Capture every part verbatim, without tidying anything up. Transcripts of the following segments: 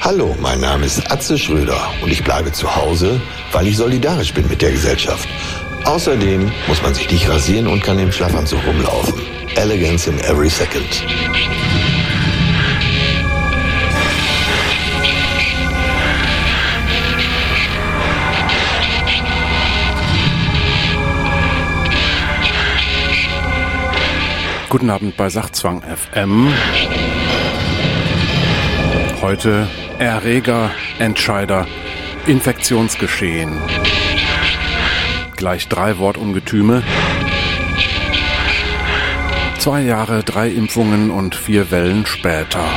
Hallo, mein Name ist Atze Schröder und ich bleibe zu Hause, weil ich solidarisch bin mit der Gesellschaft. Außerdem muss man sich nicht rasieren und kann im Schlafanzug rumlaufen. Elegance in every second. Guten Abend bei Sachzwang F M. Heute Erreger, Entscheider, Infektionsgeschehen. Gleich drei Wortungetüme. Zwei Jahre, drei Impfungen und vier Wellen später.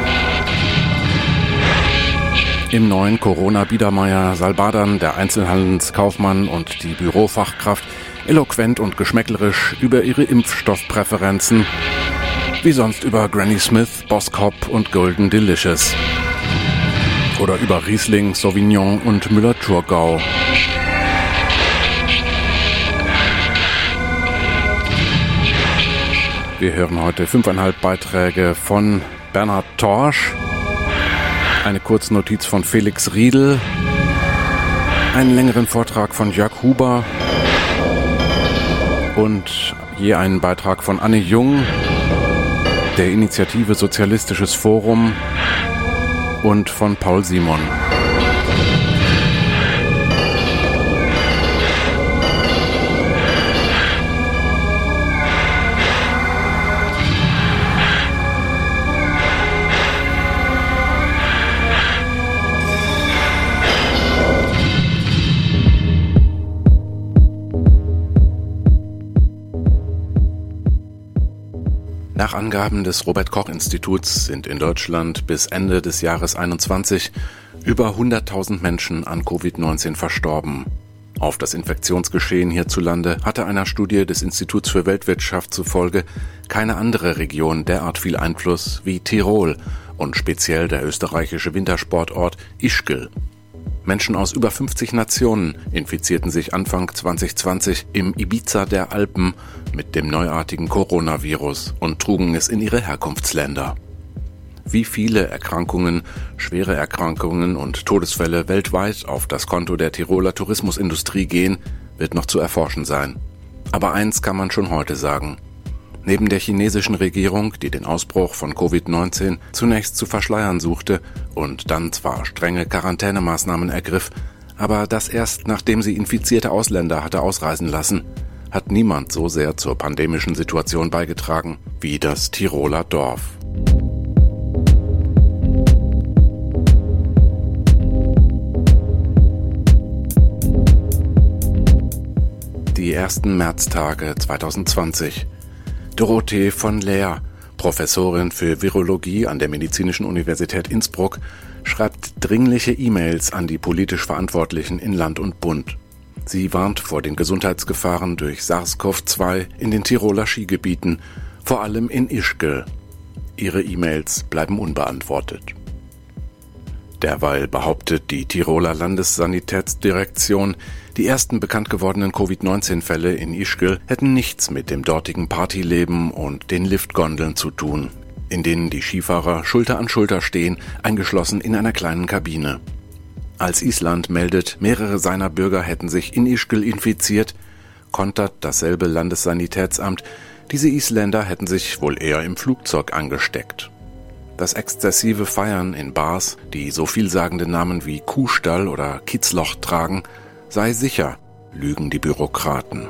Im neuen Corona-Biedermeier Salbadern der Einzelhandelskaufmann und die Bürofachkraft eloquent und geschmäcklerisch über ihre Impfstoffpräferenzen, wie sonst über Granny Smith, Boskop und Golden Delicious. Oder über Riesling, Sauvignon und Müller-Thurgau. Wir hören heute fünfeinhalb Beiträge von Bernhard Torsch, eine Kurznotiz von Felix Riedel, einen längeren Vortrag von Jörg Huber und je einen Beitrag von Anne Jung, der Initiative Sozialistisches Forum und von Paul Simon. Nach Angaben des Robert-Koch-Instituts sind in Deutschland bis Ende des Jahres einundzwanzig über hunderttausend Menschen an Covid neunzehn verstorben. Auf das Infektionsgeschehen hierzulande hatte einer Studie des Instituts für Weltwirtschaft zufolge keine andere Region derart viel Einfluss wie Tirol und speziell der österreichische Wintersportort Ischgl. Menschen aus über fünfzig Nationen infizierten sich Anfang zwanzig zwanzig im Ibiza der Alpen mit dem neuartigen Coronavirus und trugen es in ihre Herkunftsländer. Wie viele Erkrankungen, schwere Erkrankungen und Todesfälle weltweit auf das Konto der Tiroler Tourismusindustrie gehen, wird noch zu erforschen sein. Aber eins kann man schon heute sagen. Neben der chinesischen Regierung, die den Ausbruch von Covid neunzehn zunächst zu verschleiern suchte und dann zwar strenge Quarantänemaßnahmen ergriff, aber das erst nachdem sie infizierte Ausländer hatte ausreisen lassen, hat niemand so sehr zur pandemischen Situation beigetragen wie das Tiroler Dorf. Die ersten Märztage zweitausendzwanzig. Dorothee von Leer, Professorin für Virologie an der Medizinischen Universität Innsbruck, schreibt dringliche E-Mails an die politisch Verantwortlichen in Land und Bund. Sie warnt vor den Gesundheitsgefahren durch SARS-C o V zwei in den Tiroler Skigebieten, vor allem in Ischgl. Ihre E-Mails bleiben unbeantwortet. Derweil behauptet die Tiroler Landessanitätsdirektion, die ersten bekannt gewordenen Covid neunzehn Fälle in Ischgl hätten nichts mit dem dortigen Partyleben und den Liftgondeln zu tun, in denen die Skifahrer Schulter an Schulter stehen, eingeschlossen in einer kleinen Kabine. Als Island meldet, mehrere seiner Bürger hätten sich in Ischgl infiziert, kontert dasselbe Landessanitätsamt, diese Isländer hätten sich wohl eher im Flugzeug angesteckt. Das exzessive Feiern in Bars, die so vielsagende Namen wie Kuhstall oder Kitzloch tragen, sei sicher, lügen die Bürokraten.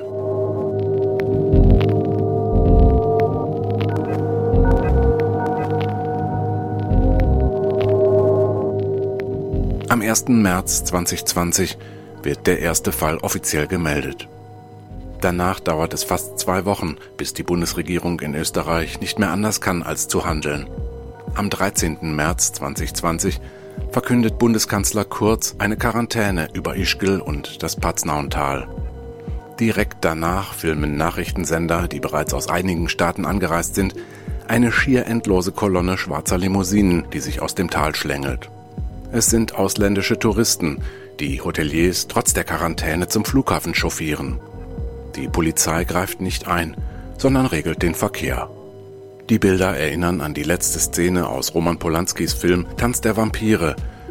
Am ersten März zweitausendzwanzig wird der erste Fall offiziell gemeldet. Danach dauert es fast zwei Wochen, bis die Bundesregierung in Österreich nicht mehr anders kann, als zu handeln. Am dreizehnten März zweitausendzwanzig verkündet Bundeskanzler Kurz eine Quarantäne über Ischgl und das Paznauntal. Direkt danach filmen Nachrichtensender, die bereits aus einigen Staaten angereist sind, eine schier endlose Kolonne schwarzer Limousinen, die sich aus dem Tal schlängelt. Es sind ausländische Touristen, die Hoteliers trotz der Quarantäne zum Flughafen chauffieren. Die Polizei greift nicht ein, sondern regelt den Verkehr. Die Bilder erinnern an die letzte Szene aus Roman Polanskis Film Tanz der Vampire,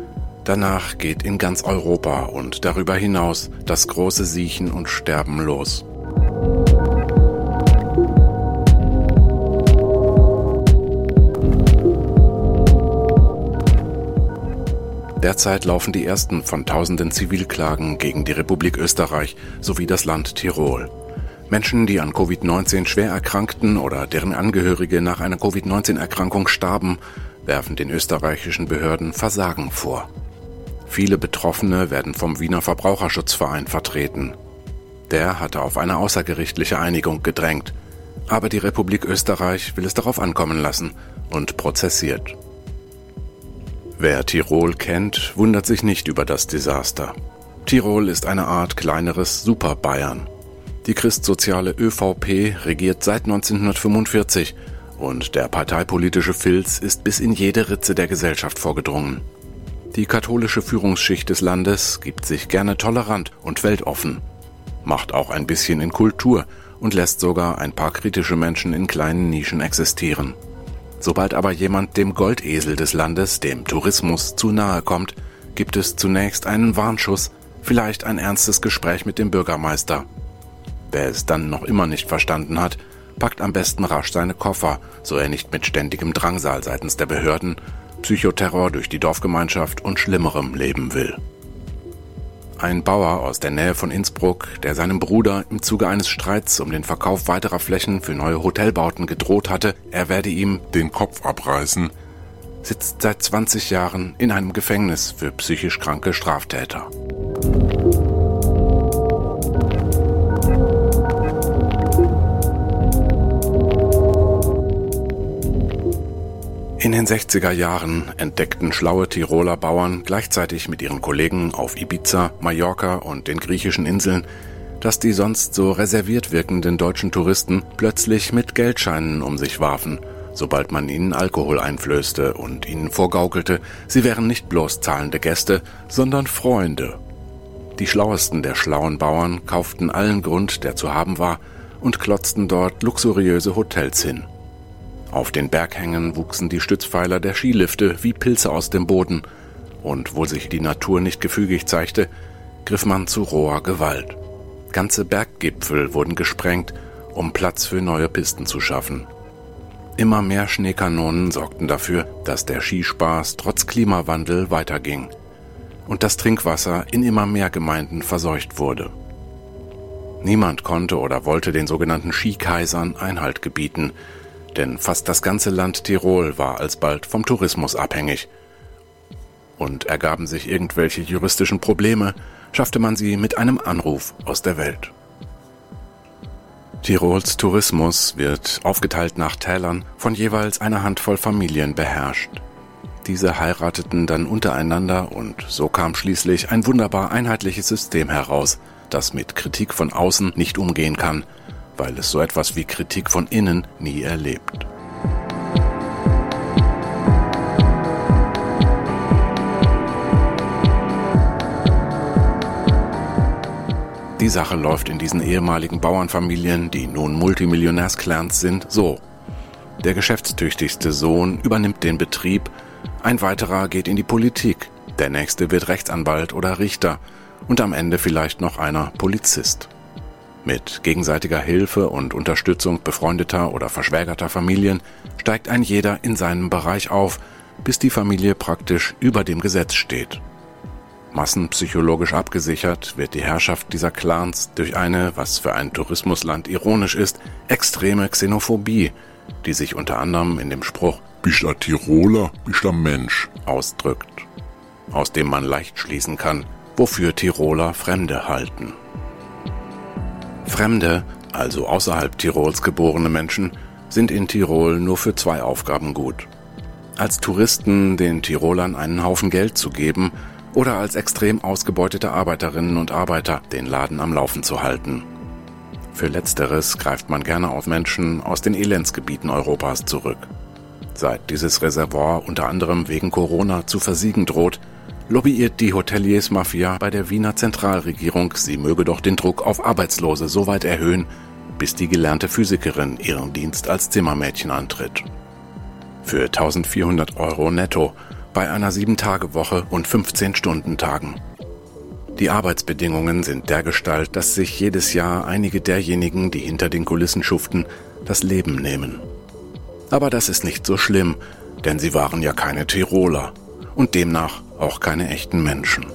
Danach geht in ganz Europa und darüber hinaus das große Siechen und Sterben los. Derzeit laufen die ersten von tausenden Zivilklagen gegen die Republik Österreich sowie das Land Tirol. Menschen, die an Covid neunzehn schwer erkrankten oder deren Angehörige nach einer Covid neunzehn Erkrankung starben, werfen den österreichischen Behörden Versagen vor. Viele Betroffene werden vom Wiener Verbraucherschutzverein vertreten. Der hatte auf eine außergerichtliche Einigung gedrängt. Aber die Republik Österreich will es darauf ankommen lassen und prozessiert. Wer Tirol kennt, wundert sich nicht über das Desaster. Tirol ist eine Art kleineres Super-Bayern. Die christsoziale ÖVP regiert seit neunzehnhundertfünfundvierzig und der parteipolitische Filz ist bis in jede Ritze der Gesellschaft vorgedrungen. Die katholische Führungsschicht des Landes gibt sich gerne tolerant und weltoffen, macht auch ein bisschen in Kultur und lässt sogar ein paar kritische Menschen in kleinen Nischen existieren. Sobald aber jemand dem Goldesel des Landes, dem Tourismus, zu nahe kommt, gibt es zunächst einen Warnschuss, vielleicht ein ernstes Gespräch mit dem Bürgermeister. Wer es dann noch immer nicht verstanden hat, packt am besten rasch seine Koffer, so er nicht mit ständigem Drangsal seitens der Behörden, Psychoterror durch die Dorfgemeinschaft und Schlimmerem leben will. Ein Bauer aus der Nähe von Innsbruck, der seinem Bruder im Zuge eines Streits um den Verkauf weiterer Flächen für neue Hotelbauten gedroht hatte, er werde ihm den Kopf abreißen, sitzt seit zwanzig Jahren in einem Gefängnis für psychisch kranke Straftäter. In den sechziger Jahren entdeckten schlaue Tiroler Bauern gleichzeitig mit ihren Kollegen auf Ibiza, Mallorca und den griechischen Inseln, dass die sonst so reserviert wirkenden deutschen Touristen plötzlich mit Geldscheinen um sich warfen, sobald man ihnen Alkohol einflößte und ihnen vorgaukelte, sie wären nicht bloß zahlende Gäste, sondern Freunde. Die schlauesten der schlauen Bauern kauften allen Grund, der zu haben war, und klotzten dort luxuriöse Hotels hin. Auf den Berghängen wuchsen die Stützpfeiler der Skilifte wie Pilze aus dem Boden, und wo sich die Natur nicht gefügig zeigte, griff man zu roher Gewalt. Ganze Berggipfel wurden gesprengt, um Platz für neue Pisten zu schaffen. Immer mehr Schneekanonen sorgten dafür, dass der Skispaß trotz Klimawandel weiterging und das Trinkwasser in immer mehr Gemeinden verseucht wurde. Niemand konnte oder wollte den sogenannten Skikaisern Einhalt gebieten, denn fast das ganze Land Tirol war alsbald vom Tourismus abhängig. Und ergaben sich irgendwelche juristischen Probleme, schaffte man sie mit einem Anruf aus der Welt. Tirols Tourismus wird, aufgeteilt nach Tälern, von jeweils einer Handvoll Familien beherrscht. Diese heirateten dann untereinander und so kam schließlich ein wunderbar einheitliches System heraus, das mit Kritik von außen nicht umgehen kann, weil es so etwas wie Kritik von innen nie erlebt. Die Sache läuft in diesen ehemaligen Bauernfamilien, die nun Multimillionärsclans sind, so. Der geschäftstüchtigste Sohn übernimmt den Betrieb, ein weiterer geht in die Politik, der nächste wird Rechtsanwalt oder Richter und am Ende vielleicht noch einer Polizist. Mit gegenseitiger Hilfe und Unterstützung befreundeter oder verschwägerter Familien steigt ein jeder in seinem Bereich auf, bis die Familie praktisch über dem Gesetz steht. Massenpsychologisch abgesichert wird die Herrschaft dieser Clans durch eine, was für ein Tourismusland ironisch ist, extreme Xenophobie, die sich unter anderem in dem Spruch "Bist a Tiroler, bist a Mensch" ausdrückt, aus dem man leicht schließen kann, wofür Tiroler Fremde halten. Fremde, also außerhalb Tirols geborene Menschen, sind in Tirol nur für zwei Aufgaben gut: als Touristen den Tirolern einen Haufen Geld zu geben oder als extrem ausgebeutete Arbeiterinnen und Arbeiter den Laden am Laufen zu halten. Für Letzteres greift man gerne auf Menschen aus den Elendsgebieten Europas zurück. Seit dieses Reservoir unter anderem wegen Corona zu versiegen droht, lobbyiert die Hoteliers-Mafia bei der Wiener Zentralregierung, sie möge doch den Druck auf Arbeitslose so weit erhöhen, bis die gelernte Physikerin ihren Dienst als Zimmermädchen antritt. Für eintausendvierhundert Euro netto bei einer sieben-Tage-Woche und fünfzehn-Stunden-Tagen. Die Arbeitsbedingungen sind dergestalt, dass sich jedes Jahr einige derjenigen, die hinter den Kulissen schuften, das Leben nehmen. Aber das ist nicht so schlimm, denn sie waren ja keine Tiroler und demnach auch keine echten Menschen.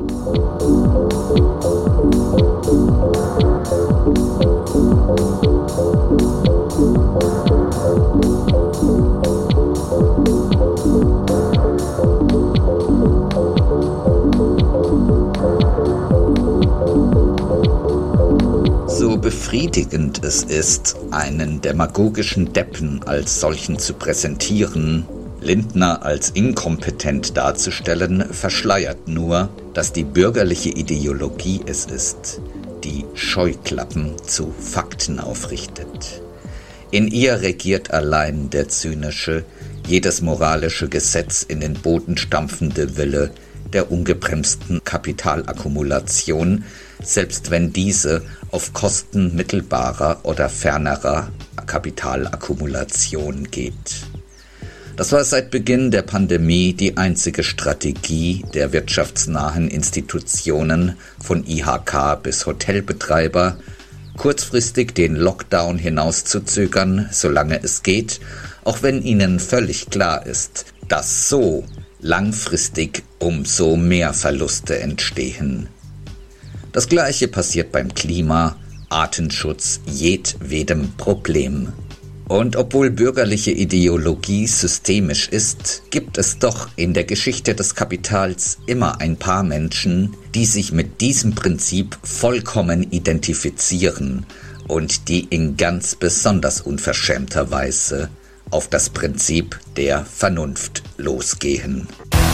So befriedigend es ist, einen demagogischen Deppen als solchen zu präsentieren, Lindner als inkompetent darzustellen, verschleiert nur, dass die bürgerliche Ideologie es ist, die Scheuklappen zu Fakten aufrichtet. In ihr regiert allein der zynische, jedes moralische Gesetz in den Boden stampfende Wille der ungebremsten Kapitalakkumulation, selbst wenn diese auf Kosten mittelbarer oder fernerer Kapitalakkumulation geht. Das war seit Beginn der Pandemie die einzige Strategie der wirtschaftsnahen Institutionen von I H K bis Hotelbetreiber, kurzfristig den Lockdown hinauszuzögern, solange es geht, auch wenn ihnen völlig klar ist, dass so langfristig umso mehr Verluste entstehen. Das Gleiche passiert beim Klima, Artenschutz, jedwedem Problem. Und obwohl bürgerliche Ideologie systemisch ist, gibt es doch in der Geschichte des Kapitals immer ein paar Menschen, die sich mit diesem Prinzip vollkommen identifizieren und die in ganz besonders unverschämter Weise auf das Prinzip der Vernunft losgehen.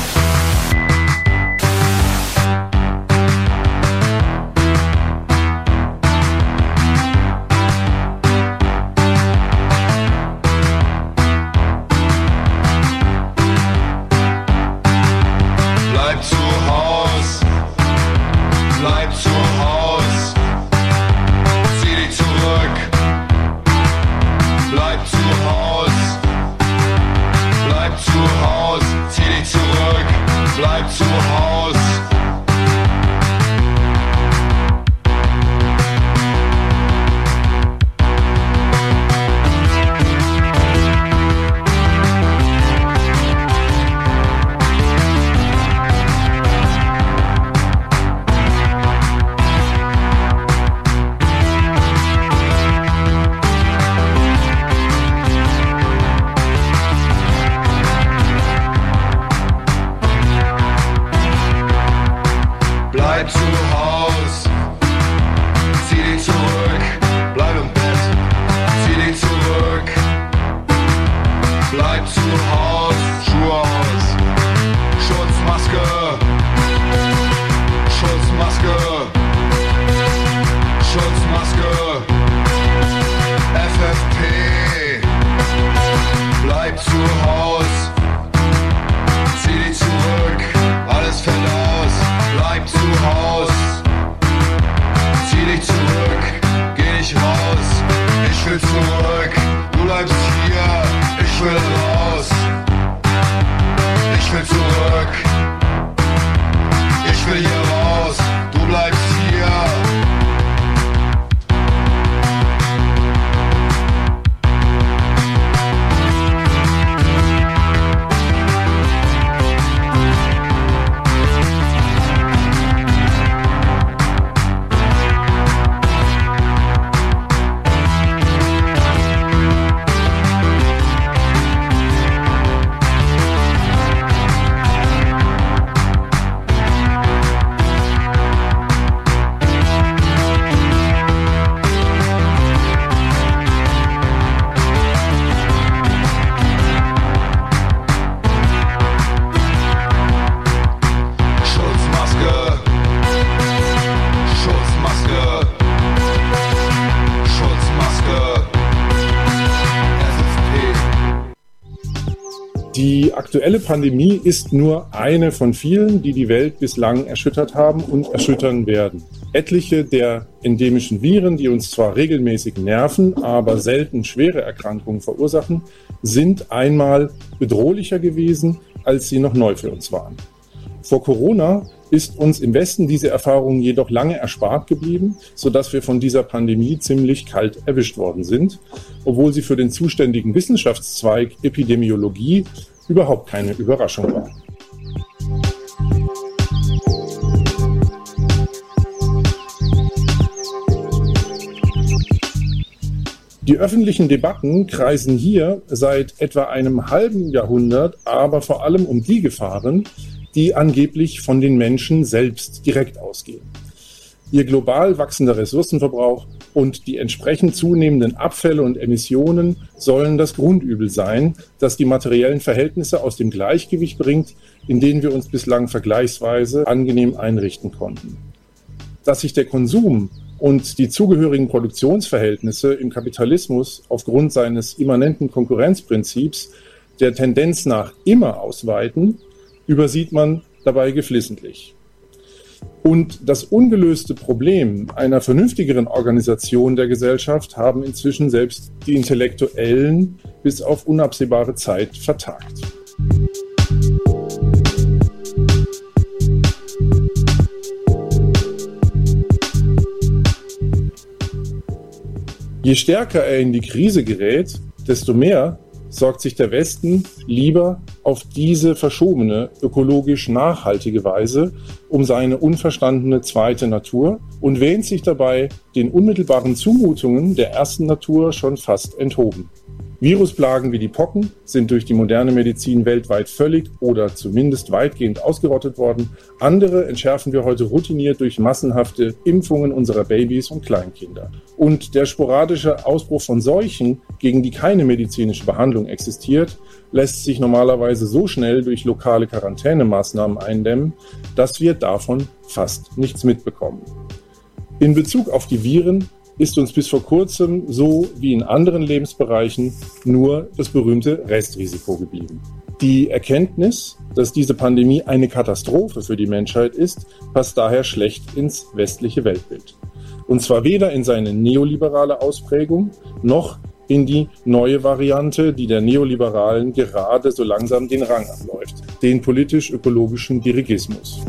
Die aktuelle Pandemie ist nur eine von vielen, die die Welt bislang erschüttert haben und erschüttern werden. Etliche der endemischen Viren, die uns zwar regelmäßig nerven, aber selten schwere Erkrankungen verursachen, sind einmal bedrohlicher gewesen als sie noch neu für uns waren. Vor Corona ist uns im Westen diese Erfahrung jedoch lange erspart geblieben, sodass wir von dieser Pandemie ziemlich kalt erwischt worden sind, obwohl sie für den zuständigen Wissenschaftszweig Epidemiologie überhaupt keine Überraschung war. Die öffentlichen Debatten kreisen hier seit etwa einem halben Jahrhundert aber vor allem um die Gefahren, die angeblich von den Menschen selbst direkt ausgehen. Ihr global wachsender Ressourcenverbrauch und die entsprechend zunehmenden Abfälle und Emissionen sollen das Grundübel sein, das die materiellen Verhältnisse aus dem Gleichgewicht bringt, in denen wir uns bislang vergleichsweise angenehm einrichten konnten. Dass sich der Konsum und die zugehörigen Produktionsverhältnisse im Kapitalismus aufgrund seines immanenten Konkurrenzprinzips der Tendenz nach immer ausweiten, übersieht man dabei geflissentlich. Und das ungelöste Problem einer vernünftigeren Organisation der Gesellschaft haben inzwischen selbst die Intellektuellen bis auf unabsehbare Zeit vertagt. Je stärker er in die Krise gerät, desto mehr sorgt sich der Westen lieber auf diese verschobene, ökologisch nachhaltige Weise um seine unverstandene zweite Natur und wähnt sich dabei den unmittelbaren Zumutungen der ersten Natur schon fast enthoben. Virusplagen wie die Pocken sind durch die moderne Medizin weltweit völlig oder zumindest weitgehend ausgerottet worden. Andere entschärfen wir heute routiniert durch massenhafte Impfungen unserer Babys und Kleinkinder. Und der sporadische Ausbruch von Seuchen, gegen die keine medizinische Behandlung existiert, lässt sich normalerweise so schnell durch lokale Quarantänemaßnahmen eindämmen, dass wir davon fast nichts mitbekommen. In Bezug auf die Viren ist uns bis vor kurzem, so wie in anderen Lebensbereichen, nur das berühmte Restrisiko geblieben. Die Erkenntnis, dass diese Pandemie eine Katastrophe für die Menschheit ist, passt daher schlecht ins westliche Weltbild. Und zwar weder in seine neoliberale Ausprägung, noch in die neue Variante, die der Neoliberalen gerade so langsam den Rang abläuft, den politisch-ökologischen Dirigismus.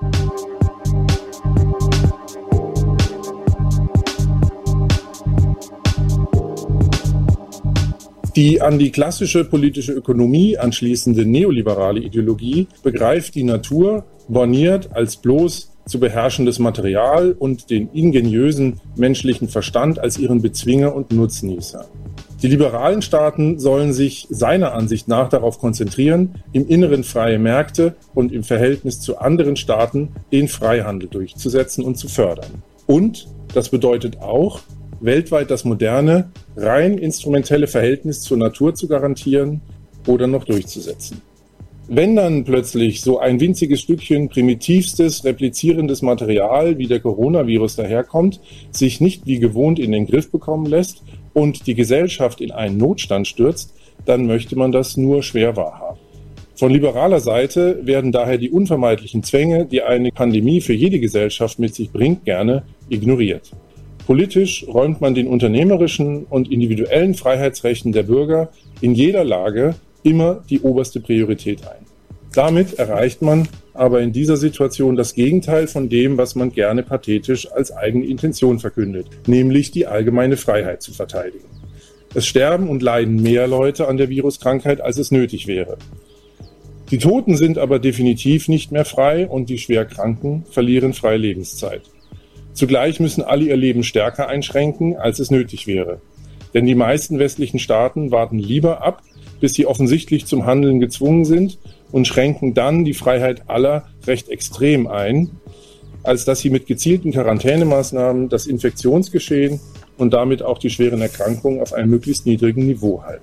Die an die klassische politische Ökonomie anschließende neoliberale Ideologie begreift die Natur borniert als bloß zu beherrschendes Material und den ingeniösen menschlichen Verstand als ihren Bezwinger und Nutznießer. Die liberalen Staaten sollen sich seiner Ansicht nach darauf konzentrieren, im Inneren freie Märkte und im Verhältnis zu anderen Staaten den Freihandel durchzusetzen und zu fördern. Und das bedeutet auch, weltweit das moderne, rein instrumentelle Verhältnis zur Natur zu garantieren oder noch durchzusetzen. Wenn dann plötzlich so ein winziges Stückchen primitivstes, replizierendes Material wie der Coronavirus daherkommt, sich nicht wie gewohnt in den Griff bekommen lässt und die Gesellschaft in einen Notstand stürzt, dann möchte man das nur schwer wahrhaben. Von liberaler Seite werden daher die unvermeidlichen Zwänge, die eine Pandemie für jede Gesellschaft mit sich bringt, gerne ignoriert. Politisch räumt man den unternehmerischen und individuellen Freiheitsrechten der Bürger in jeder Lage immer die oberste Priorität ein. Damit erreicht man aber in dieser Situation das Gegenteil von dem, was man gerne pathetisch als eigene Intention verkündet, nämlich die allgemeine Freiheit zu verteidigen. Es sterben und leiden mehr Leute an der Viruskrankheit, als es nötig wäre. Die Toten sind aber definitiv nicht mehr frei und die Schwerkranken verlieren freie Lebenszeit. Zugleich müssen alle ihr Leben stärker einschränken, als es nötig wäre. Denn die meisten westlichen Staaten warten lieber ab, bis sie offensichtlich zum Handeln gezwungen sind und schränken dann die Freiheit aller recht extrem ein, als dass sie mit gezielten Quarantänemaßnahmen das Infektionsgeschehen und damit auch die schweren Erkrankungen auf einem möglichst niedrigen Niveau halten.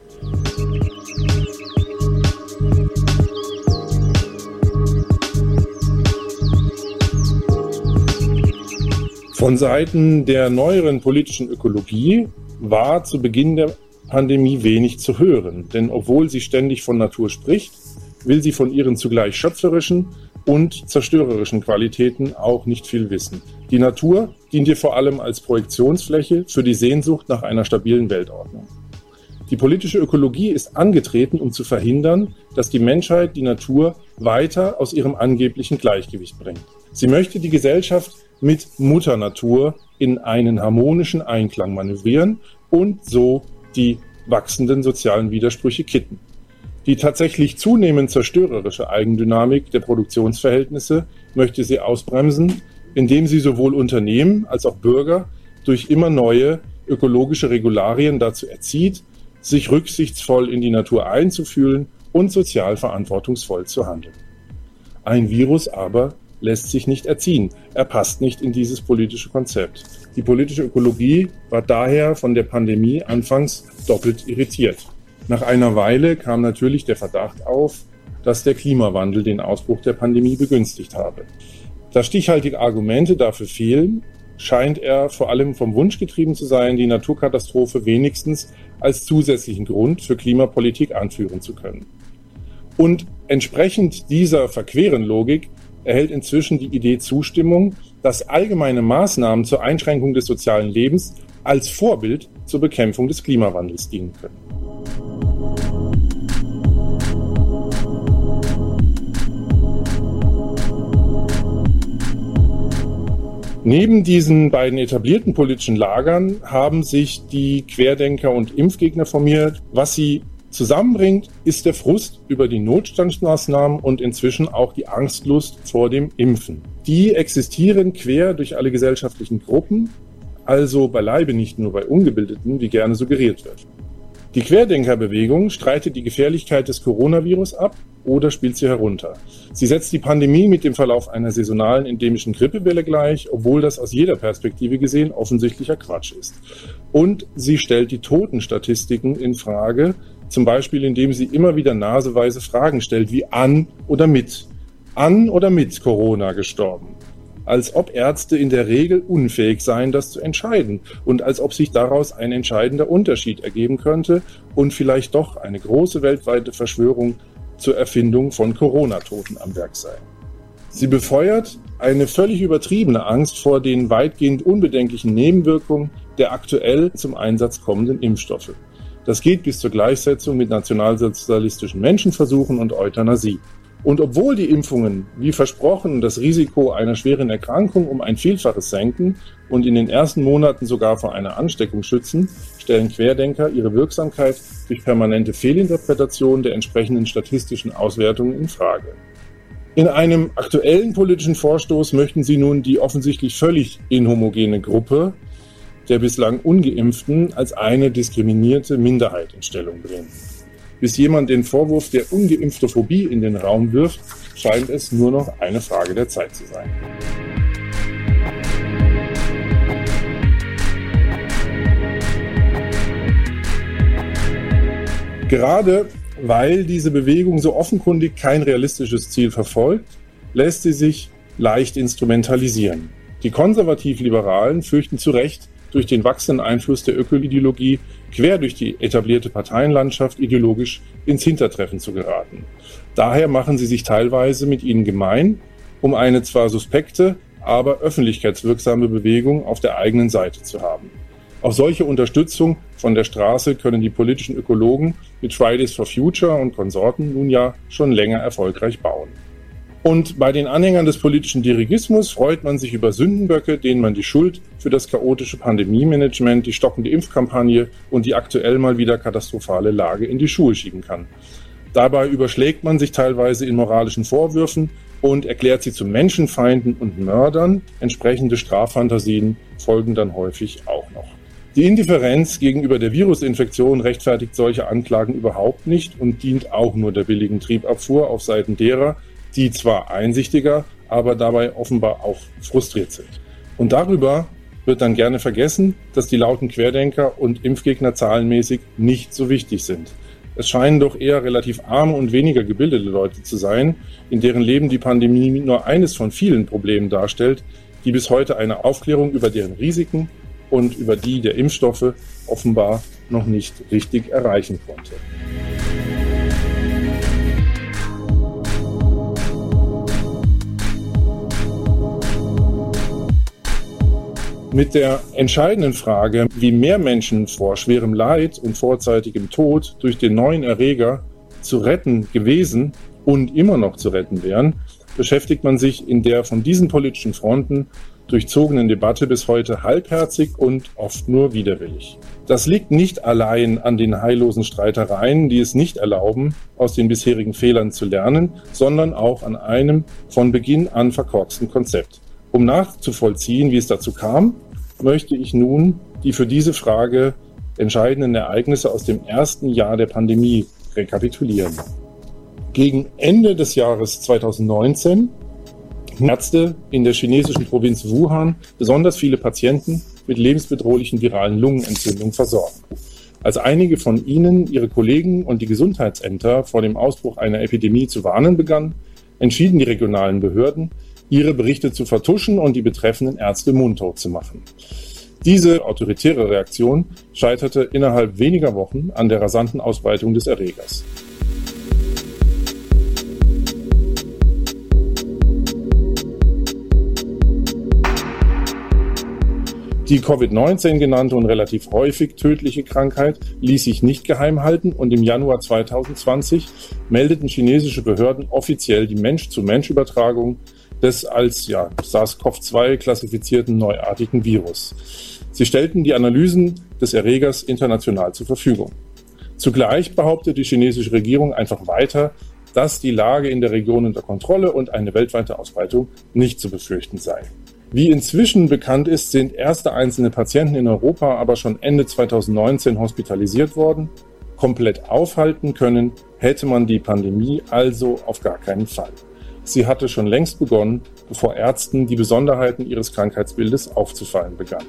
Von Seiten der neueren politischen Ökologie war zu Beginn der Pandemie wenig zu hören, denn obwohl sie ständig von Natur spricht, will sie von ihren zugleich schöpferischen und zerstörerischen Qualitäten auch nicht viel wissen. Die Natur dient ihr vor allem als Projektionsfläche für die Sehnsucht nach einer stabilen Weltordnung. Die politische Ökologie ist angetreten, um zu verhindern, dass die Menschheit die Natur weiter aus ihrem angeblichen Gleichgewicht bringt. Sie möchte die Gesellschaft mit Mutter Natur in einen harmonischen Einklang manövrieren und so die wachsenden sozialen Widersprüche kitten. Die tatsächlich zunehmend zerstörerische Eigendynamik der Produktionsverhältnisse möchte sie ausbremsen, indem sie sowohl Unternehmen als auch Bürger durch immer neue ökologische Regularien dazu erzieht, sich rücksichtsvoll in die Natur einzufühlen und sozial verantwortungsvoll zu handeln. Ein Virus aber lässt sich nicht erziehen. Er passt nicht in dieses politische Konzept. Die politische Ökologie war daher von der Pandemie anfangs doppelt irritiert. Nach einer Weile kam natürlich der Verdacht auf, dass der Klimawandel den Ausbruch der Pandemie begünstigt habe. Da stichhaltige Argumente dafür fehlen, scheint er vor allem vom Wunsch getrieben zu sein, die Naturkatastrophe wenigstens als zusätzlichen Grund für Klimapolitik anführen zu können. Und entsprechend dieser verqueren Logik erhält inzwischen die Idee Zustimmung, dass allgemeine Maßnahmen zur Einschränkung des sozialen Lebens als Vorbild zur Bekämpfung des Klimawandels dienen können. Neben diesen beiden etablierten politischen Lagern haben sich die Querdenker und Impfgegner formiert. Was sie zusammenbringt, ist der Frust über die Notstandsmaßnahmen und inzwischen auch die Angstlust vor dem Impfen. Die existieren quer durch alle gesellschaftlichen Gruppen, also beileibe nicht nur bei Ungebildeten, wie gerne suggeriert wird. Die Querdenkerbewegung streitet die Gefährlichkeit des Coronavirus ab oder spielt sie herunter. Sie setzt die Pandemie mit dem Verlauf einer saisonalen endemischen Grippewelle gleich, obwohl das aus jeder Perspektive gesehen offensichtlicher Quatsch ist. Und sie stellt die Totenstatistiken in Frage, zum Beispiel indem sie immer wieder naseweise Fragen stellt, wie an oder mit. An oder mit Corona gestorben. Als ob Ärzte in der Regel unfähig seien, das zu entscheiden und als ob sich daraus ein entscheidender Unterschied ergeben könnte und vielleicht doch eine große weltweite Verschwörung zur Erfindung von Corona-Toten am Werk sei. Sie befeuert eine völlig übertriebene Angst vor den weitgehend unbedenklichen Nebenwirkungen der aktuell zum Einsatz kommenden Impfstoffe. Das geht bis zur Gleichsetzung mit nationalsozialistischen Menschenversuchen und Euthanasie. Und obwohl die Impfungen, wie versprochen, das Risiko einer schweren Erkrankung um ein Vielfaches senken und in den ersten Monaten sogar vor einer Ansteckung schützen, stellen Querdenker ihre Wirksamkeit durch permanente Fehlinterpretation der entsprechenden statistischen Auswertungen in Frage. In einem aktuellen politischen Vorstoß möchten sie nun die offensichtlich völlig inhomogene Gruppe der bislang Ungeimpften als eine diskriminierte Minderheit in Stellung bringen. Bis jemand den Vorwurf der Ungeimpftophobie in den Raum wirft, scheint es nur noch eine Frage der Zeit zu sein. Gerade weil diese Bewegung so offenkundig kein realistisches Ziel verfolgt, lässt sie sich leicht instrumentalisieren. Die Konservativ-Liberalen fürchten zu Recht, durch den wachsenden Einfluss der Ökoideologie quer durch die etablierte Parteienlandschaft ideologisch ins Hintertreffen zu geraten. Daher machen sie sich teilweise mit ihnen gemein, um eine zwar suspekte, aber öffentlichkeitswirksame Bewegung auf der eigenen Seite zu haben. Auf solche Unterstützung von der Straße können die politischen Ökologen mit Fridays for Future und Konsorten nun ja schon länger erfolgreich bauen. Und bei den Anhängern des politischen Dirigismus freut man sich über Sündenböcke, denen man die Schuld für das chaotische Pandemie-Management, die stockende Impfkampagne und die aktuell mal wieder katastrophale Lage in die Schuhe schieben kann. Dabei überschlägt man sich teilweise in moralischen Vorwürfen und erklärt sie zu Menschenfeinden und Mördern. Entsprechende Straffantasien folgen dann häufig auch noch. Die Indifferenz gegenüber der Virusinfektion rechtfertigt solche Anklagen überhaupt nicht und dient auch nur der billigen Triebabfuhr auf Seiten derer, die zwar einsichtiger, aber dabei offenbar auch frustriert sind. Und darüber wird dann gerne vergessen, dass die lauten Querdenker und Impfgegner zahlenmäßig nicht so wichtig sind. Es scheinen doch eher relativ arme und weniger gebildete Leute zu sein, in deren Leben die Pandemie nur eines von vielen Problemen darstellt, die bis heute eine Aufklärung über deren Risiken und über die der Impfstoffe offenbar noch nicht richtig erreichen konnte. Mit der entscheidenden Frage, wie mehr Menschen vor schwerem Leid und vorzeitigem Tod durch den neuen Erreger zu retten gewesen und immer noch zu retten wären, beschäftigt man sich in der von diesen politischen Fronten durchzogenen Debatte bis heute halbherzig und oft nur widerwillig. Das liegt nicht allein an den heillosen Streitereien, die es nicht erlauben, aus den bisherigen Fehlern zu lernen, sondern auch an einem von Beginn an verkorksten Konzept. Um nachzuvollziehen, wie es dazu kam, möchte ich nun die für diese Frage entscheidenden Ereignisse aus dem ersten Jahr der Pandemie rekapitulieren. Gegen Ende des Jahres zweitausendneunzehn Ärzte in der chinesischen Provinz Wuhan besonders viele Patienten mit lebensbedrohlichen viralen Lungenentzündungen versorgen. Als einige von ihnen ihre Kollegen und die Gesundheitsämter vor dem Ausbruch einer Epidemie zu warnen begannen, entschieden die regionalen Behörden, ihre Berichte zu vertuschen und die betreffenden Ärzte mundtot zu machen. Diese autoritäre Reaktion scheiterte innerhalb weniger Wochen an der rasanten Ausbreitung des Erregers. Die Covid neunzehn genannte und relativ häufig tödliche Krankheit ließ sich nicht geheim halten und im Januar zweitausendzwanzig meldeten chinesische Behörden offiziell die Mensch-zu-Mensch-Übertragung des als ja, SARS-C o V zwei klassifizierten neuartigen Virus. Sie stellten die Analysen des Erregers international zur Verfügung. Zugleich behauptete die chinesische Regierung einfach weiter, dass die Lage in der Region unter Kontrolle und eine weltweite Ausbreitung nicht zu befürchten sei. Wie inzwischen bekannt ist, sind erste einzelne Patienten in Europa aber schon Ende zweitausendneunzehn hospitalisiert worden. Komplett aufhalten können hätte man die Pandemie also auf gar keinen Fall. Sie hatte schon längst begonnen, bevor Ärzten die Besonderheiten ihres Krankheitsbildes aufzufallen begannen.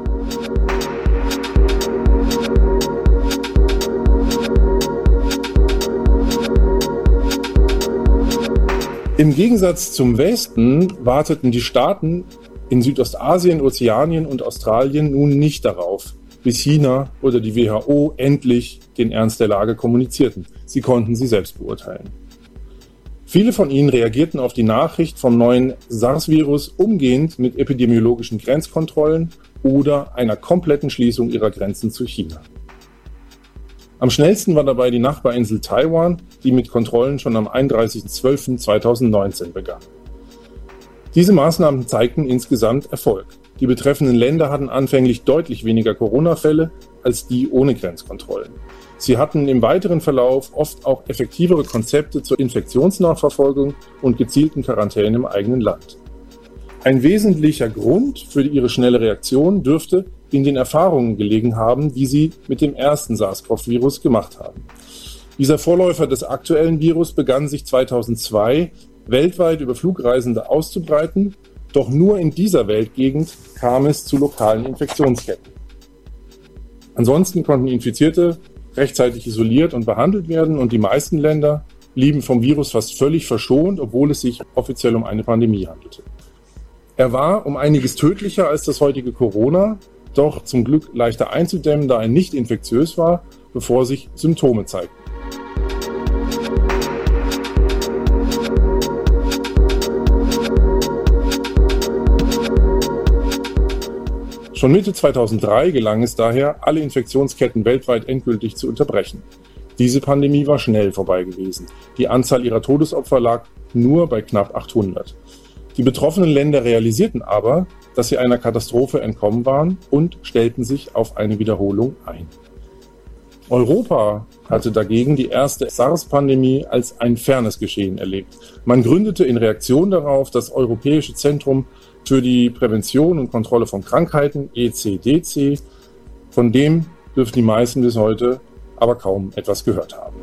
Im Gegensatz zum Westen warteten die Staaten in Südostasien, Ozeanien und Australien nun nicht darauf, bis China oder die W H O endlich den Ernst der Lage kommunizierten. Sie konnten sie selbst beurteilen. Viele von ihnen reagierten auf die Nachricht vom neuen SARS-Virus umgehend mit epidemiologischen Grenzkontrollen oder einer kompletten Schließung ihrer Grenzen zu China. Am schnellsten war dabei die Nachbarinsel Taiwan, die mit Kontrollen schon am einunddreißigsten zwölften zweitausendneunzehn begann. Diese Maßnahmen zeigten insgesamt Erfolg. Die betreffenden Länder hatten anfänglich deutlich weniger Corona-Fälle als die ohne Grenzkontrollen. Sie hatten im weiteren Verlauf oft auch effektivere Konzepte zur Infektionsnachverfolgung und gezielten Quarantäne im eigenen Land. Ein wesentlicher Grund für ihre schnelle Reaktion dürfte in den Erfahrungen gelegen haben, die sie mit dem ersten SARS-C o V-Virus gemacht haben. Dieser Vorläufer des aktuellen Virus begann sich zweitausendzwei weltweit über Flugreisende auszubreiten, doch nur in dieser Weltgegend kam es zu lokalen Infektionsketten. Ansonsten konnten Infizierte rechtzeitig isoliert und behandelt werden und die meisten Länder blieben vom Virus fast völlig verschont, obwohl es sich offiziell um eine Pandemie handelte. Er war um einiges tödlicher als das heutige Corona, doch zum Glück leichter einzudämmen, da er nicht infektiös war, bevor sich Symptome zeigten. Schon Mitte zweitausenddrei gelang es daher, alle Infektionsketten weltweit endgültig zu unterbrechen. Diese Pandemie war schnell vorbei gewesen. Die Anzahl ihrer Todesopfer lag nur bei knapp achthundert. Die betroffenen Länder realisierten aber, dass sie einer Katastrophe entkommen waren und stellten sich auf eine Wiederholung ein. Europa hatte dagegen die erste SARS-Pandemie als ein fernes Geschehen erlebt. Man gründete in Reaktion darauf das Europäische Zentrum für die Prävention und Kontrolle von Krankheiten, E C D C. Von dem dürften die meisten bis heute aber kaum etwas gehört haben.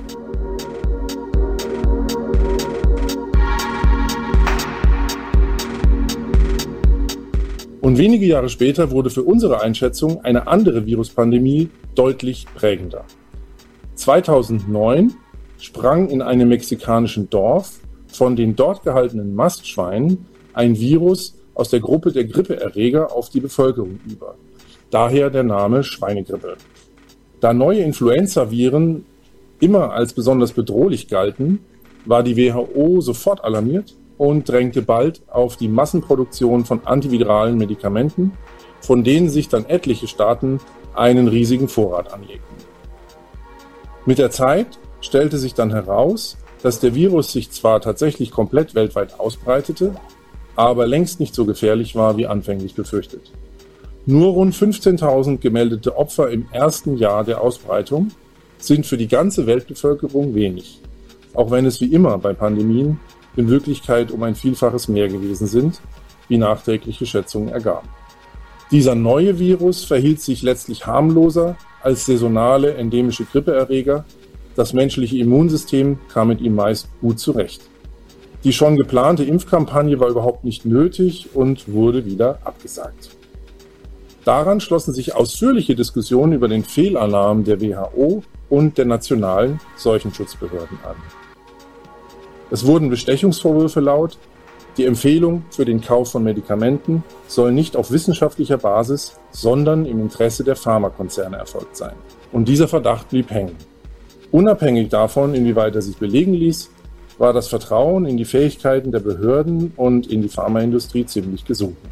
Und wenige Jahre später wurde für unsere Einschätzung eine andere Viruspandemie deutlich prägender. zweitausendneun sprang in einem mexikanischen Dorf von den dort gehaltenen Mastschweinen ein Virus aus der Gruppe der Grippeerreger auf die Bevölkerung über. Daher der Name Schweinegrippe. Da neue Influenza-Viren immer als besonders bedrohlich galten, war die W H O sofort alarmiert und drängte bald auf die Massenproduktion von antiviralen Medikamenten von denen sich dann etliche Staaten einen riesigen Vorrat anlegten. Mit der Zeit stellte sich dann heraus, dass der Virus sich zwar tatsächlich komplett weltweit ausbreitete, aber längst nicht so gefährlich war, wie anfänglich befürchtet. Nur rund fünfzehntausend gemeldete Opfer im ersten Jahr der Ausbreitung sind für die ganze Weltbevölkerung wenig, auch wenn es wie immer bei Pandemien in Wirklichkeit um ein Vielfaches mehr gewesen sind, wie nachträgliche Schätzungen ergaben. Dieser neue Virus verhielt sich letztlich harmloser als saisonale endemische Grippeerreger. Das menschliche Immunsystem kam mit ihm meist gut zurecht. Die schon geplante Impfkampagne war überhaupt nicht nötig und wurde wieder abgesagt. Daran schlossen sich ausführliche Diskussionen über den Fehlalarm der W H O und der nationalen Seuchenschutzbehörden an. Es wurden Bestechungsvorwürfe laut. Die Empfehlung für den Kauf von Medikamenten soll nicht auf wissenschaftlicher Basis, sondern im Interesse der Pharmakonzerne erfolgt sein. Und dieser Verdacht blieb hängen. Unabhängig davon, inwieweit er sich belegen ließ, war das Vertrauen in die Fähigkeiten der Behörden und in die Pharmaindustrie ziemlich gesunken.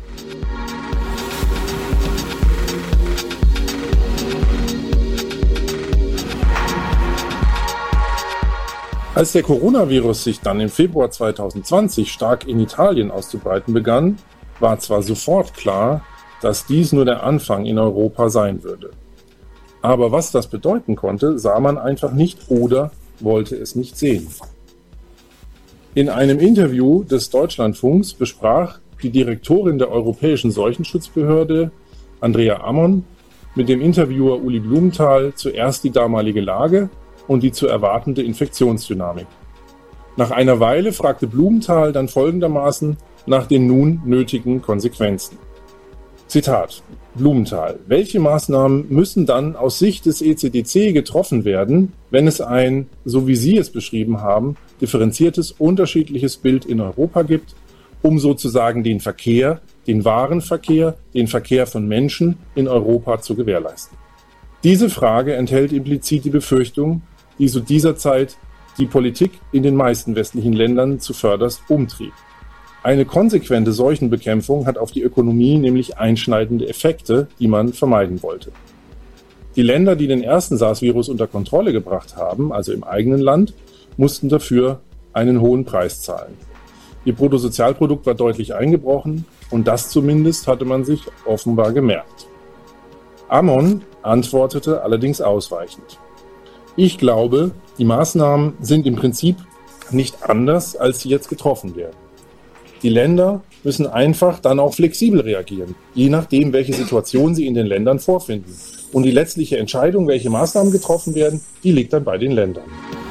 Als der Coronavirus sich dann im Februar zweitausendzwanzig stark in Italien auszubreiten begann, war zwar sofort klar, dass dies nur der Anfang in Europa sein würde. Aber was das bedeuten konnte, sah man einfach nicht oder wollte es nicht sehen. In einem Interview des Deutschlandfunks besprach die Direktorin der Europäischen Seuchenschutzbehörde, Andrea Ammon, mit dem Interviewer Uli Blumenthal zuerst die damalige Lage und die zu erwartende Infektionsdynamik. Nach einer Weile fragte Blumenthal dann folgendermaßen nach den nun nötigen Konsequenzen. Zitat: Blumenthal: Welche Maßnahmen müssen dann aus Sicht des E C D C getroffen werden, wenn es ein, so wie Sie es beschrieben haben, differenziertes, unterschiedliches Bild in Europa gibt, um sozusagen den Verkehr, den Warenverkehr, den Verkehr von Menschen in Europa zu gewährleisten? Diese Frage enthält implizit die Befürchtung, die zu dieser Zeit die Politik in den meisten westlichen Ländern zuvörderst umtrieb. Eine konsequente Seuchenbekämpfung hat auf die Ökonomie nämlich einschneidende Effekte, die man vermeiden wollte. Die Länder, die den ersten SARS-Virus unter Kontrolle gebracht haben, also im eigenen Land, mussten dafür einen hohen Preis zahlen. Ihr Bruttosozialprodukt war deutlich eingebrochen und das zumindest hatte man sich offenbar gemerkt. Ammon antwortete allerdings ausweichend. Ich glaube, die Maßnahmen sind im Prinzip nicht anders, als sie jetzt getroffen werden. Die Länder müssen einfach dann auch flexibel reagieren, je nachdem, welche Situation sie in den Ländern vorfinden. Und die letztliche Entscheidung, welche Maßnahmen getroffen werden, die liegt dann bei den Ländern.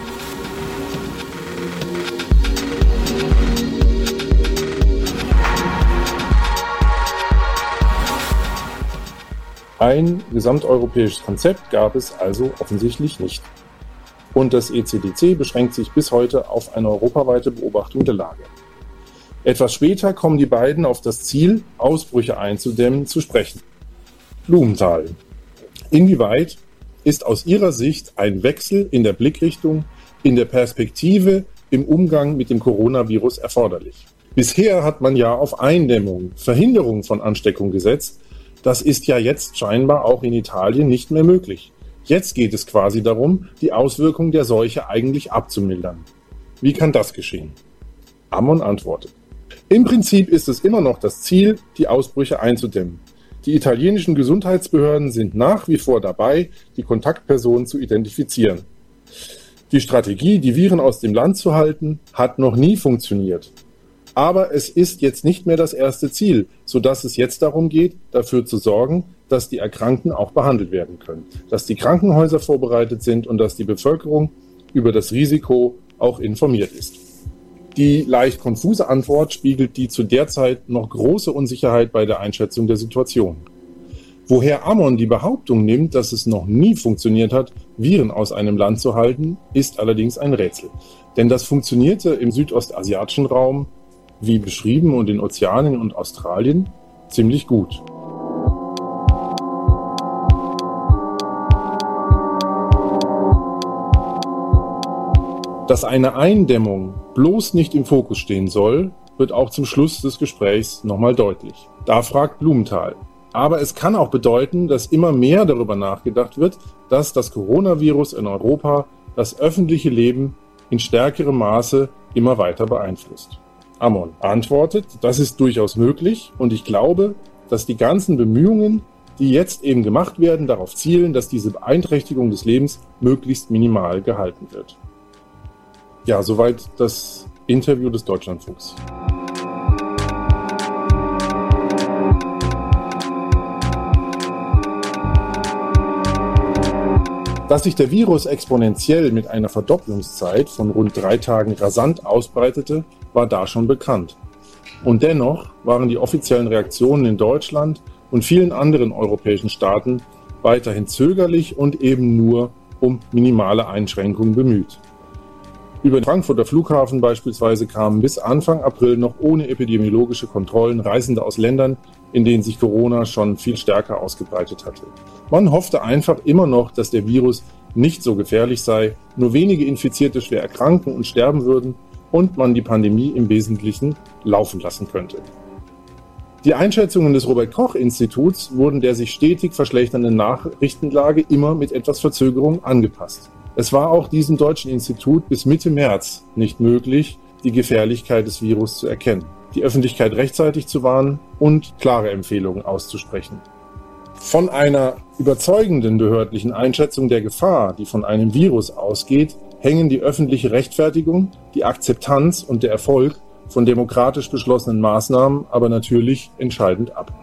Ein gesamteuropäisches Konzept gab es also offensichtlich nicht. Und das E C D C beschränkt sich bis heute auf eine europaweite Beobachtung der Lage. Etwas später kommen die beiden auf das Ziel, Ausbrüche einzudämmen, zu sprechen. Blumenthal: Inwieweit ist aus Ihrer Sicht ein Wechsel in der Blickrichtung, in der Perspektive, im Umgang mit dem Coronavirus erforderlich? Bisher hat man ja auf Eindämmung, Verhinderung von Ansteckung gesetzt. Das ist ja jetzt scheinbar auch in Italien nicht mehr möglich. Jetzt geht es quasi darum, die Auswirkungen der Seuche eigentlich abzumildern. Wie kann das geschehen? Ammon antwortet: Im Prinzip ist es immer noch das Ziel, die Ausbrüche einzudämmen. Die italienischen Gesundheitsbehörden sind nach wie vor dabei, die Kontaktpersonen zu identifizieren. Die Strategie, die Viren aus dem Land zu halten, hat noch nie funktioniert. Aber es ist jetzt nicht mehr das erste Ziel, sodass es jetzt darum geht, dafür zu sorgen, dass die Erkrankten auch behandelt werden können, dass die Krankenhäuser vorbereitet sind und dass die Bevölkerung über das Risiko auch informiert ist. Die leicht konfuse Antwort spiegelt die zu der Zeit noch große Unsicherheit bei der Einschätzung der Situation. Woher Ammon die Behauptung nimmt, dass es noch nie funktioniert hat, Viren aus einem Land zu halten, ist allerdings ein Rätsel. Denn das funktionierte im südostasiatischen Raum, wie beschrieben, und in Ozeanien und Australien ziemlich gut. Dass eine Eindämmung bloß nicht im Fokus stehen soll, wird auch zum Schluss des Gesprächs nochmal deutlich. Da fragt Blumenthal: Aber es kann auch bedeuten, dass immer mehr darüber nachgedacht wird, dass das Coronavirus in Europa das öffentliche Leben in stärkerem Maße immer weiter beeinflusst. Amon antwortet, das ist durchaus möglich und ich glaube, dass die ganzen Bemühungen, die jetzt eben gemacht werden, darauf zielen, dass diese Beeinträchtigung des Lebens möglichst minimal gehalten wird. Ja, soweit das Interview des Deutschlandfunks. Dass sich der Virus exponentiell mit einer Verdopplungszeit von rund drei Tagen rasant ausbreitete, war da schon bekannt. Und dennoch waren die offiziellen Reaktionen in Deutschland und vielen anderen europäischen Staaten weiterhin zögerlich und eben nur um minimale Einschränkungen bemüht. Über den Frankfurter Flughafen beispielsweise kamen bis Anfang April noch ohne epidemiologische Kontrollen Reisende aus Ländern, in denen sich Corona schon viel stärker ausgebreitet hatte. Man hoffte einfach immer noch, dass der Virus nicht so gefährlich sei, nur wenige Infizierte schwer erkranken und sterben würden und man die Pandemie im Wesentlichen laufen lassen könnte. Die Einschätzungen des Robert-Koch-Instituts wurden der sich stetig verschlechternden Nachrichtenlage immer mit etwas Verzögerung angepasst. Es war auch diesem deutschen Institut bis Mitte März nicht möglich, die Gefährlichkeit des Virus zu erkennen, die Öffentlichkeit rechtzeitig zu warnen und klare Empfehlungen auszusprechen. Von einer überzeugenden behördlichen Einschätzung der Gefahr, die von einem Virus ausgeht, hängen die öffentliche Rechtfertigung, die Akzeptanz und der Erfolg von demokratisch beschlossenen Maßnahmen aber natürlich entscheidend ab.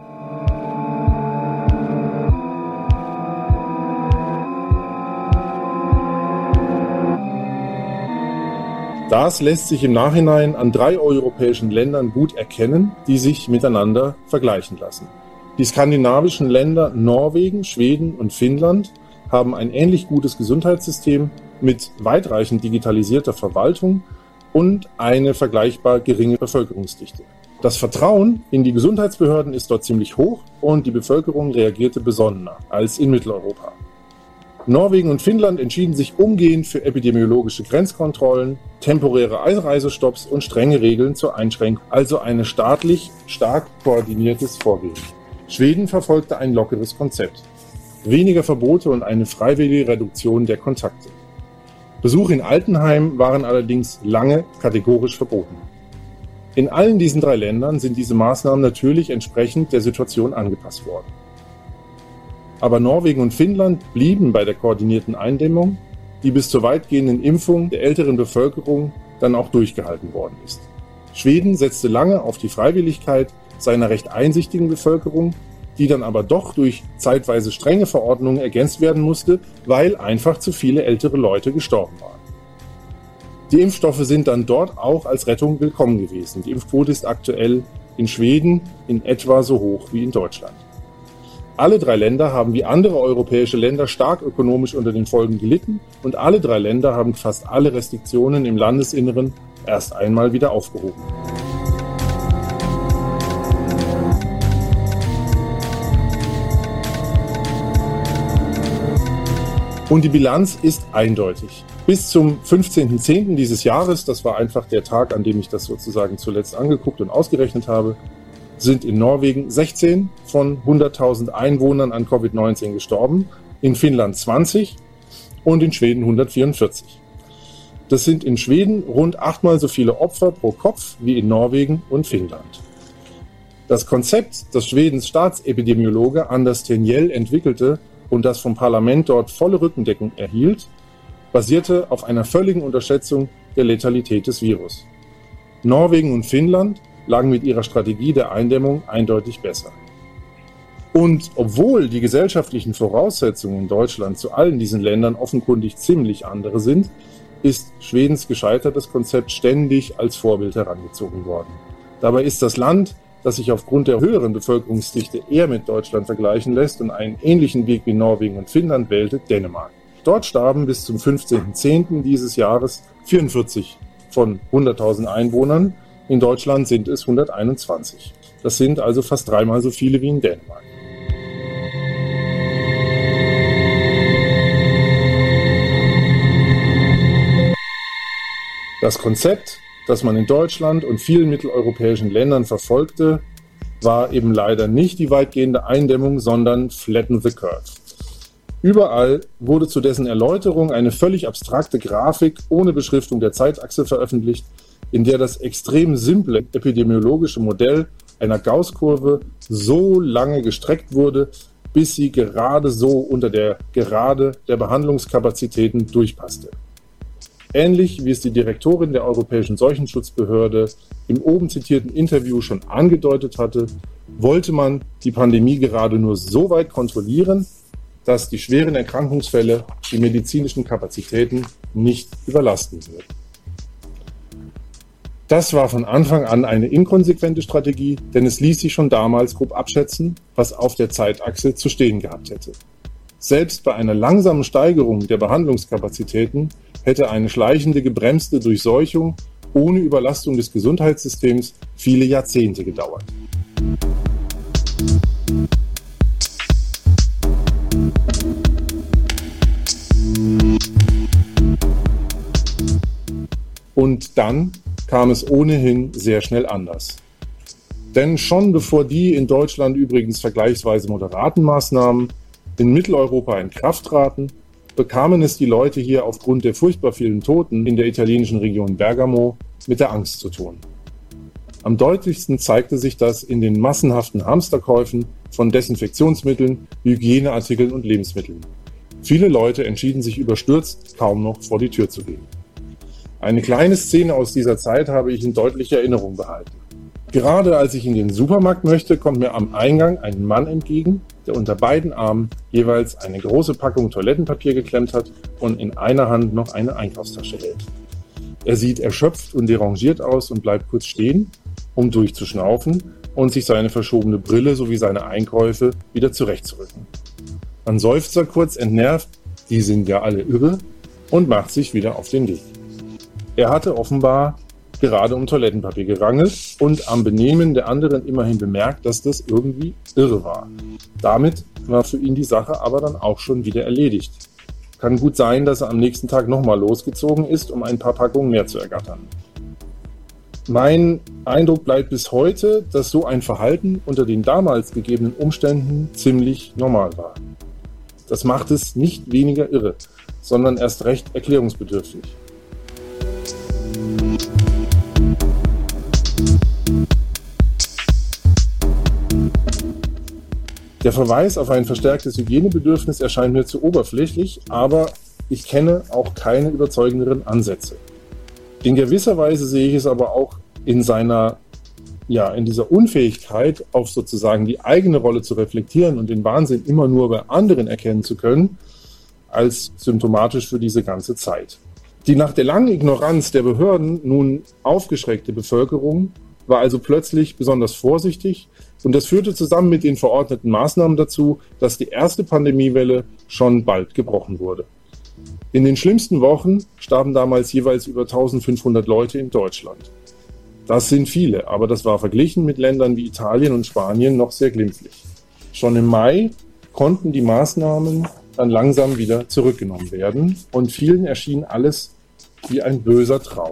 Das lässt sich im Nachhinein an drei europäischen Ländern gut erkennen, die sich miteinander vergleichen lassen. Die skandinavischen Länder Norwegen, Schweden und Finnland haben ein ähnlich gutes Gesundheitssystem mit weitreichend digitalisierter Verwaltung und eine vergleichbar geringe Bevölkerungsdichte. Das Vertrauen in die Gesundheitsbehörden ist dort ziemlich hoch und die Bevölkerung reagierte besonnener als in Mitteleuropa. Norwegen und Finnland entschieden sich umgehend für epidemiologische Grenzkontrollen, temporäre Einreisestopps und strenge Regeln zur Einschränkung, also ein staatlich stark koordiniertes Vorgehen. Schweden verfolgte ein lockeres Konzept. Weniger Verbote und eine freiwillige Reduktion der Kontakte. Besuche in Altenheimen waren allerdings lange kategorisch verboten. In allen diesen drei Ländern sind diese Maßnahmen natürlich entsprechend der Situation angepasst worden. Aber Norwegen und Finnland blieben bei der koordinierten Eindämmung, die bis zur weitgehenden Impfung der älteren Bevölkerung dann auch durchgehalten worden ist. Schweden setzte lange auf die Freiwilligkeit seiner recht einsichtigen Bevölkerung, die dann aber doch durch zeitweise strenge Verordnungen ergänzt werden musste, weil einfach zu viele ältere Leute gestorben waren. Die Impfstoffe sind dann dort auch als Rettung willkommen gewesen. Die Impfquote ist aktuell in Schweden in etwa so hoch wie in Deutschland. Alle drei Länder haben wie andere europäische Länder stark ökonomisch unter den Folgen gelitten und alle drei Länder haben fast alle Restriktionen im Landesinneren erst einmal wieder aufgehoben. Und die Bilanz ist eindeutig. Bis zum fünfzehnten zehnten dieses Jahres, das war einfach der Tag, an dem ich das sozusagen zuletzt angeguckt und ausgerechnet habe, sind in Norwegen sechzehn von hunderttausend Einwohnern an Covid neunzehn gestorben, in Finnland zwanzig und in Schweden hundertvierundvierzig. Das sind in Schweden rund achtmal so viele Opfer pro Kopf wie in Norwegen und Finnland. Das Konzept, das Schwedens Staatsepidemiologe Anders Tegnell entwickelte und das vom Parlament dort volle Rückendeckung erhielt, basierte auf einer völligen Unterschätzung der Letalität des Virus. Norwegen und Finnland lagen mit ihrer Strategie der Eindämmung eindeutig besser. Und obwohl die gesellschaftlichen Voraussetzungen in Deutschland zu allen diesen Ländern offenkundig ziemlich andere sind, ist Schwedens gescheitertes Konzept ständig als Vorbild herangezogen worden. Dabei ist das Land, das sich aufgrund der höheren Bevölkerungsdichte eher mit Deutschland vergleichen lässt und einen ähnlichen Weg wie Norwegen und Finnland wählte, Dänemark. Dort starben bis zum fünfzehnten zehnten dieses Jahres vierundvierzig von hunderttausend Einwohnern. In Deutschland sind es hunderteinundzwanzig. Das sind also fast dreimal so viele wie in Dänemark. Das Konzept, das man in Deutschland und vielen mitteleuropäischen Ländern verfolgte, war eben leider nicht die weitgehende Eindämmung, sondern Flatten the Curve. Überall wurde zu dessen Erläuterung eine völlig abstrakte Grafik ohne Beschriftung der Zeitachse veröffentlicht, in der das extrem simple epidemiologische Modell einer Gaußkurve so lange gestreckt wurde, bis sie gerade so unter der Gerade der Behandlungskapazitäten durchpasste. Ähnlich wie es die Direktorin der Europäischen Seuchenschutzbehörde im oben zitierten Interview schon angedeutet hatte, wollte man die Pandemie gerade nur so weit kontrollieren, dass die schweren Erkrankungsfälle die medizinischen Kapazitäten nicht überlasten würden. Das war von Anfang an eine inkonsequente Strategie, denn es ließ sich schon damals grob abschätzen, was auf der Zeitachse zu stehen gehabt hätte. Selbst bei einer langsamen Steigerung der Behandlungskapazitäten hätte eine schleichende gebremste Durchseuchung ohne Überlastung des Gesundheitssystems viele Jahrzehnte gedauert. Und dann kam es ohnehin sehr schnell anders. Denn schon bevor die in Deutschland übrigens vergleichsweise moderaten Maßnahmen in Mitteleuropa in Kraft traten, bekamen es die Leute hier aufgrund der furchtbar vielen Toten in der italienischen Region Bergamo mit der Angst zu tun. Am deutlichsten zeigte sich das in den massenhaften Hamsterkäufen von Desinfektionsmitteln, Hygieneartikeln und Lebensmitteln. Viele Leute entschieden sich überstürzt, kaum noch vor die Tür zu gehen. Eine kleine Szene aus dieser Zeit habe ich in deutlicher Erinnerung behalten. Gerade als ich in den Supermarkt möchte, kommt mir am Eingang ein Mann entgegen, der unter beiden Armen jeweils eine große Packung Toilettenpapier geklemmt hat und in einer Hand noch eine Einkaufstasche hält. Er sieht erschöpft und derangiert aus und bleibt kurz stehen, um durchzuschnaufen und sich seine verschobene Brille sowie seine Einkäufe wieder zurechtzurücken. Man seufzt er kurz entnervt, die sind ja alle irre, und macht sich wieder auf den Weg. Er hatte offenbar gerade um Toilettenpapier gerangelt und am Benehmen der anderen immerhin bemerkt, dass das irgendwie irre war. Damit war für ihn die Sache aber dann auch schon wieder erledigt. Kann gut sein, dass er am nächsten Tag nochmal losgezogen ist, um ein paar Packungen mehr zu ergattern. Mein Eindruck bleibt bis heute, dass so ein Verhalten unter den damals gegebenen Umständen ziemlich normal war. Das macht es nicht weniger irre, sondern erst recht erklärungsbedürftig. Der Verweis auf ein verstärktes Hygienebedürfnis erscheint mir zu oberflächlich, aber ich kenne auch keine überzeugenderen Ansätze. In gewisser Weise sehe ich es aber auch in seiner, ja, in dieser Unfähigkeit, auf sozusagen die eigene Rolle zu reflektieren und den Wahnsinn immer nur bei anderen erkennen zu können, als symptomatisch für diese ganze Zeit. Die nach der langen Ignoranz der Behörden nun aufgeschreckte Bevölkerung war also plötzlich besonders vorsichtig, und das führte zusammen mit den verordneten Maßnahmen dazu, dass die erste Pandemiewelle schon bald gebrochen wurde. In den schlimmsten Wochen starben damals jeweils über eintausendfünfhundert Leute in Deutschland. Das sind viele, aber das war verglichen mit Ländern wie Italien und Spanien noch sehr glimpflich. Schon im Mai konnten die Maßnahmen dann langsam wieder zurückgenommen werden und vielen erschien alles wie ein böser Traum.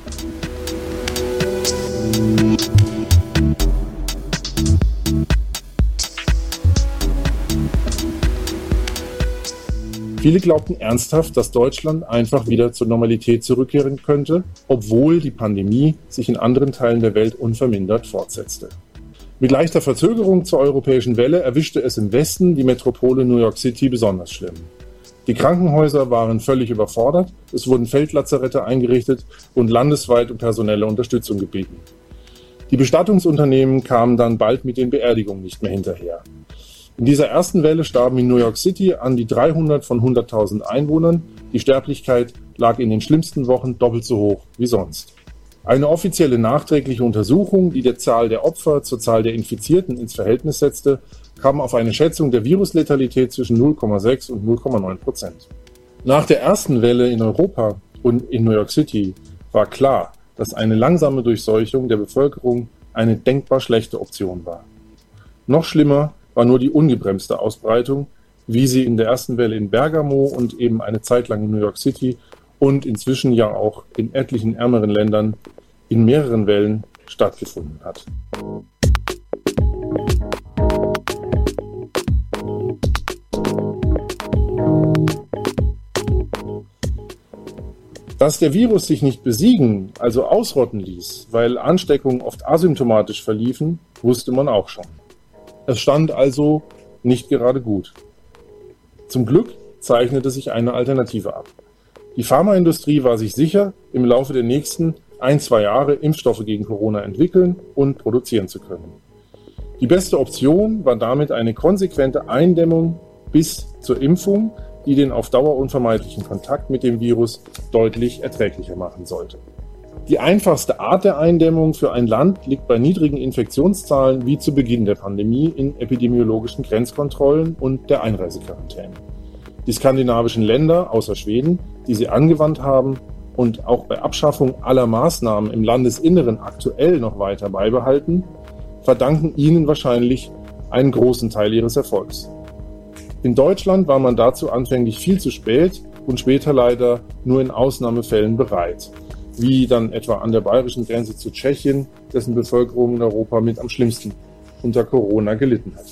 Viele glaubten ernsthaft, dass Deutschland einfach wieder zur Normalität zurückkehren könnte, obwohl die Pandemie sich in anderen Teilen der Welt unvermindert fortsetzte. Mit leichter Verzögerung zur europäischen Welle erwischte es im Westen die Metropole New York City besonders schlimm. Die Krankenhäuser waren völlig überfordert, es wurden Feldlazarette eingerichtet und landesweit um personelle Unterstützung gebeten. Die Bestattungsunternehmen kamen dann bald mit den Beerdigungen nicht mehr hinterher. In dieser ersten Welle starben in New York City an die dreihundert von hunderttausend Einwohnern. Die Sterblichkeit lag in den schlimmsten Wochen doppelt so hoch wie sonst. Eine offizielle nachträgliche Untersuchung, die die Zahl der Opfer zur Zahl der Infizierten ins Verhältnis setzte, kam auf eine Schätzung der Virusletalität zwischen null Komma sechs und null Komma neun Prozent. Nach der ersten Welle in Europa und in New York City war klar, dass eine langsame Durchseuchung der Bevölkerung eine denkbar schlechte Option war. Noch schlimmer war nur die ungebremste Ausbreitung, wie sie in der ersten Welle in Bergamo und eben eine Zeit lang in New York City und inzwischen ja auch in etlichen ärmeren Ländern in mehreren Wellen stattgefunden hat. Dass der Virus sich nicht besiegen, also ausrotten ließ, weil Ansteckungen oft asymptomatisch verliefen, wusste man auch schon. Es stand also nicht gerade gut. Zum Glück zeichnete sich eine Alternative ab. Die Pharmaindustrie war sich sicher, im Laufe der nächsten ein, zwei Jahre Impfstoffe gegen Corona entwickeln und produzieren zu können. Die beste Option war damit eine konsequente Eindämmung bis zur Impfung, die den auf Dauer unvermeidlichen Kontakt mit dem Virus deutlich erträglicher machen sollte. Die einfachste Art der Eindämmung für ein Land liegt bei niedrigen Infektionszahlen wie zu Beginn der Pandemie in epidemiologischen Grenzkontrollen und der Einreisequarantäne. Die skandinavischen Länder, außer Schweden, die sie angewandt haben und auch bei Abschaffung aller Maßnahmen im Landesinneren aktuell noch weiter beibehalten, verdanken ihnen wahrscheinlich einen großen Teil ihres Erfolgs. In Deutschland war man dazu anfänglich viel zu spät und später leider nur in Ausnahmefällen bereit, wie dann etwa an der bayerischen Grenze zu Tschechien, dessen Bevölkerung in Europa mit am schlimmsten unter Corona gelitten hat.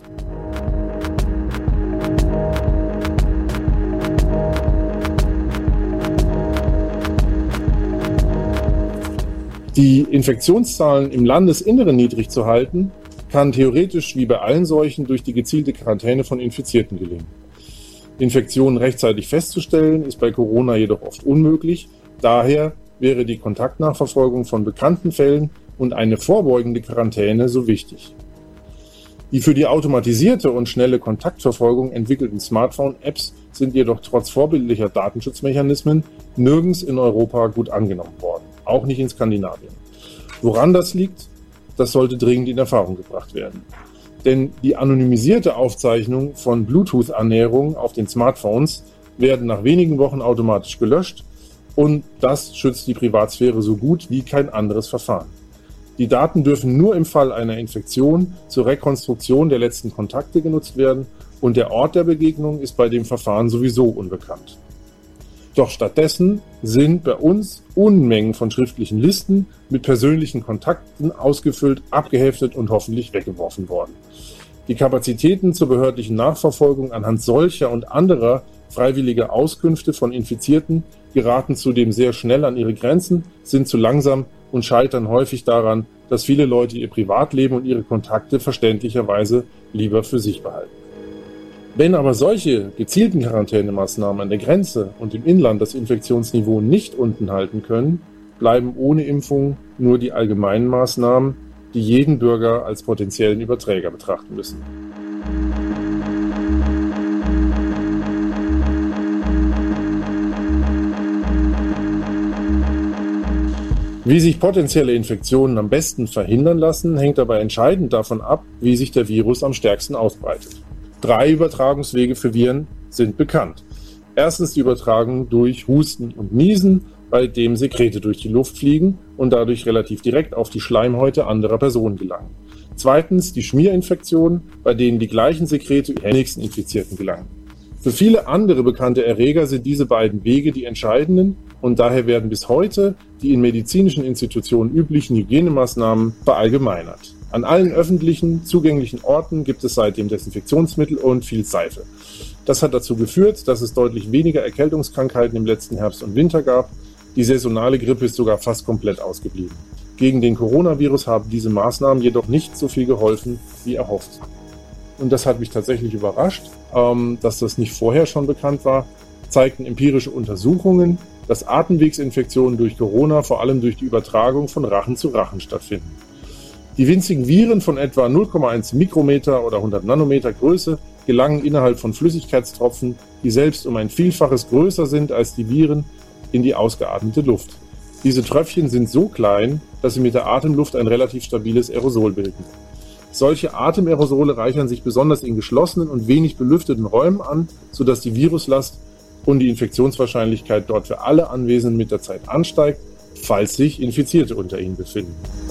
Die Infektionszahlen im Landesinneren niedrig zu halten, kann theoretisch wie bei allen Seuchen durch die gezielte Quarantäne von Infizierten gelingen. Infektionen rechtzeitig festzustellen, ist bei Corona jedoch oft unmöglich. Daher wäre die Kontaktnachverfolgung von bekannten Fällen und eine vorbeugende Quarantäne so wichtig. Die für die automatisierte und schnelle Kontaktverfolgung entwickelten Smartphone-Apps sind jedoch trotz vorbildlicher Datenschutzmechanismen nirgends in Europa gut angenommen worden, auch nicht in Skandinavien. Woran das liegt, das sollte dringend in Erfahrung gebracht werden. Denn die anonymisierte Aufzeichnung von Bluetooth-Annäherungen auf den Smartphones werden nach wenigen Wochen automatisch gelöscht und das schützt die Privatsphäre so gut wie kein anderes Verfahren. Die Daten dürfen nur im Fall einer Infektion zur Rekonstruktion der letzten Kontakte genutzt werden und der Ort der Begegnung ist bei dem Verfahren sowieso unbekannt. Doch stattdessen sind bei uns Unmengen von schriftlichen Listen mit persönlichen Kontakten ausgefüllt, abgeheftet und hoffentlich weggeworfen worden. Die Kapazitäten zur behördlichen Nachverfolgung anhand solcher und anderer freiwilliger Auskünfte von Infizierten geraten zudem sehr schnell an ihre Grenzen, sind zu langsam und scheitern häufig daran, dass viele Leute ihr Privatleben und ihre Kontakte verständlicherweise lieber für sich behalten. Wenn aber solche gezielten Quarantänemaßnahmen an der Grenze und im Inland das Infektionsniveau nicht unten halten können, bleiben ohne Impfung nur die allgemeinen Maßnahmen, die jeden Bürger als potenziellen Überträger betrachten müssen. Wie sich potenzielle Infektionen am besten verhindern lassen, hängt dabei entscheidend davon ab, wie sich der Virus am stärksten ausbreitet. Drei Übertragungswege für Viren sind bekannt. Erstens die Übertragung durch Husten und Niesen, bei dem Sekrete durch die Luft fliegen und dadurch relativ direkt auf die Schleimhäute anderer Personen gelangen. Zweitens die Schmierinfektionen, bei denen die gleichen Sekrete über die nächsten Infizierten gelangen. Für viele andere bekannte Erreger sind diese beiden Wege die entscheidenden und daher werden bis heute die in medizinischen Institutionen üblichen Hygienemaßnahmen verallgemeinert. An allen öffentlichen, zugänglichen Orten gibt es seitdem Desinfektionsmittel und viel Seife. Das hat dazu geführt, dass es deutlich weniger Erkältungskrankheiten im letzten Herbst und Winter gab. Die saisonale Grippe ist sogar fast komplett ausgeblieben. Gegen den Coronavirus haben diese Maßnahmen jedoch nicht so viel geholfen, wie erhofft. Und das hat mich tatsächlich überrascht, dass das nicht vorher schon bekannt war, zeigten empirische Untersuchungen, dass Atemwegsinfektionen durch Corona vor allem durch die Übertragung von Rachen zu Rachen stattfinden. Die winzigen Viren von etwa null Komma eins Mikrometer oder hundert Nanometer Größe gelangen innerhalb von Flüssigkeitstropfen, die selbst um ein Vielfaches größer sind als die Viren, in die ausgeatmete Luft. Diese Tröpfchen sind so klein, dass sie mit der Atemluft ein relativ stabiles Aerosol bilden. Solche Atemerosole reichern sich besonders in geschlossenen und wenig belüfteten Räumen an, sodass die Viruslast und die Infektionswahrscheinlichkeit dort für alle Anwesenden mit der Zeit ansteigt, falls sich Infizierte unter ihnen befinden.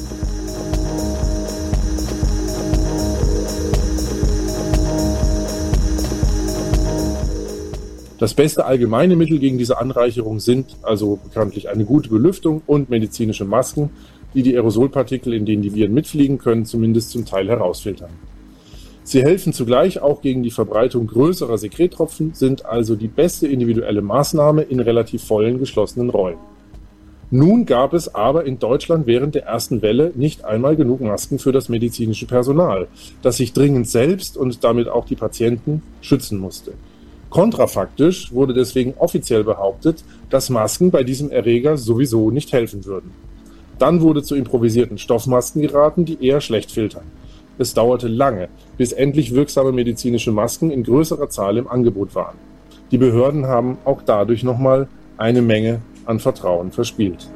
Das beste allgemeine Mittel gegen diese Anreicherung sind also bekanntlich eine gute Belüftung und medizinische Masken, die die Aerosolpartikel, in denen die Viren mitfliegen können, zumindest zum Teil herausfiltern. Sie helfen zugleich auch gegen die Verbreitung größerer Sekrettropfen, sind also die beste individuelle Maßnahme in relativ vollen geschlossenen Räumen. Nun gab es aber in Deutschland während der ersten Welle nicht einmal genug Masken für das medizinische Personal, das sich dringend selbst und damit auch die Patienten schützen musste. Kontrafaktisch wurde deswegen offiziell behauptet, dass Masken bei diesem Erreger sowieso nicht helfen würden. Dann wurde zu improvisierten Stoffmasken geraten, die eher schlecht filtern. Es dauerte lange, bis endlich wirksame medizinische Masken in größerer Zahl im Angebot waren. Die Behörden haben auch dadurch nochmal eine Menge an Vertrauen verspielt.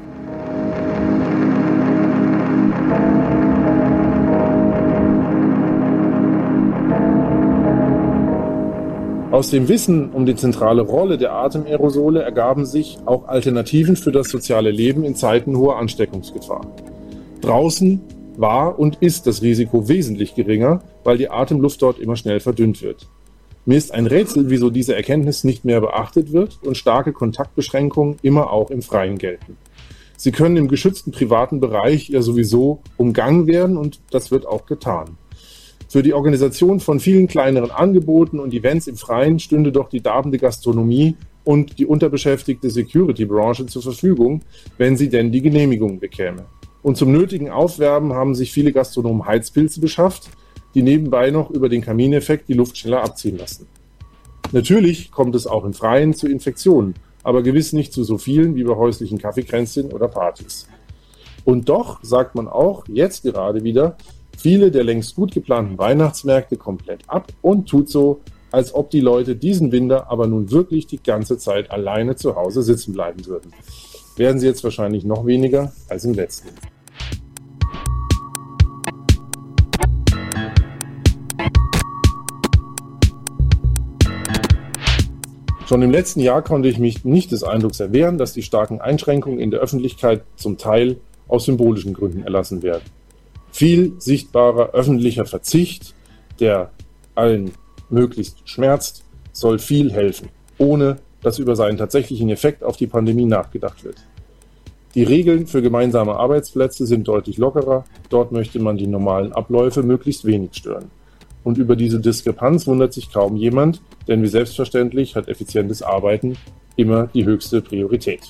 Aus dem Wissen um die zentrale Rolle der Atemerosole ergaben sich auch Alternativen für das soziale Leben in Zeiten hoher Ansteckungsgefahr. Draußen war und ist das Risiko wesentlich geringer, weil die Atemluft dort immer schnell verdünnt wird. Mir ist ein Rätsel, wieso diese Erkenntnis nicht mehr beachtet wird und starke Kontaktbeschränkungen immer auch im Freien gelten. Sie können im geschützten privaten Bereich ja sowieso umgangen werden und das wird auch getan. Für die Organisation von vielen kleineren Angeboten und Events im Freien stünde doch die darbende Gastronomie und die unterbeschäftigte Security-Branche zur Verfügung, wenn sie denn die Genehmigung bekäme. Und zum nötigen Aufwärmen haben sich viele Gastronomen Heizpilze beschafft, die nebenbei noch über den Kamineffekt die Luft schneller abziehen lassen. Natürlich kommt es auch im Freien zu Infektionen, aber gewiss nicht zu so vielen wie bei häuslichen Kaffeekränzchen oder Partys. Und doch sagt man auch jetzt gerade wieder, viele der längst gut geplanten Weihnachtsmärkte komplett ab und tut so, als ob die Leute diesen Winter aber nun wirklich die ganze Zeit alleine zu Hause sitzen bleiben würden. Werden sie jetzt wahrscheinlich noch weniger als im letzten. Schon im letzten Jahr konnte ich mich nicht des Eindrucks erwehren, dass die starken Einschränkungen in der Öffentlichkeit zum Teil aus symbolischen Gründen erlassen werden. Viel sichtbarer öffentlicher Verzicht, der allen möglichst schmerzt, soll viel helfen, ohne dass über seinen tatsächlichen Effekt auf die Pandemie nachgedacht wird. Die Regeln für gemeinsame Arbeitsplätze sind deutlich lockerer, dort möchte man die normalen Abläufe möglichst wenig stören. Und über diese Diskrepanz wundert sich kaum jemand, denn wie selbstverständlich hat effizientes Arbeiten immer die höchste Priorität.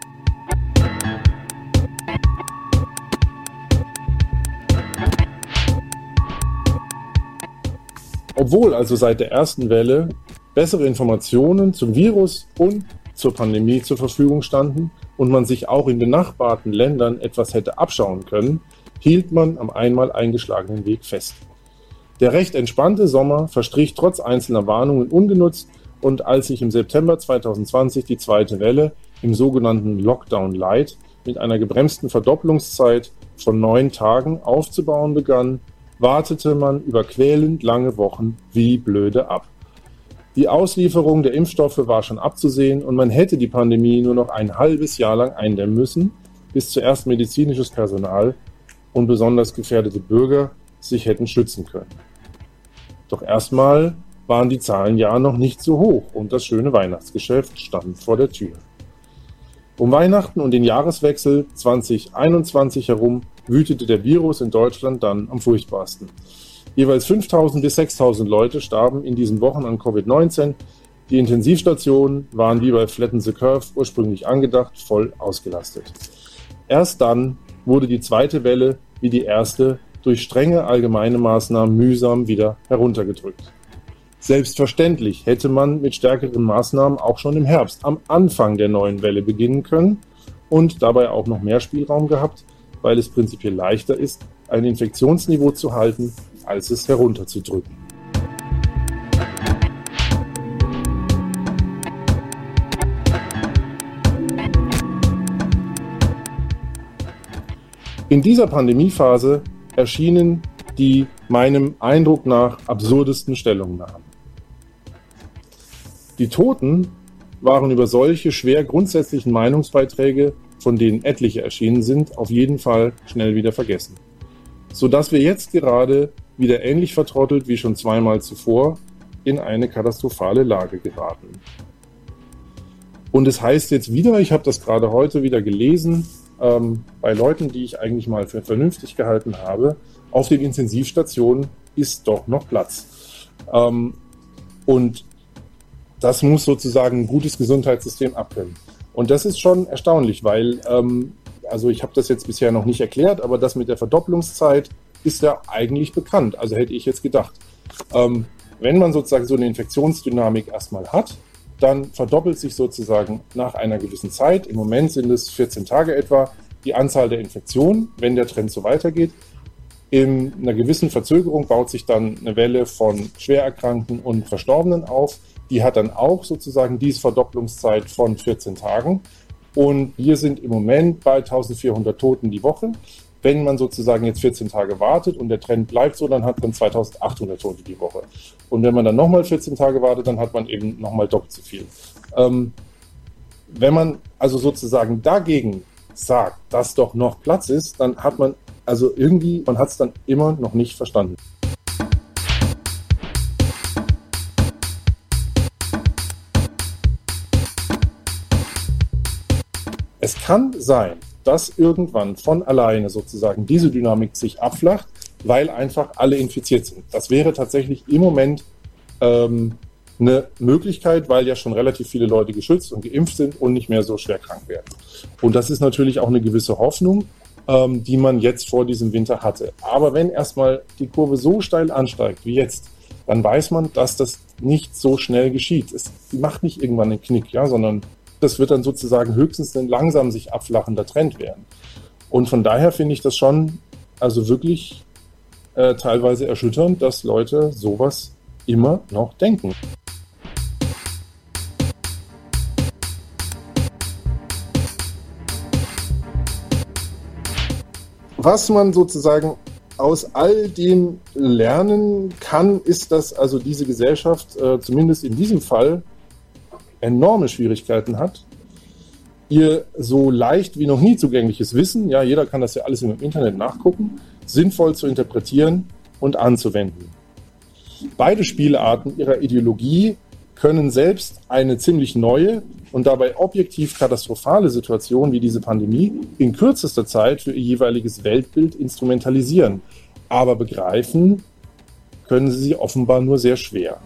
Obwohl also seit der ersten Welle bessere Informationen zum Virus und zur Pandemie zur Verfügung standen und man sich auch in benachbarten Ländern etwas hätte abschauen können, hielt man am einmal eingeschlagenen Weg fest. Der recht entspannte Sommer verstrich trotz einzelner Warnungen ungenutzt und als sich im September zweitausendzwanzig die zweite Welle im sogenannten Lockdown Light mit einer gebremsten Verdopplungszeit von neun Tagen aufzubauen begann, wartete man über quälend lange Wochen wie blöde ab. Die Auslieferung der Impfstoffe war schon abzusehen und man hätte die Pandemie nur noch ein halbes Jahr lang eindämmen müssen, bis zuerst medizinisches Personal und besonders gefährdete Bürger sich hätten schützen können. Doch erstmal waren die Zahlen ja noch nicht so hoch und das schöne Weihnachtsgeschäft stand vor der Tür. Um Weihnachten und den Jahreswechsel zwanzig einundzwanzig herum wütete der Virus in Deutschland dann am furchtbarsten. Jeweils fünftausend bis sechstausend Leute starben in diesen Wochen an Covid neunzehn. Die Intensivstationen waren wie bei Flatten the Curve ursprünglich angedacht voll ausgelastet. Erst dann wurde die zweite Welle wie die erste durch strenge allgemeine Maßnahmen mühsam wieder heruntergedrückt. Selbstverständlich hätte man mit stärkeren Maßnahmen auch schon im Herbst am Anfang der neuen Welle beginnen können und dabei auch noch mehr Spielraum gehabt, weil es prinzipiell leichter ist, ein Infektionsniveau zu halten, als es herunterzudrücken. In dieser Pandemiephase erschienen die meinem Eindruck nach absurdesten Stellungnahmen. Die Toten waren über solche schwer grundsätzlichen Meinungsbeiträge, von denen etliche erschienen sind, auf jeden Fall schnell wieder vergessen. Sodass wir jetzt gerade wieder ähnlich vertrottelt wie schon zweimal zuvor in eine katastrophale Lage geraten. Und es heißt jetzt wieder, ich habe das gerade heute wieder gelesen, ähm, bei Leuten, die ich eigentlich mal für vernünftig gehalten habe, auf den Intensivstationen ist doch noch Platz. Ähm, und das muss sozusagen ein gutes Gesundheitssystem abkönnen. Und das ist schon erstaunlich, weil, ähm, also ich habe das jetzt bisher noch nicht erklärt, aber das mit der Verdopplungszeit ist ja eigentlich bekannt. Also hätte ich jetzt gedacht, ähm, wenn man sozusagen so eine Infektionsdynamik erstmal hat, dann verdoppelt sich sozusagen nach einer gewissen Zeit, im Moment sind es vierzehn Tage etwa, die Anzahl der Infektionen, wenn der Trend so weitergeht. In einer gewissen Verzögerung baut sich dann eine Welle von Schwererkrankten und Verstorbenen auf. Die hat dann auch sozusagen diese Verdopplungszeit von vierzehn Tagen. Und wir sind im Moment bei eintausendvierhundert Toten die Woche. Wenn man sozusagen jetzt vierzehn Tage wartet und der Trend bleibt so, dann hat man zweitausendachthundert Tote die Woche. Und wenn man dann nochmal vierzehn Tage wartet, dann hat man eben nochmal doppelt so viel. Ähm, wenn man also sozusagen dagegen sagt, dass doch noch Platz ist, dann hat man also irgendwie, man hat es dann immer noch nicht verstanden. Es kann sein, dass irgendwann von alleine sozusagen diese Dynamik sich abflacht, weil einfach alle infiziert sind. Das wäre tatsächlich im Moment ähm, eine Möglichkeit, weil ja schon relativ viele Leute geschützt und geimpft sind und nicht mehr so schwer krank werden. Und das ist natürlich auch eine gewisse Hoffnung, ähm, die man jetzt vor diesem Winter hatte. Aber wenn erstmal die Kurve so steil ansteigt wie jetzt, dann weiß man, dass das nicht so schnell geschieht. Es macht nicht irgendwann einen Knick, ja, sondern das wird dann sozusagen höchstens ein langsam sich abflachender Trend werden. Und von daher finde ich das schon also wirklich äh, teilweise erschütternd, dass Leute sowas immer noch denken. Was man sozusagen aus all dem lernen kann, ist, dass also diese Gesellschaft äh, zumindest in diesem Fall enorme Schwierigkeiten hat, ihr so leicht wie noch nie zugängliches Wissen, ja, jeder kann das ja alles im Internet nachgucken, sinnvoll zu interpretieren und anzuwenden. Beide Spielarten ihrer Ideologie können selbst eine ziemlich neue und dabei objektiv katastrophale Situation wie diese Pandemie in kürzester Zeit für ihr jeweiliges Weltbild instrumentalisieren. Aber begreifen können sie sie offenbar nur sehr schwer.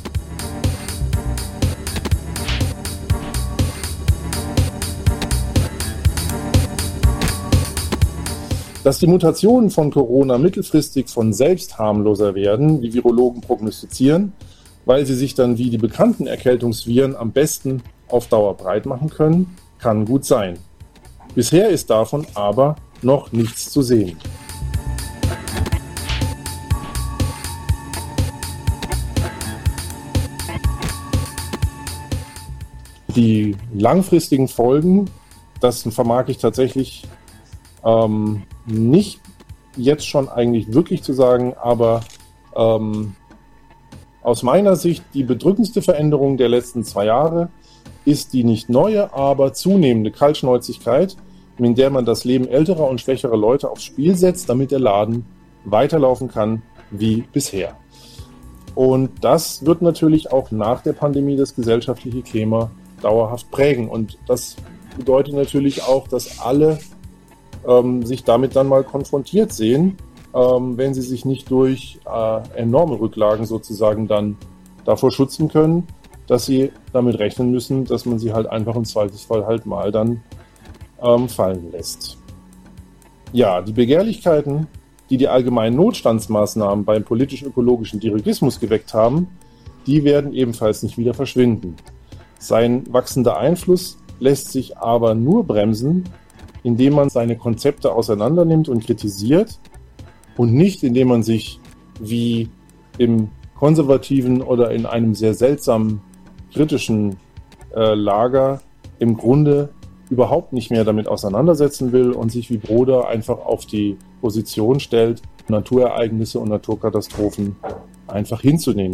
Dass die Mutationen von Corona mittelfristig von selbst harmloser werden, wie Virologen prognostizieren, weil sie sich dann wie die bekannten Erkältungsviren am besten auf Dauer breit machen können, kann gut sein. Bisher ist davon aber noch nichts zu sehen. Die langfristigen Folgen, das vermag ich tatsächlich ähm, nicht jetzt schon eigentlich wirklich zu sagen, aber ähm, aus meiner Sicht die bedrückendste Veränderung der letzten zwei Jahre ist die nicht neue, aber zunehmende Kaltschnäuzigkeit, mit der man das Leben älterer und schwächerer Leute aufs Spiel setzt, damit der Laden weiterlaufen kann wie bisher. Und das wird natürlich auch nach der Pandemie das gesellschaftliche Klima dauerhaft prägen. Und das bedeutet natürlich auch, dass alle ähm, sich damit dann mal konfrontiert sehen, ähm, wenn sie sich nicht durch äh, enorme Rücklagen sozusagen dann davor schützen können, dass sie damit rechnen müssen, dass man sie halt einfach im Zweifelsfall halt mal dann ähm, fallen lässt. Ja, die Begehrlichkeiten, die die allgemeinen Notstandsmaßnahmen beim politisch-ökologischen Dirigismus geweckt haben, die werden ebenfalls nicht wieder verschwinden. Sein wachsender Einfluss lässt sich aber nur bremsen, indem man seine Konzepte auseinandernimmt und kritisiert und nicht, indem man sich wie im konservativen oder in einem sehr seltsamen kritischen äh, Lager im Grunde überhaupt nicht mehr damit auseinandersetzen will und sich wie Broder einfach auf die Position stellt, Naturereignisse und Naturkatastrophen einfach hinzunehmen.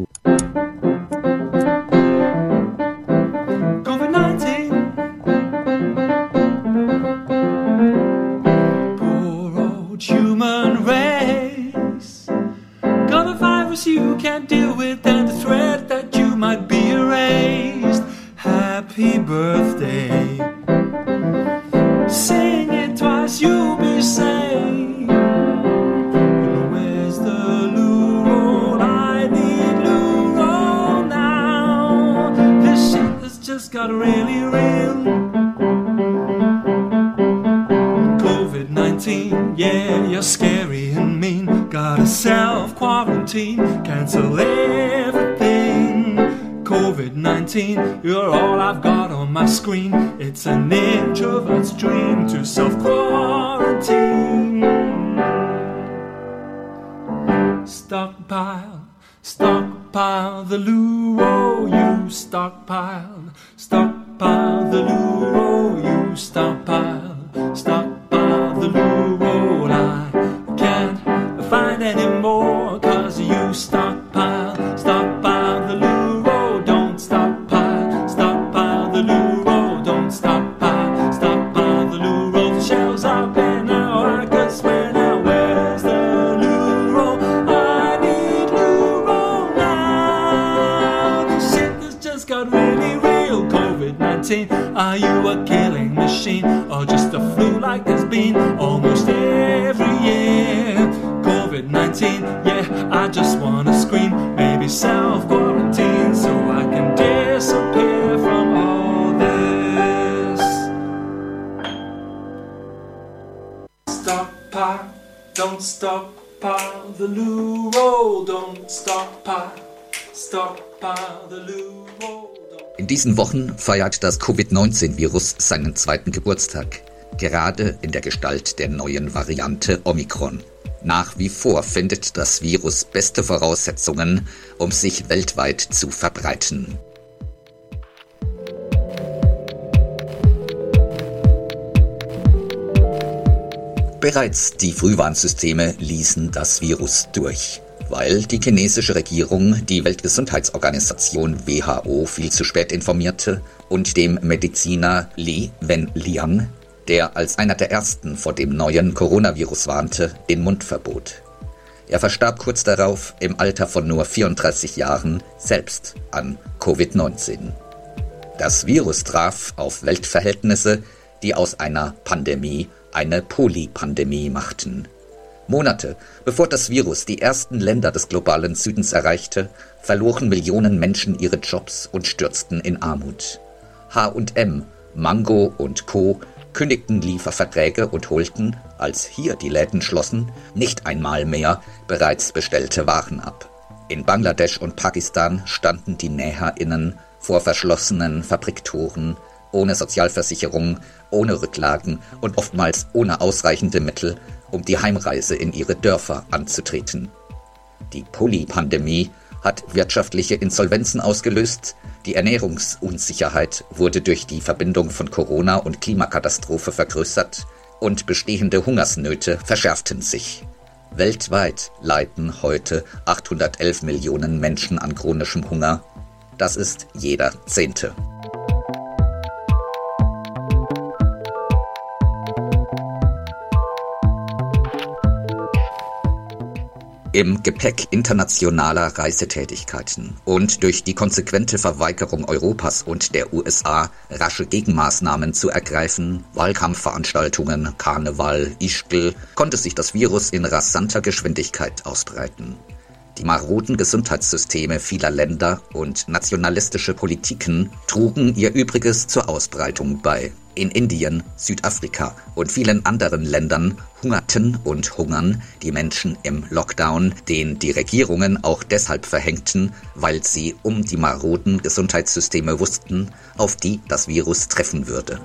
covid nineteen. Poor old human race. Got a virus you can't deal with and the threat that you might be erased. Happy birthday. Sing it twice, you'll be saved. Where's the loo roll? I need loo roll now. This shit has just got really real. quarantine, cancel everything. covid nineteen, you're all I've got on my screen. It's an introvert's dream to self-quarantine. Stockpile, stockpile the loo, you stockpile. Stockpile the loo, you stockpile. Stockpile the loo, I can't find any more, cause you stockpile. Stockpile the loo, don't stockpile. Stockpile the loo, don't stockpile. Stockpile the loo, the shelves are bare now, I could swear now. Where's the loo? I need loo now. This shit has just got really real. covid nineteen, are you a killing machine, or just a flu like there's been almost every year? covid nineteen, yeah, I just wanna scream, maybe self-quarantine, so I can disappear from all this. Stockpile, don't stockpile the loo, don't stockpile. Stockpile the loo. In diesen Wochen feiert das Covid neunzehn Virus seinen zweiten Geburtstag, gerade in der Gestalt der neuen Variante Omikron. Nach wie vor findet das Virus beste Voraussetzungen, um sich weltweit zu verbreiten. Bereits die Frühwarnsysteme ließen das Virus durch, weil die chinesische Regierung die Weltgesundheitsorganisation W H O viel zu spät informierte und dem Mediziner Li Wenliang, der als einer der ersten vor dem neuen Coronavirus warnte, den Mund verbot. Er verstarb kurz darauf im Alter von nur vierunddreißig Jahren selbst an Covid neunzehn. Das Virus traf auf Weltverhältnisse, die aus einer Pandemie eine Polypandemie machten. Monate bevor das Virus die ersten Länder des globalen Südens erreichte, verloren Millionen Menschen ihre Jobs und stürzten in Armut. H und M, Mango und Co. kündigten Lieferverträge und holten, als hier die Läden schlossen, nicht einmal mehr bereits bestellte Waren ab. In Bangladesch und Pakistan standen die NäherInnen vor verschlossenen Fabriktoren, ohne Sozialversicherung, ohne Rücklagen und oftmals ohne ausreichende Mittel, um die Heimreise in ihre Dörfer anzutreten. Die Polypandemie hat wirtschaftliche Insolvenzen ausgelöst, die Ernährungsunsicherheit wurde durch die Verbindung von Corona und Klimakatastrophe vergrößert und bestehende Hungersnöte verschärften sich. Weltweit leiden heute achthundertelf Millionen Menschen an chronischem Hunger. Das ist jeder Zehnte. Im Gepäck internationaler Reisetätigkeiten und durch die konsequente Verweigerung Europas und der U S A, rasche Gegenmaßnahmen zu ergreifen, Wahlkampfveranstaltungen, Karneval, Ischgl, konnte sich das Virus in rasanter Geschwindigkeit ausbreiten. Die maroden Gesundheitssysteme vieler Länder und nationalistische Politiken trugen ihr Übriges zur Ausbreitung bei. In Indien, Südafrika und vielen anderen Ländern hungerten und hungern die Menschen im Lockdown, den die Regierungen auch deshalb verhängten, weil sie um die maroden Gesundheitssysteme wussten, auf die das Virus treffen würde.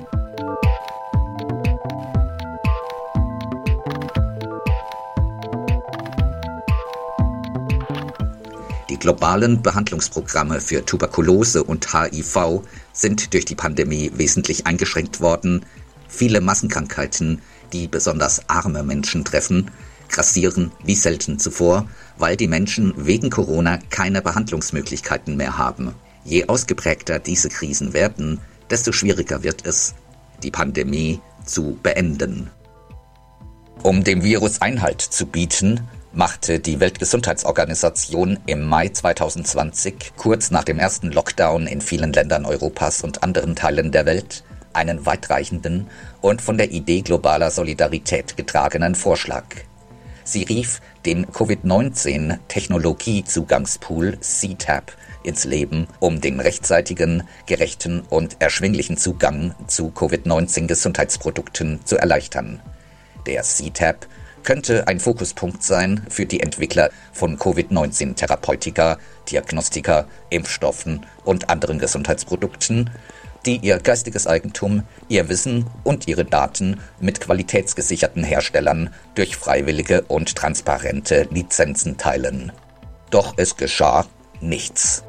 Die globalen Behandlungsprogramme für Tuberkulose und H I V sind durch die Pandemie wesentlich eingeschränkt worden. Viele Massenkrankheiten, die besonders arme Menschen treffen, grassieren wie selten zuvor, weil die Menschen wegen Corona keine Behandlungsmöglichkeiten mehr haben. Je ausgeprägter diese Krisen werden, desto schwieriger wird es, die Pandemie zu beenden. Um dem Virus Einhalt zu bieten, machte die Weltgesundheitsorganisation im Mai zweitausendzwanzig, kurz nach dem ersten Lockdown in vielen Ländern Europas und anderen Teilen der Welt, einen weitreichenden und von der Idee globaler Solidarität getragenen Vorschlag. Sie rief den Covid neunzehn Technologiezugangspool C T A P ins Leben, um den rechtzeitigen, gerechten und erschwinglichen Zugang zu Covid neunzehn Gesundheitsprodukten zu erleichtern. Der C T A P könnte ein Fokuspunkt sein für die Entwickler von Covid neunzehn Therapeutika, Diagnostika, Impfstoffen und anderen Gesundheitsprodukten, die ihr geistiges Eigentum, ihr Wissen und ihre Daten mit qualitätsgesicherten Herstellern durch freiwillige und transparente Lizenzen teilen. Doch es geschah nichts.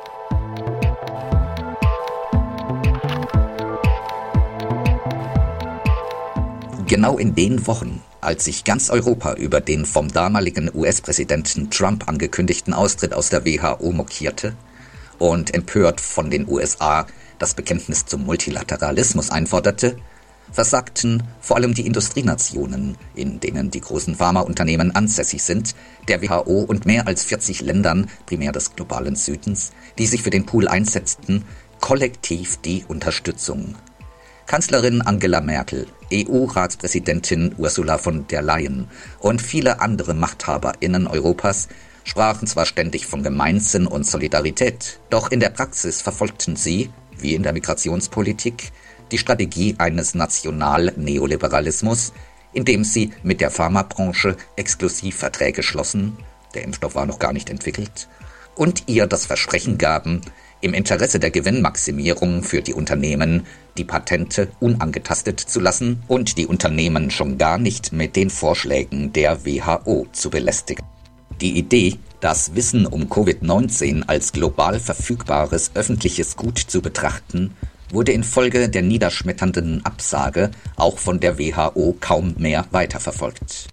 Genau in den Wochen, als sich ganz Europa über den vom damaligen U S-Präsidenten Trump angekündigten Austritt aus der W H O mokierte und empört von den U S A das Bekenntnis zum Multilateralismus einforderte, versagten vor allem die Industrienationen, in denen die großen Pharmaunternehmen ansässig sind, der W H O und mehr als vierzig Ländern, primär des globalen Südens, die sich für den Pool einsetzten, kollektiv die Unterstützung. Kanzlerin Angela Merkel, E U-Ratspräsidentin Ursula von der Leyen und viele andere MachthaberInnen Europas sprachen zwar ständig von Gemeinsinn und Solidarität, doch in der Praxis verfolgten sie, wie in der Migrationspolitik, die Strategie eines National-Neoliberalismus, indem sie mit der Pharmabranche Exklusivverträge schlossen, der Impfstoff war noch gar nicht entwickelt, und ihr das Versprechen gaben, im Interesse der Gewinnmaximierung für die Unternehmen die Patente unangetastet zu lassen und die Unternehmen schon gar nicht mit den Vorschlägen der W H O zu belästigen. Die Idee, das Wissen um Covid neunzehn als global verfügbares öffentliches Gut zu betrachten, wurde infolge der niederschmetternden Absage auch von der W H O kaum mehr weiterverfolgt.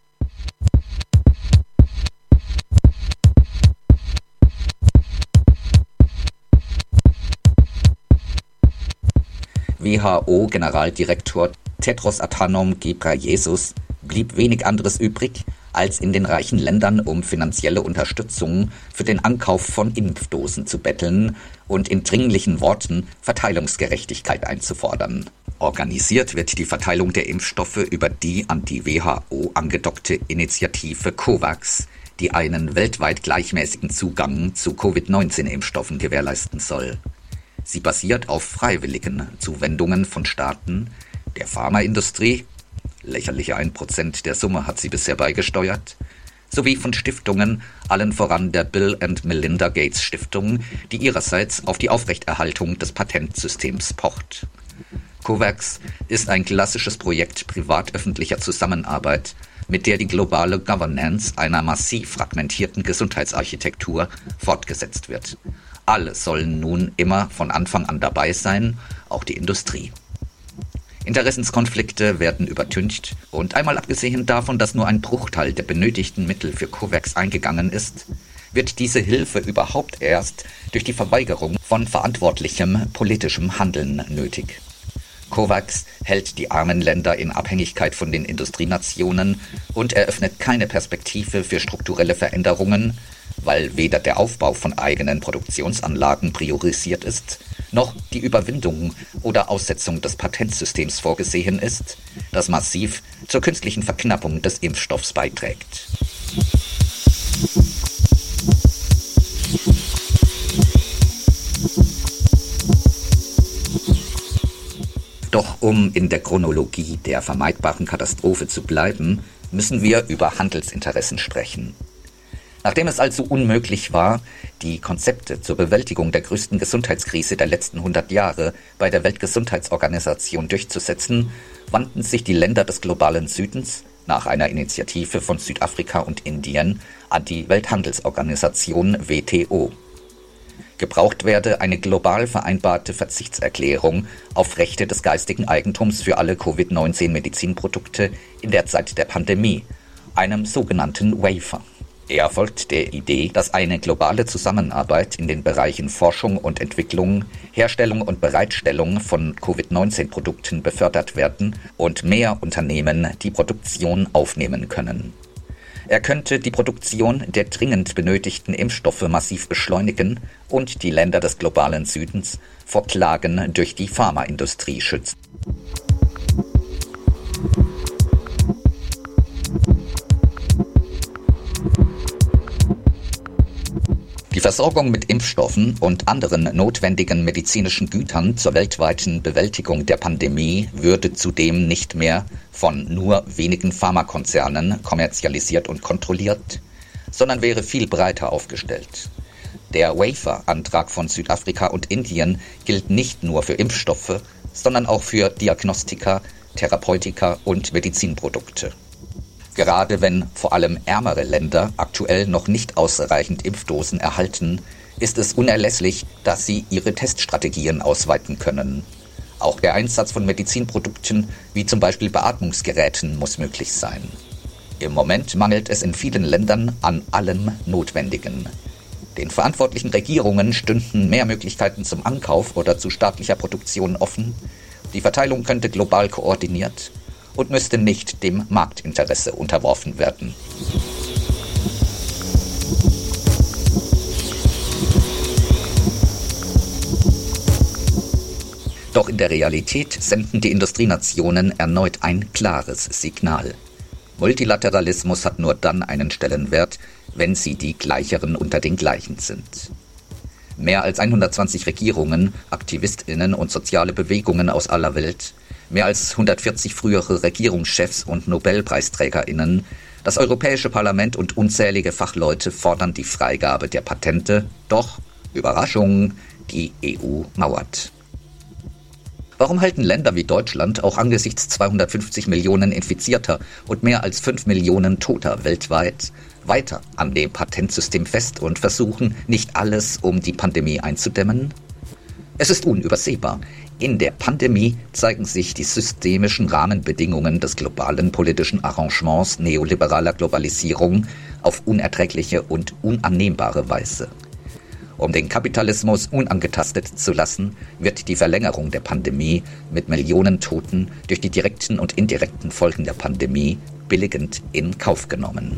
W H O-Generaldirektor Tedros Adhanom Ghebreyesus blieb wenig anderes übrig, als in den reichen Ländern um finanzielle Unterstützung für den Ankauf von Impfdosen zu betteln und in dringlichen Worten Verteilungsgerechtigkeit einzufordern. Organisiert wird die Verteilung der Impfstoffe über die an die W H O angedockte Initiative COVAX, die einen weltweit gleichmäßigen Zugang zu Covid neunzehn Impfstoffen gewährleisten soll. Sie basiert auf freiwilligen Zuwendungen von Staaten, der Pharmaindustrie, lächerliche ein Prozent der Summe hat sie bisher beigesteuert, sowie von Stiftungen, allen voran der Bill and Melinda Gates Stiftung, die ihrerseits auf die Aufrechterhaltung des Patentsystems pocht. COVAX ist ein klassisches Projekt privat-öffentlicher Zusammenarbeit, mit der die globale Governance einer massiv fragmentierten Gesundheitsarchitektur fortgesetzt wird. Alle sollen nun immer von Anfang an dabei sein, auch die Industrie. Interessenskonflikte werden übertüncht und einmal abgesehen davon, dass nur ein Bruchteil der benötigten Mittel für COVAX eingegangen ist, wird diese Hilfe überhaupt erst durch die Verweigerung von verantwortlichem politischem Handeln nötig. COVAX hält die armen Länder in Abhängigkeit von den Industrienationen und eröffnet keine Perspektive für strukturelle Veränderungen, weil weder der Aufbau von eigenen Produktionsanlagen priorisiert ist, noch die Überwindung oder Aussetzung des Patentsystems vorgesehen ist, das massiv zur künstlichen Verknappung des Impfstoffs beiträgt. Doch um in der Chronologie der vermeidbaren Katastrophe zu bleiben, müssen wir über Handelsinteressen sprechen. Nachdem es also unmöglich war, die Konzepte zur Bewältigung der größten Gesundheitskrise der letzten hundert Jahre bei der Weltgesundheitsorganisation durchzusetzen, wandten sich die Länder des globalen Südens nach einer Initiative von Südafrika und Indien an die Welthandelsorganisation W T O. Gebraucht werde eine global vereinbarte Verzichtserklärung auf Rechte des geistigen Eigentums für alle Covid neunzehn Medizinprodukte in der Zeit der Pandemie, einem sogenannten Waiver. Er folgt der Idee, dass eine globale Zusammenarbeit in den Bereichen Forschung und Entwicklung, Herstellung und Bereitstellung von Covid neunzehn Produkten befördert werden und mehr Unternehmen die Produktion aufnehmen können. Er könnte die Produktion der dringend benötigten Impfstoffe massiv beschleunigen und die Länder des globalen Südens vor Klagen durch die Pharmaindustrie schützen. Die Die Versorgung mit Impfstoffen und anderen notwendigen medizinischen Gütern zur weltweiten Bewältigung der Pandemie würde zudem nicht mehr von nur wenigen Pharmakonzernen kommerzialisiert und kontrolliert, sondern wäre viel breiter aufgestellt. Der Waiver-Antrag von Südafrika und Indien gilt nicht nur für Impfstoffe, sondern auch für Diagnostika, Therapeutika und Medizinprodukte. Gerade wenn vor allem ärmere Länder aktuell noch nicht ausreichend Impfdosen erhalten, ist es unerlässlich, dass sie ihre Teststrategien ausweiten können. Auch der Einsatz von Medizinprodukten wie zum Beispiel Beatmungsgeräten muss möglich sein. Im Moment mangelt es in vielen Ländern an allem Notwendigen. Den verantwortlichen Regierungen stünden mehr Möglichkeiten zum Ankauf oder zu staatlicher Produktion offen. Die Verteilung könnte global koordiniert und müsste nicht dem Marktinteresse unterworfen werden. Doch in der Realität senden die Industrienationen erneut ein klares Signal. Multilateralismus hat nur dann einen Stellenwert, wenn sie die Gleicheren unter den Gleichen sind. Mehr als hundertzwanzig Regierungen, AktivistInnen und soziale Bewegungen aus aller Welt, mehr als hundertvierzig frühere Regierungschefs und NobelpreisträgerInnen, das Europäische Parlament und unzählige Fachleute fordern die Freigabe der Patente, doch, Überraschung, die E U mauert. Warum halten Länder wie Deutschland auch angesichts zweihundertfünfzig Millionen Infizierter und mehr als fünf Millionen Toter weltweit weiter an dem Patentsystem fest und versuchen, nicht alles, um die Pandemie einzudämmen? Es ist unübersehbar. In der Pandemie zeigen sich die systemischen Rahmenbedingungen des globalen politischen Arrangements neoliberaler Globalisierung auf unerträgliche und unannehmbare Weise. Um den Kapitalismus unangetastet zu lassen, wird die Verlängerung der Pandemie mit Millionen Toten durch die direkten und indirekten Folgen der Pandemie billigend in Kauf genommen.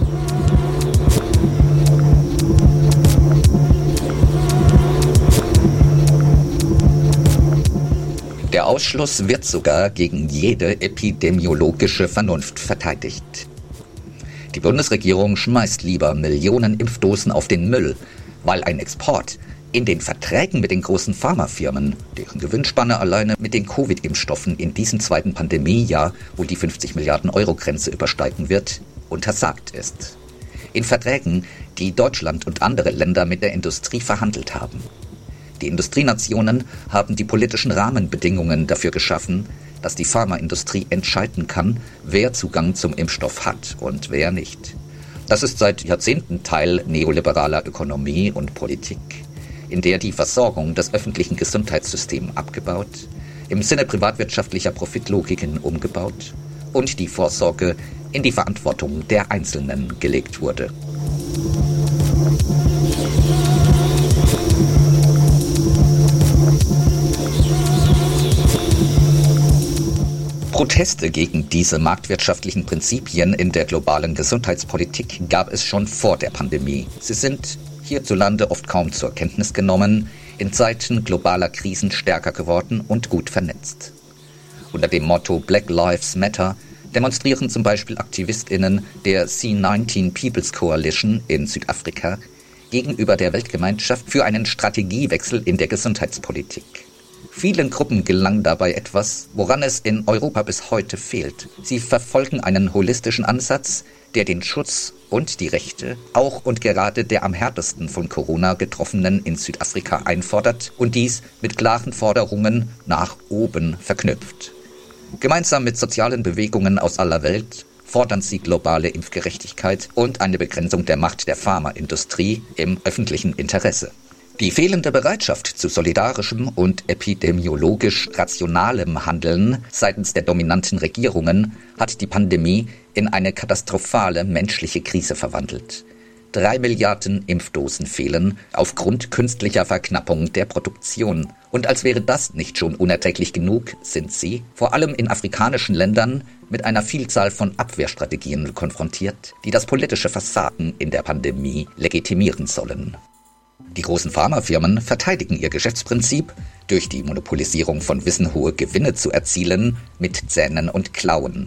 Der Ausschluss wird sogar gegen jede epidemiologische Vernunft verteidigt. Die Bundesregierung schmeißt lieber Millionen Impfdosen auf den Müll, weil ein Export in den Verträgen mit den großen Pharmafirmen, deren Gewinnspanne alleine mit den Covid-Impfstoffen in diesem zweiten Pandemiejahr wohl die fünfzig Milliarden Euro Grenze übersteigen wird, untersagt ist. In Verträgen, die Deutschland und andere Länder mit der Industrie verhandelt haben. Die Industrienationen haben die politischen Rahmenbedingungen dafür geschaffen, dass die Pharmaindustrie entscheiden kann, wer Zugang zum Impfstoff hat und wer nicht. Das ist seit Jahrzehnten Teil neoliberaler Ökonomie und Politik, in der die Versorgung des öffentlichen Gesundheitssystems abgebaut, im Sinne privatwirtschaftlicher Profitlogiken umgebaut und die Vorsorge in die Verantwortung der Einzelnen gelegt wurde. Proteste gegen diese marktwirtschaftlichen Prinzipien in der globalen Gesundheitspolitik gab es schon vor der Pandemie. Sie sind hierzulande oft kaum zur Kenntnis genommen, in Zeiten globaler Krisen stärker geworden und gut vernetzt. Unter dem Motto Black Lives Matter demonstrieren zum Beispiel AktivistInnen der C neunzehn People's Coalition in Südafrika gegenüber der Weltgemeinschaft für einen Strategiewechsel in der Gesundheitspolitik. Vielen Gruppen gelang dabei etwas, woran es in Europa bis heute fehlt. Sie verfolgen einen holistischen Ansatz, der den Schutz und die Rechte auch und gerade der am härtesten von Corona Getroffenen in Südafrika einfordert und dies mit klaren Forderungen nach oben verknüpft. Gemeinsam mit sozialen Bewegungen aus aller Welt fordern sie globale Impfgerechtigkeit und eine Begrenzung der Macht der Pharmaindustrie im öffentlichen Interesse. Die fehlende Bereitschaft zu solidarischem und epidemiologisch rationalem Handeln seitens der dominanten Regierungen hat die Pandemie in eine katastrophale menschliche Krise verwandelt. Drei Milliarden Impfdosen fehlen aufgrund künstlicher Verknappung der Produktion. Und als wäre das nicht schon unerträglich genug, sind sie, vor allem in afrikanischen Ländern, mit einer Vielzahl von Abwehrstrategien konfrontiert, die das politische Versagen in der Pandemie legitimieren sollen. Die großen Pharmafirmen verteidigen ihr Geschäftsprinzip, durch die Monopolisierung von Wissen hohe Gewinne zu erzielen, mit Zähnen und Klauen.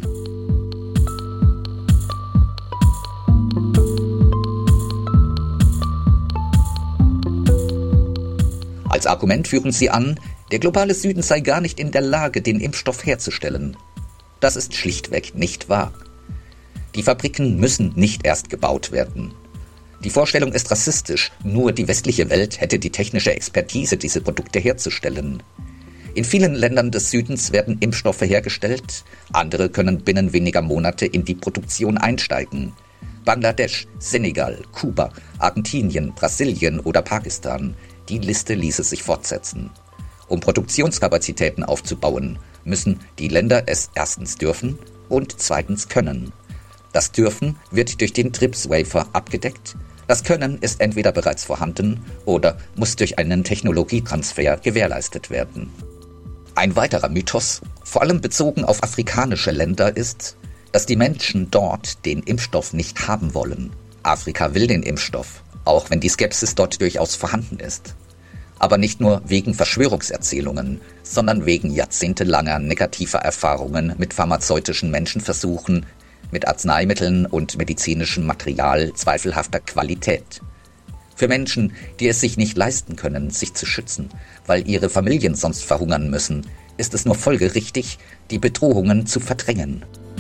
Als Argument führen sie an, der globale Süden sei gar nicht in der Lage, den Impfstoff herzustellen. Das ist schlichtweg nicht wahr. Die Fabriken müssen nicht erst gebaut werden. Die Vorstellung ist rassistisch, nur die westliche Welt hätte die technische Expertise, diese Produkte herzustellen. In vielen Ländern des Südens werden Impfstoffe hergestellt, andere können binnen weniger Monate in die Produktion einsteigen. Bangladesch, Senegal, Kuba, Argentinien, Brasilien oder Pakistan, die Liste ließe sich fortsetzen. Um Produktionskapazitäten aufzubauen, müssen die Länder es erstens dürfen und zweitens können. Das Dürfen wird durch den TRIPS-Wafer abgedeckt, das Können ist entweder bereits vorhanden oder muss durch einen Technologietransfer gewährleistet werden. Ein weiterer Mythos, vor allem bezogen auf afrikanische Länder, ist, dass die Menschen dort den Impfstoff nicht haben wollen. Afrika will den Impfstoff, auch wenn die Skepsis dort durchaus vorhanden ist. Aber nicht nur wegen Verschwörungserzählungen, sondern wegen jahrzehntelanger negativer Erfahrungen mit pharmazeutischen Menschenversuchen, mit Arzneimitteln und medizinischem Material zweifelhafter Qualität. Für Menschen, die es sich nicht leisten können, sich zu schützen, weil ihre Familien sonst verhungern müssen, ist es nur folgerichtig, die Bedrohungen zu verdrängen.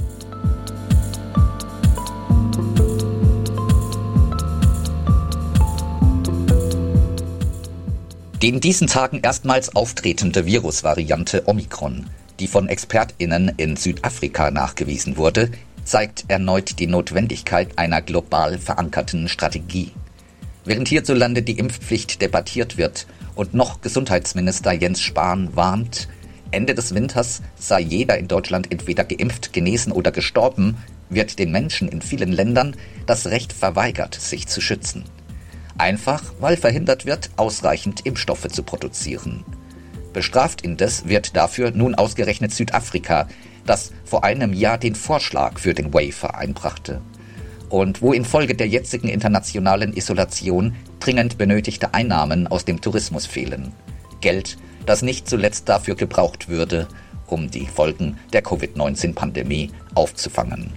Die in diesen Tagen erstmals auftretende Virusvariante Omikron, die von ExpertInnen in Südafrika nachgewiesen wurde, zeigt erneut die Notwendigkeit einer global verankerten Strategie. Während hierzulande die Impfpflicht debattiert wird und noch Gesundheitsminister Jens Spahn warnt, Ende des Winters sei jeder in Deutschland entweder geimpft, genesen oder gestorben, wird den Menschen in vielen Ländern das Recht verweigert, sich zu schützen. Einfach, weil verhindert wird, ausreichend Impfstoffe zu produzieren. Bestraft indes wird dafür nun ausgerechnet Südafrika, das vor einem Jahr den Vorschlag für den Wafer einbrachte. Und wo infolge der jetzigen internationalen Isolation dringend benötigte Einnahmen aus dem Tourismus fehlen. Geld, das nicht zuletzt dafür gebraucht würde, um die Folgen der Covid neunzehn Pandemie aufzufangen.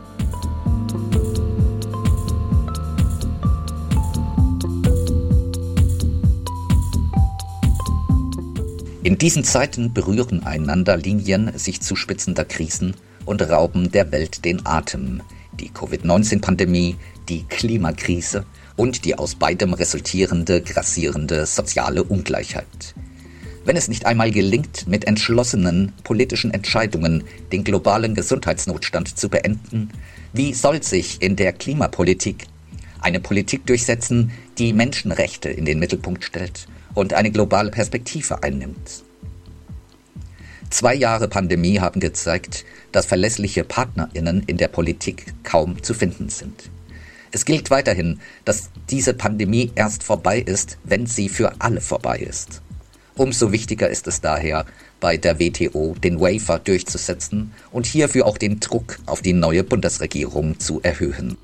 In diesen Zeiten berühren einander Linien sich zuspitzender Krisen und rauben der Welt den Atem. Die Covid neunzehn Pandemie, die Klimakrise und die aus beidem resultierende, grassierende soziale Ungleichheit. Wenn es nicht einmal gelingt, mit entschlossenen politischen Entscheidungen den globalen Gesundheitsnotstand zu beenden, wie soll sich in der Klimapolitik eine Politik durchsetzen, die Menschenrechte in den Mittelpunkt stellt und eine globale Perspektive einnimmt? Zwei Jahre Pandemie haben gezeigt, dass verlässliche PartnerInnen in der Politik kaum zu finden sind. Es gilt weiterhin, dass diese Pandemie erst vorbei ist, wenn sie für alle vorbei ist. Umso wichtiger ist es daher, bei der W T O den Wafer durchzusetzen und hierfür auch den Druck auf die neue Bundesregierung zu erhöhen.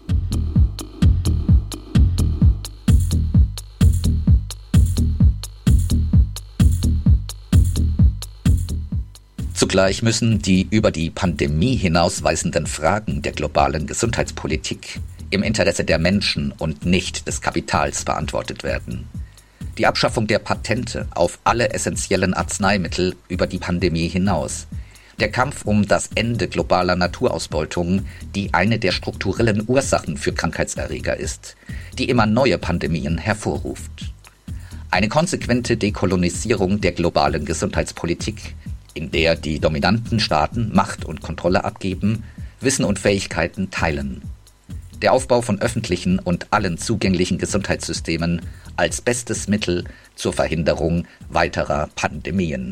Zugleich müssen die über die Pandemie hinausweisenden Fragen der globalen Gesundheitspolitik im Interesse der Menschen und nicht des Kapitals beantwortet werden. Die Abschaffung der Patente auf alle essentiellen Arzneimittel über die Pandemie hinaus. Der Kampf um das Ende globaler Naturausbeutung, die eine der strukturellen Ursachen für Krankheitserreger ist, die immer neue Pandemien hervorruft. Eine konsequente Dekolonisierung der globalen Gesundheitspolitik, in der die dominanten Staaten Macht und Kontrolle abgeben, Wissen und Fähigkeiten teilen. Der Aufbau von öffentlichen und allen zugänglichen Gesundheitssystemen als bestes Mittel zur Verhinderung weiterer Pandemien.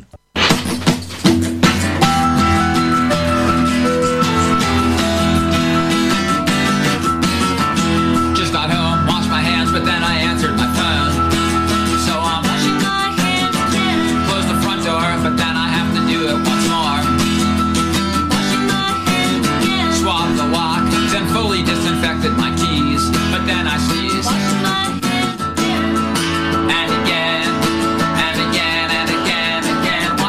Just got home, washed my hands, but then I answered my phone. So I'm washing my hands again. Close the front door, but then I have to do it once more. Washing my hands again. Swab the walk, then fully disinfected my keys, but then I sneezed. Washing my hands again. And again, and again, and again, again.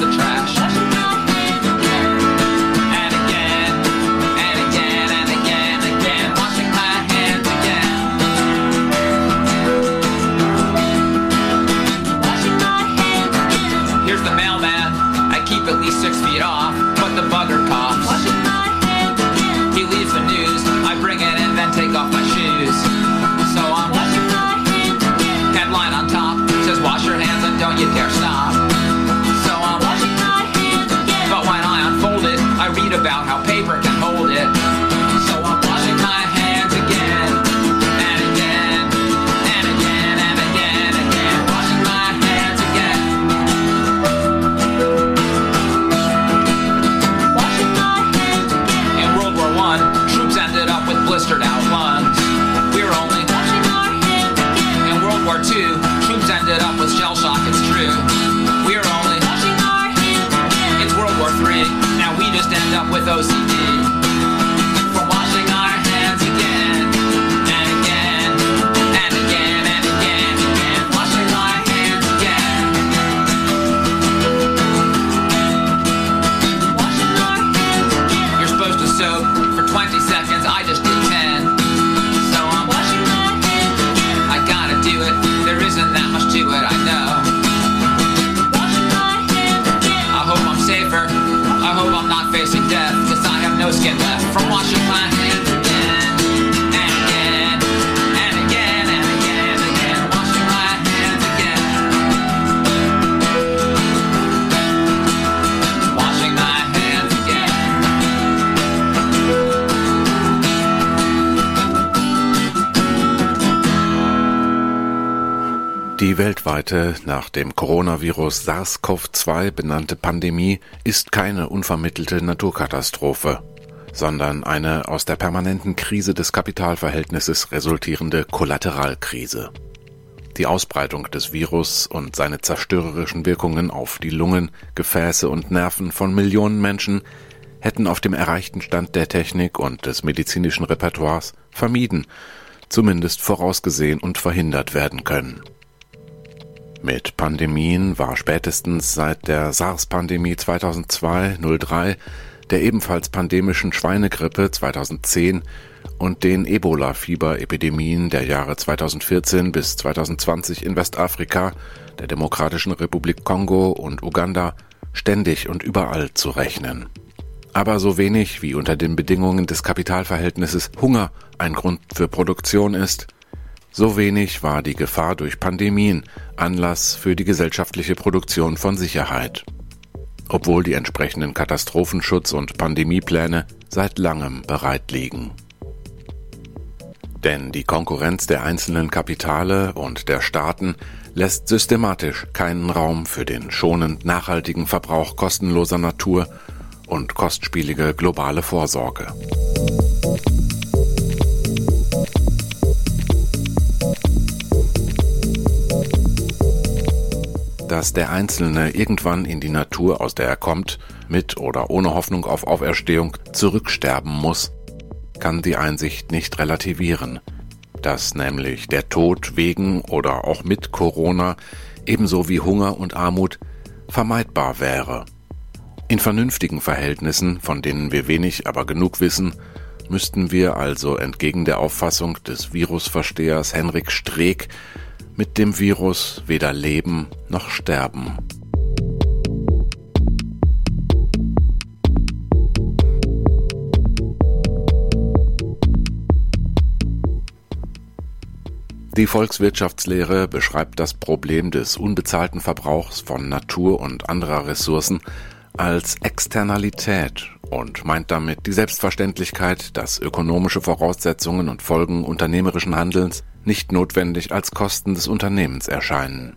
the trash. And again, and again, and again, again, washing my hands again. Washing my hands again. Here's the mailman. I keep at least six feet off, but the bugger coughs. Washing my hands again. He leaves the news. I bring it in, then take off my shoes. So I'm washing my hands again. Headline on top says wash your hands and don't you dare stop. So I'm washing my hands again. But when I unfold it, I read about how paper can hold it. So I'm washing my hands again. And again, and again, and again, again. Washing my hands again. Washing my hands again. In World War One, troops ended up with blistered out lungs. We were only washing our hands again. In World War Two, troops ended up with shell shock, it's true. We were only washing our hands again. It's World War Three, now we just end up with O C D. We're washing our hands again, and again, and again, and again, again. Washing our hands again. Washing our hands again. You're supposed to soak for twenty seconds, I just did ten. So I'm washing my hands again. I gotta do it, there isn't that much to it, I know. Washing my hands again. I hope I'm safer, I hope I'm not facing death, cause I have no skin left from washing my hands again. And again, and again, and again, again. Washing my hands again. Washing my hands again. Die weltweite, nach dem Coronavirus SARS-CoV zwei benannte Pandemie ist keine unvermittelte Naturkatastrophe, sondern eine aus der permanenten Krise des Kapitalverhältnisses resultierende Kollateralkrise. Die Ausbreitung des Virus und seine zerstörerischen Wirkungen auf die Lungen, Gefäße und Nerven von Millionen Menschen hätten auf dem erreichten Stand der Technik und des medizinischen Repertoires vermieden, zumindest vorausgesehen und verhindert werden können. Mit Pandemien war spätestens seit der SARS-Pandemie zweitausendzwei null drei, der ebenfalls pandemischen Schweinegrippe zweitausendzehn und den Ebola-Fieber-Epidemien der Jahre zweitausendvierzehn bis zweitausendzwanzig in Westafrika, der Demokratischen Republik Kongo und Uganda ständig und überall zu rechnen. Aber so wenig wie unter den Bedingungen des Kapitalverhältnisses Hunger ein Grund für Produktion ist, so wenig war die Gefahr durch Pandemien Anlass für die gesellschaftliche Produktion von Sicherheit, obwohl die entsprechenden Katastrophenschutz- und Pandemiepläne seit langem bereit liegen. Denn die Konkurrenz der einzelnen Kapitale und der Staaten lässt systematisch keinen Raum für den schonend nachhaltigen Verbrauch kostenloser Natur und kostspielige globale Vorsorge. Dass der Einzelne irgendwann in die Natur, aus der er kommt, mit oder ohne Hoffnung auf Auferstehung zurücksterben muss, kann die Einsicht nicht relativieren, dass nämlich der Tod wegen oder auch mit Corona ebenso wie Hunger und Armut vermeidbar wäre. In vernünftigen Verhältnissen, von denen wir wenig, aber genug wissen, müssten wir also entgegen der Auffassung des Virusverstehers Henrik Streeck mit dem Virus weder leben noch sterben. Die Volkswirtschaftslehre beschreibt das Problem des unbezahlten Verbrauchs von Natur und anderer Ressourcen als Externalität und meint damit die Selbstverständlichkeit, dass ökonomische Voraussetzungen und Folgen unternehmerischen Handelns nicht notwendig als Kosten des Unternehmens erscheinen.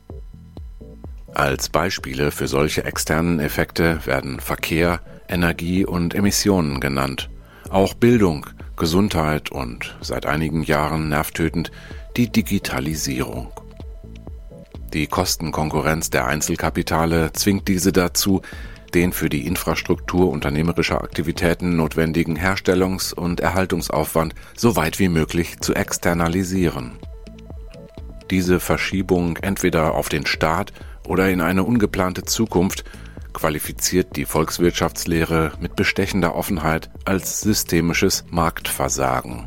Als Beispiele für solche externen Effekte werden Verkehr, Energie und Emissionen genannt. Auch Bildung, Gesundheit und, seit einigen Jahren nervtötend, die Digitalisierung. Die Kostenkonkurrenz der Einzelkapitale zwingt diese dazu, den für die Infrastruktur unternehmerischer Aktivitäten notwendigen Herstellungs- und Erhaltungsaufwand so weit wie möglich zu externalisieren. Diese Verschiebung entweder auf den Staat oder in eine ungeplante Zukunft qualifiziert die Volkswirtschaftslehre mit bestechender Offenheit als systemisches Marktversagen.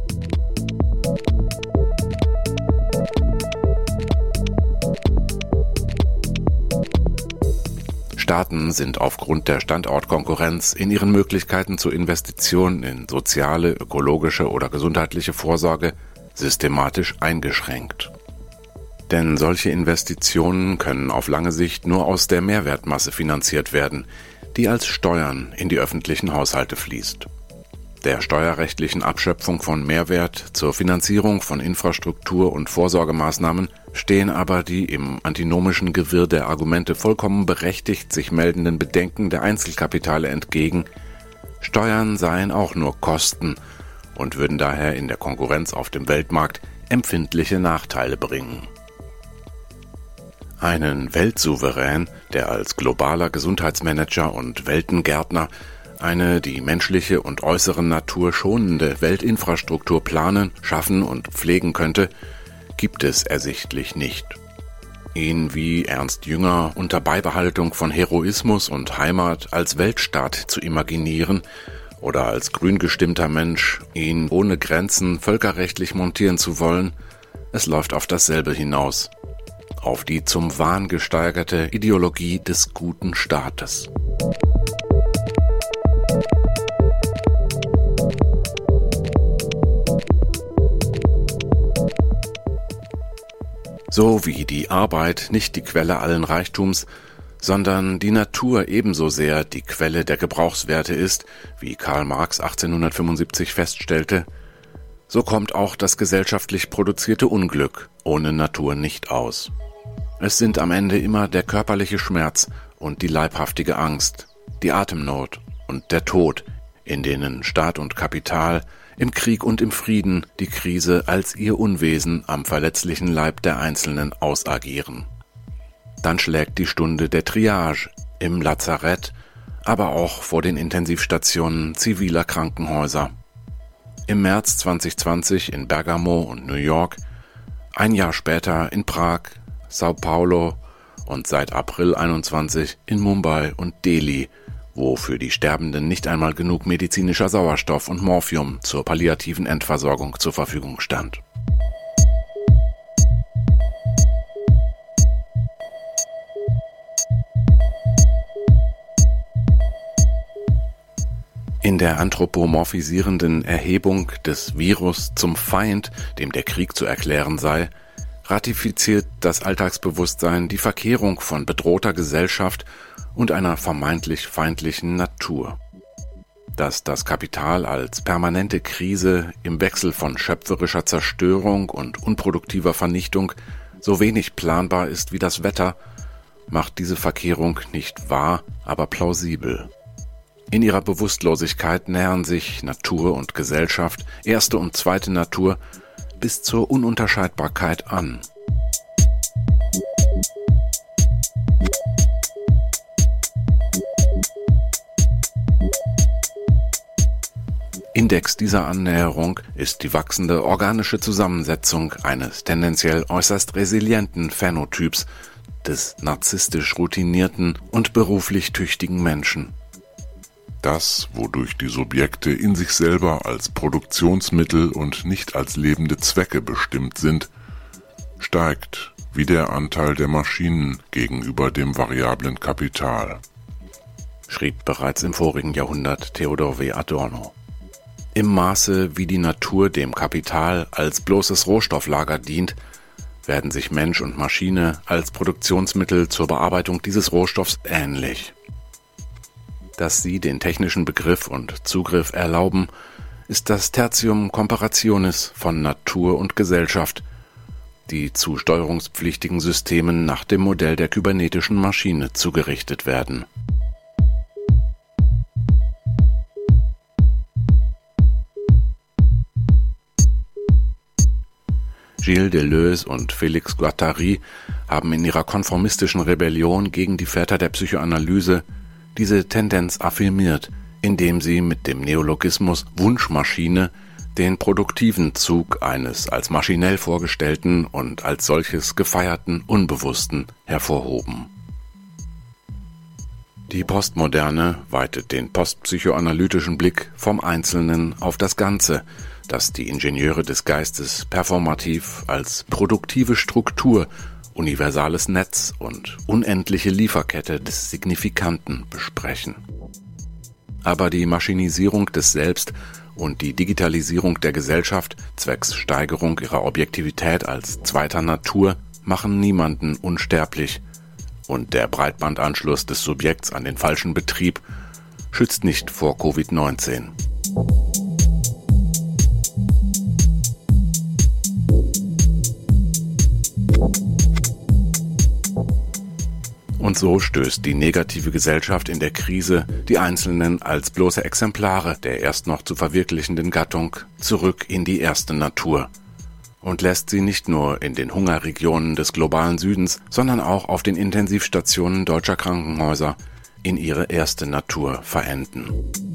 Staaten sind aufgrund der Standortkonkurrenz in ihren Möglichkeiten zur Investition in soziale, ökologische oder gesundheitliche Vorsorge systematisch eingeschränkt. Denn solche Investitionen können auf lange Sicht nur aus der Mehrwertmasse finanziert werden, die als Steuern in die öffentlichen Haushalte fließt. Der steuerrechtlichen Abschöpfung von Mehrwert zur Finanzierung von Infrastruktur- und Vorsorgemaßnahmen stehen aber die im antinomischen Gewirr der Argumente vollkommen berechtigt sich meldenden Bedenken der Einzelkapitale entgegen, Steuern seien auch nur Kosten und würden daher in der Konkurrenz auf dem Weltmarkt empfindliche Nachteile bringen. Einen Weltsouverän, der als globaler Gesundheitsmanager und Weltengärtner eine die menschliche und äußere Natur schonende Weltinfrastruktur planen, schaffen und pflegen könnte, gibt es ersichtlich nicht. Ihn wie Ernst Jünger unter Beibehaltung von Heroismus und Heimat als Weltstaat zu imaginieren oder als grün gestimmter Mensch ihn ohne Grenzen völkerrechtlich montieren zu wollen, es läuft auf dasselbe hinaus, auf die zum Wahn gesteigerte Ideologie des guten Staates. So wie die Arbeit nicht die Quelle allen Reichtums, sondern die Natur ebenso sehr die Quelle der Gebrauchswerte ist, wie Karl Marx achtzehnhundertfünfundsiebzig feststellte, so kommt auch das gesellschaftlich produzierte Unglück ohne Natur nicht aus. Es sind am Ende immer der körperliche Schmerz und die leibhaftige Angst, die Atemnot und der Tod, in denen Staat und Kapital im Krieg und im Frieden die Krise als ihr Unwesen am verletzlichen Leib der Einzelnen ausagieren. Dann schlägt die Stunde der Triage im Lazarett, aber auch vor den Intensivstationen ziviler Krankenhäuser. Im März zweitausendzwanzig in Bergamo und New York, ein Jahr später in Prag, Sao Paulo und seit April einundzwanzig in Mumbai und Delhi, wo für die Sterbenden nicht einmal genug medizinischer Sauerstoff und Morphium zur palliativen Endversorgung zur Verfügung stand. In der anthropomorphisierenden Erhebung des Virus zum Feind, dem der Krieg zu erklären sei, ratifiziert das Alltagsbewusstsein die Verkehrung von bedrohter Gesellschaft und einer vermeintlich feindlichen Natur. Dass das Kapital als permanente Krise im Wechsel von schöpferischer Zerstörung und unproduktiver Vernichtung so wenig planbar ist wie das Wetter, macht diese Verkehrung nicht wahr, aber plausibel. In ihrer Bewusstlosigkeit nähern sich Natur und Gesellschaft, erste und zweite Natur, bis zur Ununterscheidbarkeit an. Index dieser Annäherung ist die wachsende organische Zusammensetzung eines tendenziell äußerst resilienten Phänotyps des narzisstisch routinierten und beruflich tüchtigen Menschen. Das, wodurch die Subjekte in sich selber als Produktionsmittel und nicht als lebende Zwecke bestimmt sind, steigt wie der Anteil der Maschinen gegenüber dem variablen Kapital, schrieb bereits im vorigen Jahrhundert Theodor W. Adorno. Im Maße, wie die Natur dem Kapital als bloßes Rohstofflager dient, werden sich Mensch und Maschine als Produktionsmittel zur Bearbeitung dieses Rohstoffs ähnlich. Dass sie den technischen Begriff und Zugriff erlauben, ist das Tertium Comparationis von Natur und Gesellschaft, die zu steuerungspflichtigen Systemen nach dem Modell der kybernetischen Maschine zugerichtet werden. Gilles Deleuze und Félix Guattari haben in ihrer konformistischen Rebellion gegen die Väter der Psychoanalyse diese Tendenz affirmiert, indem sie mit dem Neologismus Wunschmaschine den produktiven Zug eines als maschinell vorgestellten und als solches gefeierten Unbewussten hervorhoben. Die Postmoderne weitet den postpsychoanalytischen Blick vom Einzelnen auf das Ganze, das die Ingenieure des Geistes performativ als produktive Struktur, universales Netz und unendliche Lieferkette des Signifikanten besprechen. Aber die Maschinisierung des Selbst und die Digitalisierung der Gesellschaft zwecks Steigerung ihrer Objektivität als zweiter Natur machen niemanden unsterblich, und der Breitbandanschluss des Subjekts an den falschen Betrieb schützt nicht vor Covid neunzehn. Und so stößt die negative Gesellschaft in der Krise die Einzelnen als bloße Exemplare der erst noch zu verwirklichenden Gattung zurück in die erste Natur und lässt sie nicht nur in den Hungerregionen des globalen Südens, sondern auch auf den Intensivstationen deutscher Krankenhäuser in ihre erste Natur verenden.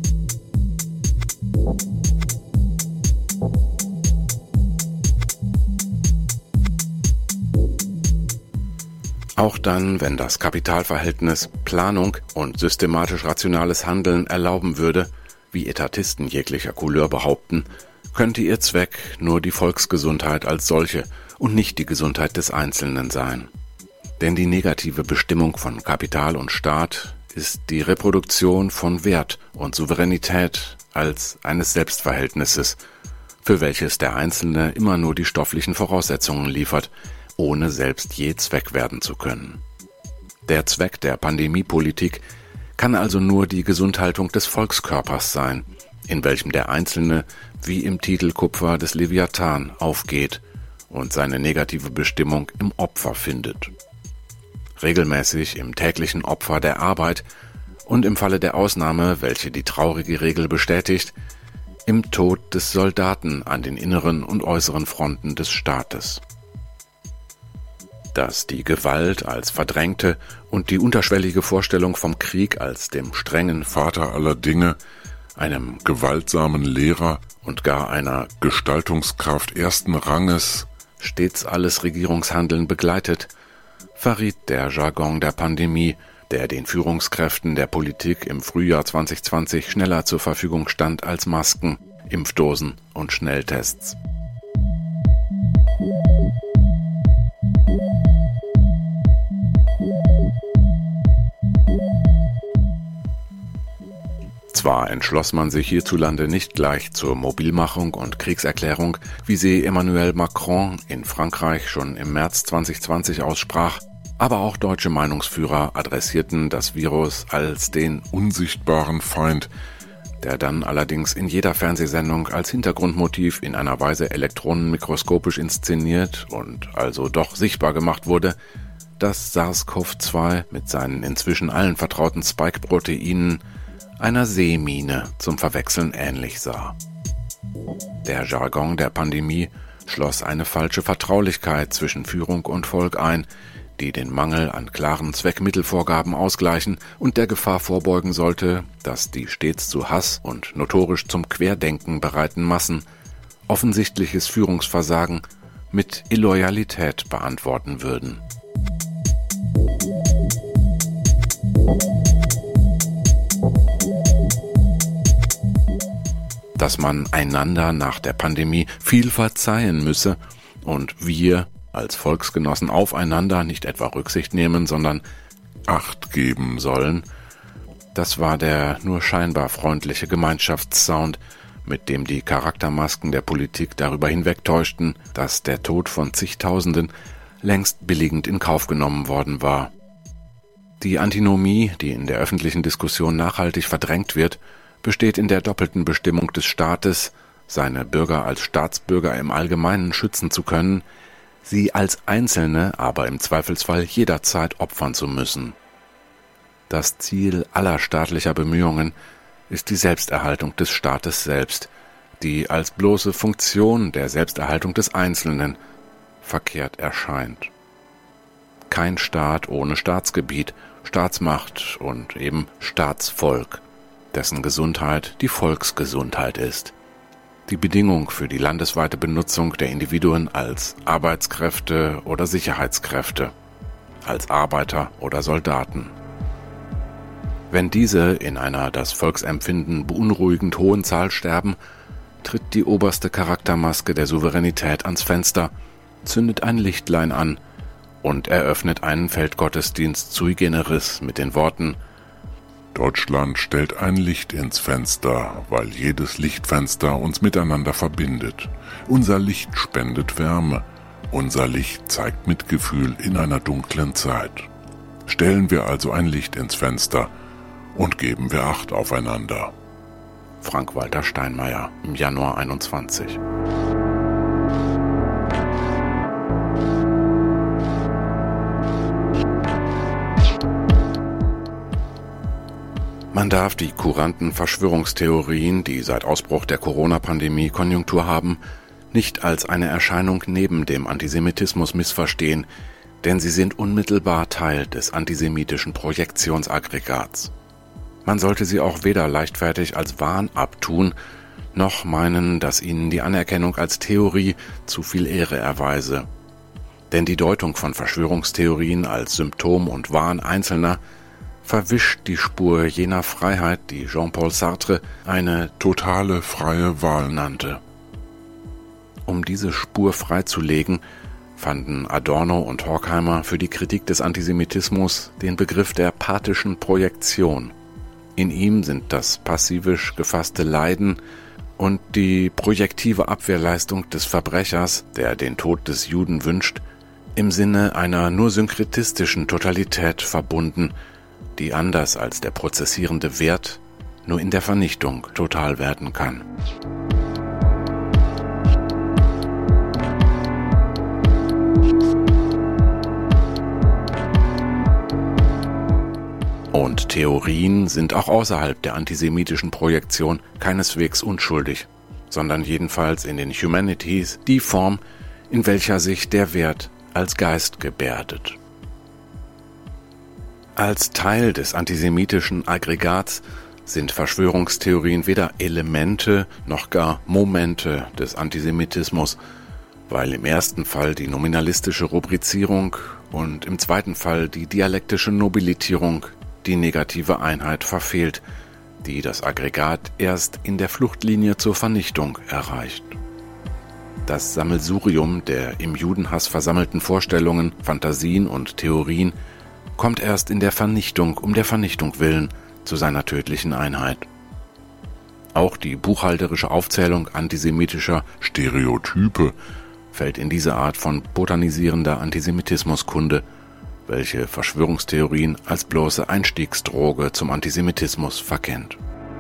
Auch dann, wenn das Kapitalverhältnis Planung und systematisch rationales Handeln erlauben würde, wie Etatisten jeglicher Couleur behaupten, könnte ihr Zweck nur die Volksgesundheit als solche und nicht die Gesundheit des Einzelnen sein. Denn die negative Bestimmung von Kapital und Staat ist die Reproduktion von Wert und Souveränität als eines Selbstverhältnisses, für welches der Einzelne immer nur die stofflichen Voraussetzungen liefert, ohne selbst je Zweck werden zu können. Der Zweck der Pandemiepolitik kann also nur die Gesundhaltung des Volkskörpers sein, in welchem der Einzelne wie im Titelkupfer des Leviathan aufgeht und seine negative Bestimmung im Opfer findet. Regelmäßig im täglichen Opfer der Arbeit und im Falle der Ausnahme, welche die traurige Regel bestätigt, im Tod des Soldaten an den inneren und äußeren Fronten des Staates. Dass die Gewalt als verdrängte und die unterschwellige Vorstellung vom Krieg als dem strengen Vater aller Dinge, einem gewaltsamen Lehrer und gar einer Gestaltungskraft ersten Ranges stets alles Regierungshandeln begleitet, verriet der Jargon der Pandemie, der den Führungskräften der Politik im Frühjahr zwanzig zwanzig schneller zur Verfügung stand als Masken, Impfdosen und Schnelltests. Zwar entschloss man sich hierzulande nicht gleich zur Mobilmachung und Kriegserklärung, wie sie Emmanuel Macron in Frankreich schon im März zwanzig zwanzig aussprach, aber auch deutsche Meinungsführer adressierten das Virus als den unsichtbaren Feind, der dann allerdings in jeder Fernsehsendung als Hintergrundmotiv in einer Weise elektronenmikroskopisch inszeniert und also doch sichtbar gemacht wurde, dass SARS-C o V zwei mit seinen inzwischen allen vertrauten Spike-Proteinen einer Seemine zum Verwechseln ähnlich sah. Der Jargon der Pandemie schloss eine falsche Vertraulichkeit zwischen Führung und Volk ein, die den Mangel an klaren Zweckmittelvorgaben ausgleichen und der Gefahr vorbeugen sollte, dass die stets zu Hass und notorisch zum Querdenken bereiten Massen offensichtliches Führungsversagen mit Illoyalität beantworten würden. Dass man einander nach der Pandemie viel verzeihen müsse und wir als Volksgenossen aufeinander nicht etwa Rücksicht nehmen, sondern Acht geben sollen, das war der nur scheinbar freundliche Gemeinschaftssound, mit dem die Charaktermasken der Politik darüber hinwegtäuschten, dass der Tod von zigtausenden längst billigend in Kauf genommen worden war. Die Antinomie, die in der öffentlichen Diskussion nachhaltig verdrängt wird, besteht in der doppelten Bestimmung des Staates, seine Bürger als Staatsbürger im Allgemeinen schützen zu können, sie als Einzelne aber im Zweifelsfall jederzeit opfern zu müssen. Das Ziel aller staatlicher Bemühungen ist die Selbsterhaltung des Staates selbst, die als bloße Funktion der Selbsterhaltung des Einzelnen verkehrt erscheint. Kein Staat ohne Staatsgebiet, Staatsmacht und eben Staatsvolk, dessen Gesundheit die Volksgesundheit ist. Die Bedingung für die landesweite Benutzung der Individuen als Arbeitskräfte oder Sicherheitskräfte, als Arbeiter oder Soldaten. Wenn diese in einer das Volksempfinden beunruhigend hohen Zahl sterben, tritt die oberste Charaktermaske der Souveränität ans Fenster, zündet ein Lichtlein an und eröffnet einen Feldgottesdienst sui generis mit den Worten: Deutschland stellt ein Licht ins Fenster, weil jedes Lichtfenster uns miteinander verbindet. Unser Licht spendet Wärme. Unser Licht zeigt Mitgefühl in einer dunklen Zeit. Stellen wir also ein Licht ins Fenster und geben wir Acht aufeinander. Frank-Walter Steinmeier im Januar einundzwanzig. Man darf die kuranten Verschwörungstheorien, die seit Ausbruch der Corona-Pandemie Konjunktur haben, nicht als eine Erscheinung neben dem Antisemitismus missverstehen, denn sie sind unmittelbar Teil des antisemitischen Projektionsaggregats. Man sollte sie auch weder leichtfertig als Wahn abtun, noch meinen, dass ihnen die Anerkennung als Theorie zu viel Ehre erweise. Denn die Deutung von Verschwörungstheorien als Symptom und Wahn Einzelner verwischt die Spur jener Freiheit, die Jean-Paul Sartre eine totale freie Wahl nannte. Um diese Spur freizulegen, fanden Adorno und Horkheimer für die Kritik des Antisemitismus den Begriff der pathischen Projektion. In ihm sind das passivisch gefasste Leiden und die projektive Abwehrleistung des Verbrechers, der den Tod des Juden wünscht, im Sinne einer nur synkretistischen Totalität verbunden, die anders als der prozessierende Wert nur in der Vernichtung total werden kann. Und Theorien sind auch außerhalb der antisemitischen Projektion keineswegs unschuldig, sondern jedenfalls in den Humanities die Form, in welcher sich der Wert als Geist gebärdet. Als Teil des antisemitischen Aggregats sind Verschwörungstheorien weder Elemente noch gar Momente des Antisemitismus, weil im ersten Fall die nominalistische Rubrizierung und im zweiten Fall die dialektische Nobilitierung die negative Einheit verfehlt, die das Aggregat erst in der Fluchtlinie zur Vernichtung erreicht. Das Sammelsurium der im Judenhass versammelten Vorstellungen, Fantasien und Theorien kommt erst in der Vernichtung um der Vernichtung willen zu seiner tödlichen Einheit. Auch die buchhalterische Aufzählung antisemitischer Stereotype fällt in diese Art von botanisierender Antisemitismuskunde, welche Verschwörungstheorien als bloße Einstiegsdroge zum Antisemitismus verkennt.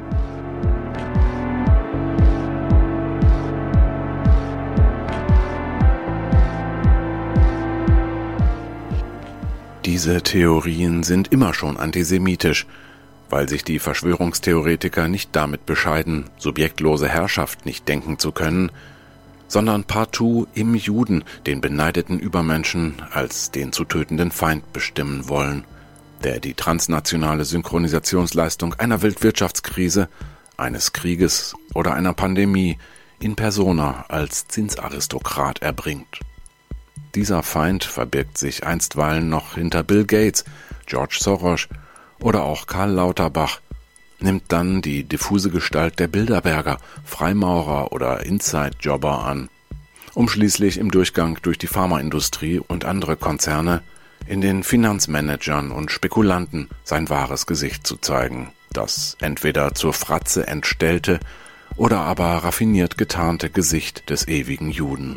Diese Theorien sind immer schon antisemitisch, weil sich die Verschwörungstheoretiker nicht damit bescheiden, subjektlose Herrschaft nicht denken zu können, sondern partout im Juden, den beneideten Übermenschen, als den zu tötenden Feind bestimmen wollen, der die transnationale Synchronisationsleistung einer Weltwirtschaftskrise, eines Krieges oder einer Pandemie in persona als Zinsaristokrat erbringt. Dieser Feind verbirgt sich einstweilen noch hinter Bill Gates, George Soros oder auch Karl Lauterbach, nimmt dann die diffuse Gestalt der Bilderberger, Freimaurer oder Inside-Jobber an, um schließlich im Durchgang durch die Pharmaindustrie und andere Konzerne in den Finanzmanagern und Spekulanten sein wahres Gesicht zu zeigen, das entweder zur Fratze entstellte oder aber raffiniert getarnte Gesicht des ewigen Juden.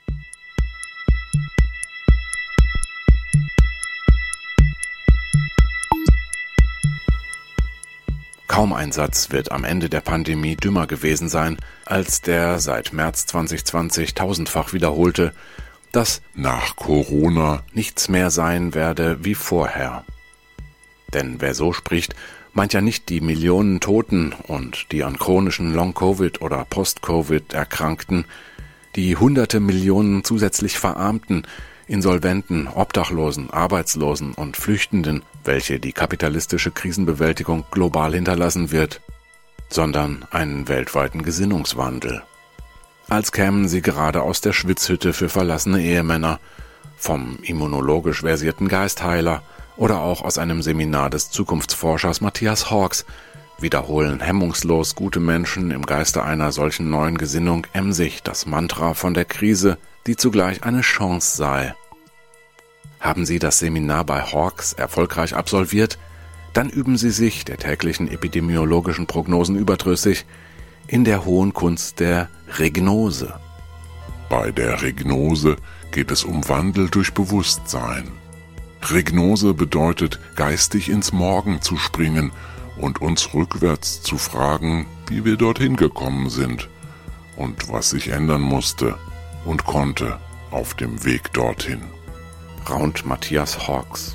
Kaum ein Satz wird am Ende der Pandemie dümmer gewesen sein, als der seit März zwanzig zwanzig tausendfach wiederholte, dass nach Corona nichts mehr sein werde wie vorher. Denn wer so spricht, meint ja nicht die Millionen Toten und die an chronischen Long-Covid oder Post-Covid Erkrankten, die hunderte Millionen zusätzlich Verarmten, Insolventen, Obdachlosen, Arbeitslosen und Flüchtenden, welche die kapitalistische Krisenbewältigung global hinterlassen wird, sondern einen weltweiten Gesinnungswandel. Als kämen sie gerade aus der Schwitzhütte für verlassene Ehemänner, vom immunologisch versierten Geistheiler oder auch aus einem Seminar des Zukunftsforschers Matthias Hawks wiederholen hemmungslos gute Menschen im Geiste einer solchen neuen Gesinnung emsig das Mantra von der Krise, die zugleich eine Chance sei. Haben Sie das Seminar bei Hawks erfolgreich absolviert, dann üben Sie sich der täglichen epidemiologischen Prognosen überdrüssig in der hohen Kunst der Regnose. Bei der Regnose geht es um Wandel durch Bewusstsein. Regnose bedeutet, geistig ins Morgen zu springen und uns rückwärts zu fragen, wie wir dorthin gekommen sind und was sich ändern musste und konnte auf dem Weg dorthin. Raunt Matthias Hawks.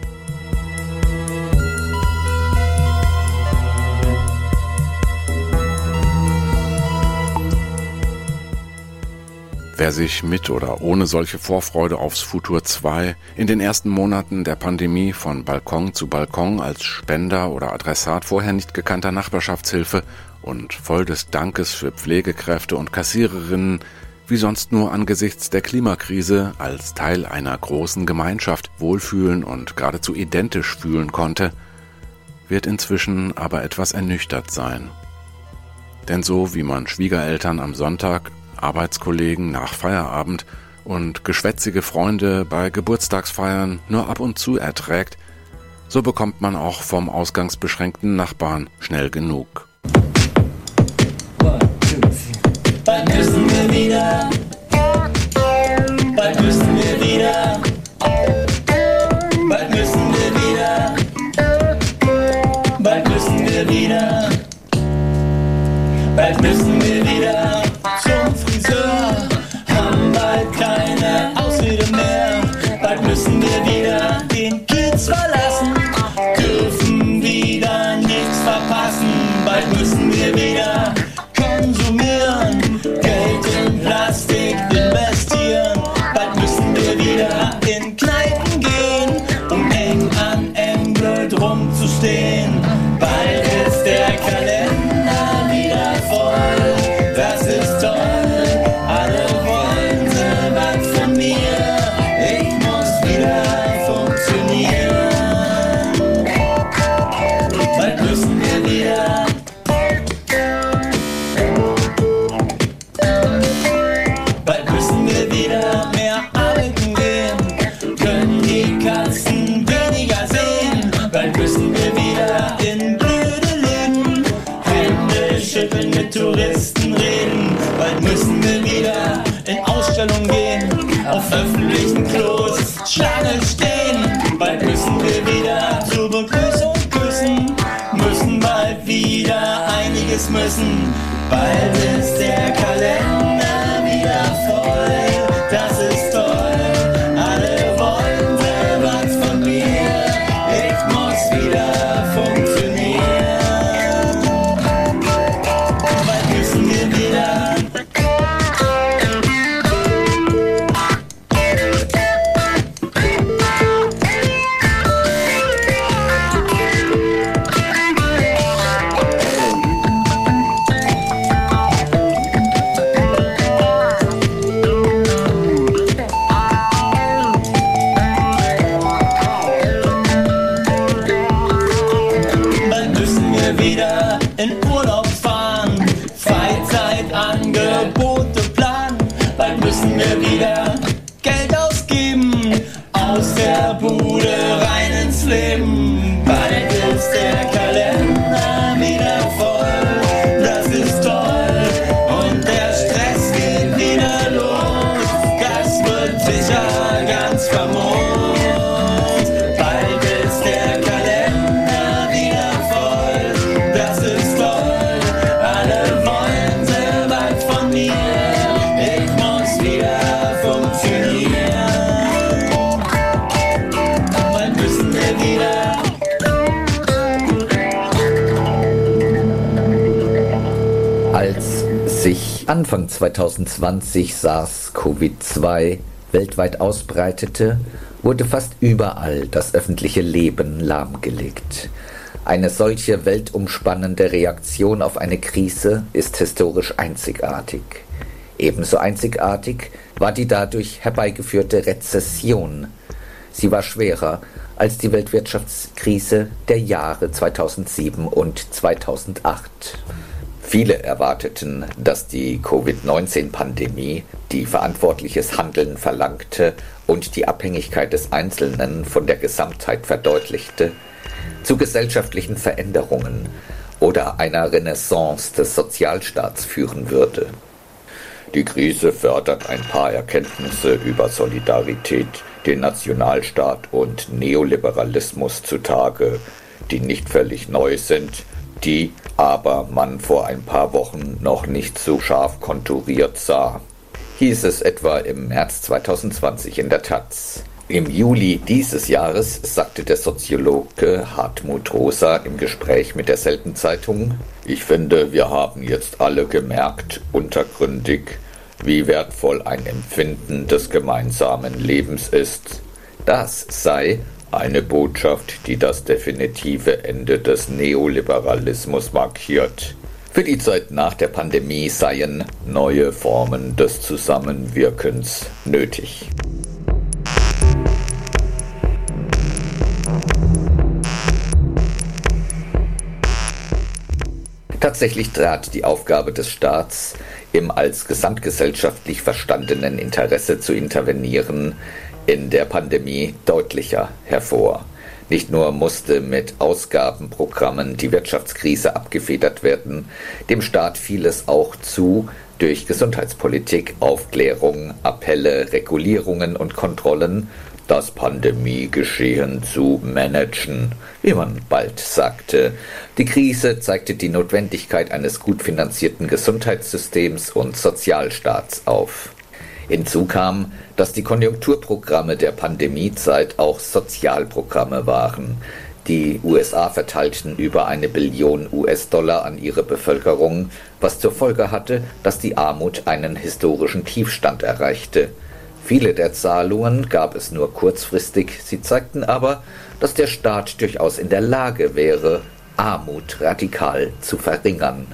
Wer sich mit oder ohne solche Vorfreude aufs Futur zwei in den ersten Monaten der Pandemie von Balkon zu Balkon als Spender oder Adressat vorher nicht gekannter Nachbarschaftshilfe und voll des Dankes für Pflegekräfte und Kassiererinnen wie sonst nur angesichts der Klimakrise als Teil einer großen Gemeinschaft wohlfühlen und geradezu identisch fühlen konnte, wird inzwischen aber etwas ernüchtert sein. Denn so wie man Schwiegereltern am Sonntag, Arbeitskollegen nach Feierabend und geschwätzige Freunde bei Geburtstagsfeiern nur ab und zu erträgt, so bekommt man auch vom ausgangsbeschränkten Nachbarn schnell genug. Bald müssen wir wieder, bald müssen wir wieder, bald müssen wir wieder, bald müssen wir wieder, bald müssen wir wieder zum Friseur, haben bald keine Ausrede mehr, bald müssen wir wieder den Kiez verlassen, dürfen wieder nichts verpassen, bald müssen wir wieder konsumieren, Geld in Plastik investieren, bald müssen wir wieder in Kneipen gehen, um eng an Engel rumzustehen, bald ist der Kalender wieder voll. Das ist toll, alle wollen sie was von mir, ich muss wieder funktionieren. Bald müssen wir wieder, bald müssen wir wieder mehr arbeiten gehen, können die Katzen weniger sehen, bald müssen wir wieder in blöde Läden, Hände schütteln mit Touristen reden, bald müssen wir wieder in Ausstellungen gehen, auf öffentlichen Klos Schlange stehen, bald müssen wir wieder zur Begrüßung küssen, müssen bald wieder einiges müssen, bald ist der Kalender wieder voll, das ist toll, alle wollen sie was von mir, ich muss wieder funktionieren, bald müssen wir wieder, bald müssen wir wieder in Urlaub fahren, Freizeitangebote planen, bald müssen wir wieder Geld ausgeben, aus der Bude rein ins Leben, bald ist der Kalender wieder voll, das ist toll und der Stress geht wieder los, das wird sicher ganz famos, bald ist der Kalender wieder voll, das ist toll, alle wollen sie was von mir, ich muss wieder funktionieren, bald müssen wir wieder. Als sich Anfang zwanzig zwanzig SARS-CoV zwei weltweit ausbreitete, wurde fast überall das öffentliche Leben lahmgelegt. Eine solche weltumspannende Reaktion auf eine Krise ist historisch einzigartig. Ebenso einzigartig war die dadurch herbeigeführte Rezession. Sie war schwerer als die Weltwirtschaftskrise der Jahre zweitausendsieben und zweitausendacht. Viele erwarteten, dass die Covid neunzehn Pandemie, die verantwortliches Handeln verlangte und die Abhängigkeit des Einzelnen von der Gesamtheit verdeutlichte, zu gesellschaftlichen Veränderungen oder einer Renaissance des Sozialstaats führen würde. Die Krise fördert ein paar Erkenntnisse über Solidarität, den Nationalstaat und Neoliberalismus zutage, die nicht völlig neu sind, die aber man vor ein paar Wochen noch nicht so scharf konturiert sah, hieß es etwa im März zweitausendzwanzig in der Taz. Im Juli dieses Jahres sagte der Soziologe Hartmut Rosa im Gespräch mit der Selten-Zeitung: Ich finde, wir haben jetzt alle gemerkt, untergründig, wie wertvoll ein Empfinden des gemeinsamen Lebens ist. Das sei eine Botschaft, die das definitive Ende des Neoliberalismus markiert. Für die Zeit nach der Pandemie seien neue Formen des Zusammenwirkens nötig. Tatsächlich trat die Aufgabe des Staats, im als gesamtgesellschaftlich verstandenen Interesse zu intervenieren, in der Pandemie deutlicher hervor. Nicht nur musste mit Ausgabenprogrammen die Wirtschaftskrise abgefedert werden, dem Staat fiel es auch zu, durch Gesundheitspolitik, Aufklärung, Appelle, Regulierungen und Kontrollen das Pandemiegeschehen zu managen, wie man bald sagte. Die Krise zeigte die Notwendigkeit eines gut finanzierten Gesundheitssystems und Sozialstaats auf. Hinzu kam, dass die Konjunkturprogramme der Pandemiezeit auch Sozialprogramme waren. Die U S A verteilten über eine Billion U S-Dollar an ihre Bevölkerung, was zur Folge hatte, dass die Armut einen historischen Tiefstand erreichte. Viele der Zahlungen gab es nur kurzfristig, sie zeigten aber, dass der Staat durchaus in der Lage wäre, Armut radikal zu verringern.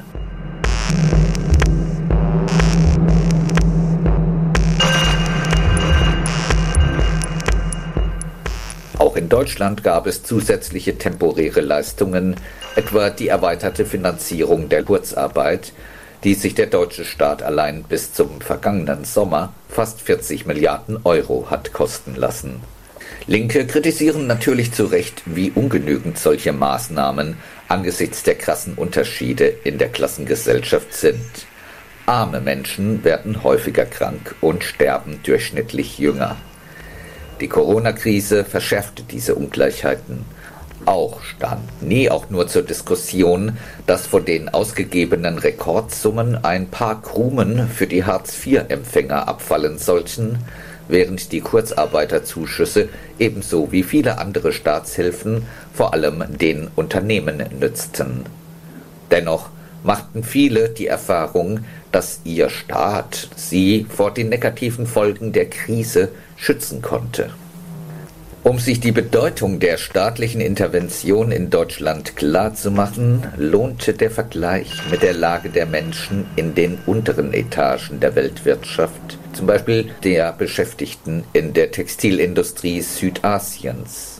Auch in Deutschland gab es zusätzliche temporäre Leistungen, etwa die erweiterte Finanzierung der Kurzarbeit, die sich der deutsche Staat allein bis zum vergangenen Sommer fast vierzig Milliarden Euro hat kosten lassen. Linke kritisieren natürlich zu Recht, wie ungenügend solche Maßnahmen angesichts der krassen Unterschiede in der Klassengesellschaft sind. Arme Menschen werden häufiger krank und sterben durchschnittlich jünger. Die Corona-Krise verschärfte diese Ungleichheiten. Auch stand nie auch nur zur Diskussion, dass von den ausgegebenen Rekordsummen ein paar Krumen für die Hartz vier Empfänger abfallen sollten, während die Kurzarbeiterzuschüsse ebenso wie viele andere Staatshilfen vor allem den Unternehmen nützten. Dennoch machten viele die Erfahrung, dass ihr Staat sie vor den negativen Folgen der Krise schützen konnte. Um sich die Bedeutung der staatlichen Intervention in Deutschland klarzumachen, lohnte der Vergleich mit der Lage der Menschen in den unteren Etagen der Weltwirtschaft, zum Beispiel der Beschäftigten in der Textilindustrie Südasiens.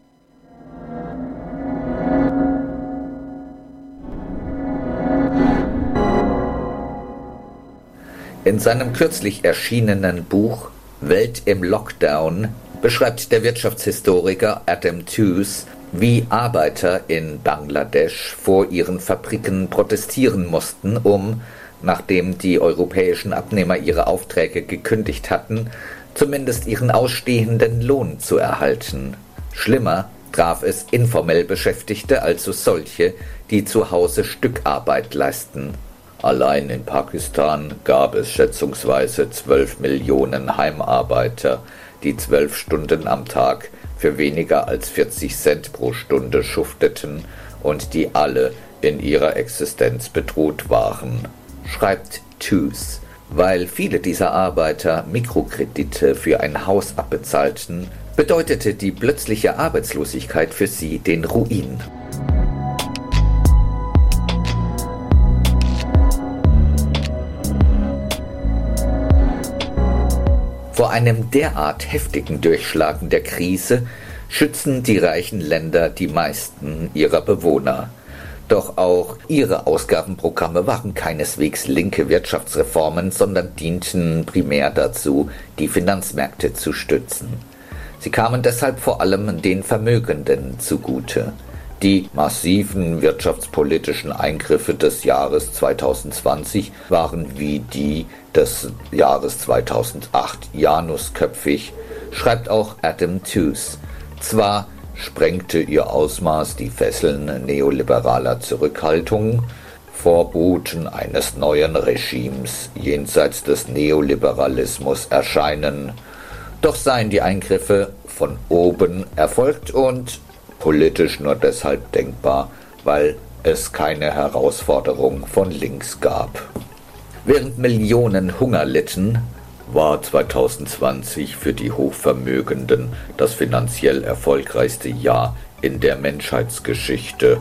In seinem kürzlich erschienenen Buch Welt im Lockdown beschreibt der Wirtschaftshistoriker Adam Tooze, wie Arbeiter in Bangladesch vor ihren Fabriken protestieren mussten, um, nachdem die europäischen Abnehmer ihre Aufträge gekündigt hatten, zumindest ihren ausstehenden Lohn zu erhalten. Schlimmer traf es informell Beschäftigte, also solche, die zu Hause Stückarbeit leisten. Allein in Pakistan gab es schätzungsweise zwölf Millionen Heimarbeiter, die zwölf Stunden am Tag für weniger als vierzig Cent pro Stunde schufteten und die alle in ihrer Existenz bedroht waren, schreibt Tooze. Weil viele dieser Arbeiter Mikrokredite für ein Haus abbezahlten, bedeutete die plötzliche Arbeitslosigkeit für sie den Ruin. Vor einem derart heftigen Durchschlagen der Krise schützen die reichen Länder die meisten ihrer Bewohner. Doch auch ihre Ausgabenprogramme waren keineswegs linke Wirtschaftsreformen, sondern dienten primär dazu, die Finanzmärkte zu stützen. Sie kamen deshalb vor allem den Vermögenden zugute. Die massiven wirtschaftspolitischen Eingriffe des Jahres zweitausendzwanzig waren wie die des Jahres zweitausendacht janusköpfig, schreibt auch Adam Tooze. Zwar sprengte ihr Ausmaß die Fesseln neoliberaler Zurückhaltung, Vorboten eines neuen Regimes jenseits des Neoliberalismus erscheinen, doch seien die Eingriffe von oben erfolgt und politisch nur deshalb denkbar, weil es keine Herausforderung von links gab. Während Millionen Hunger litten, war zweitausendzwanzig für die Hochvermögenden das finanziell erfolgreichste Jahr in der Menschheitsgeschichte.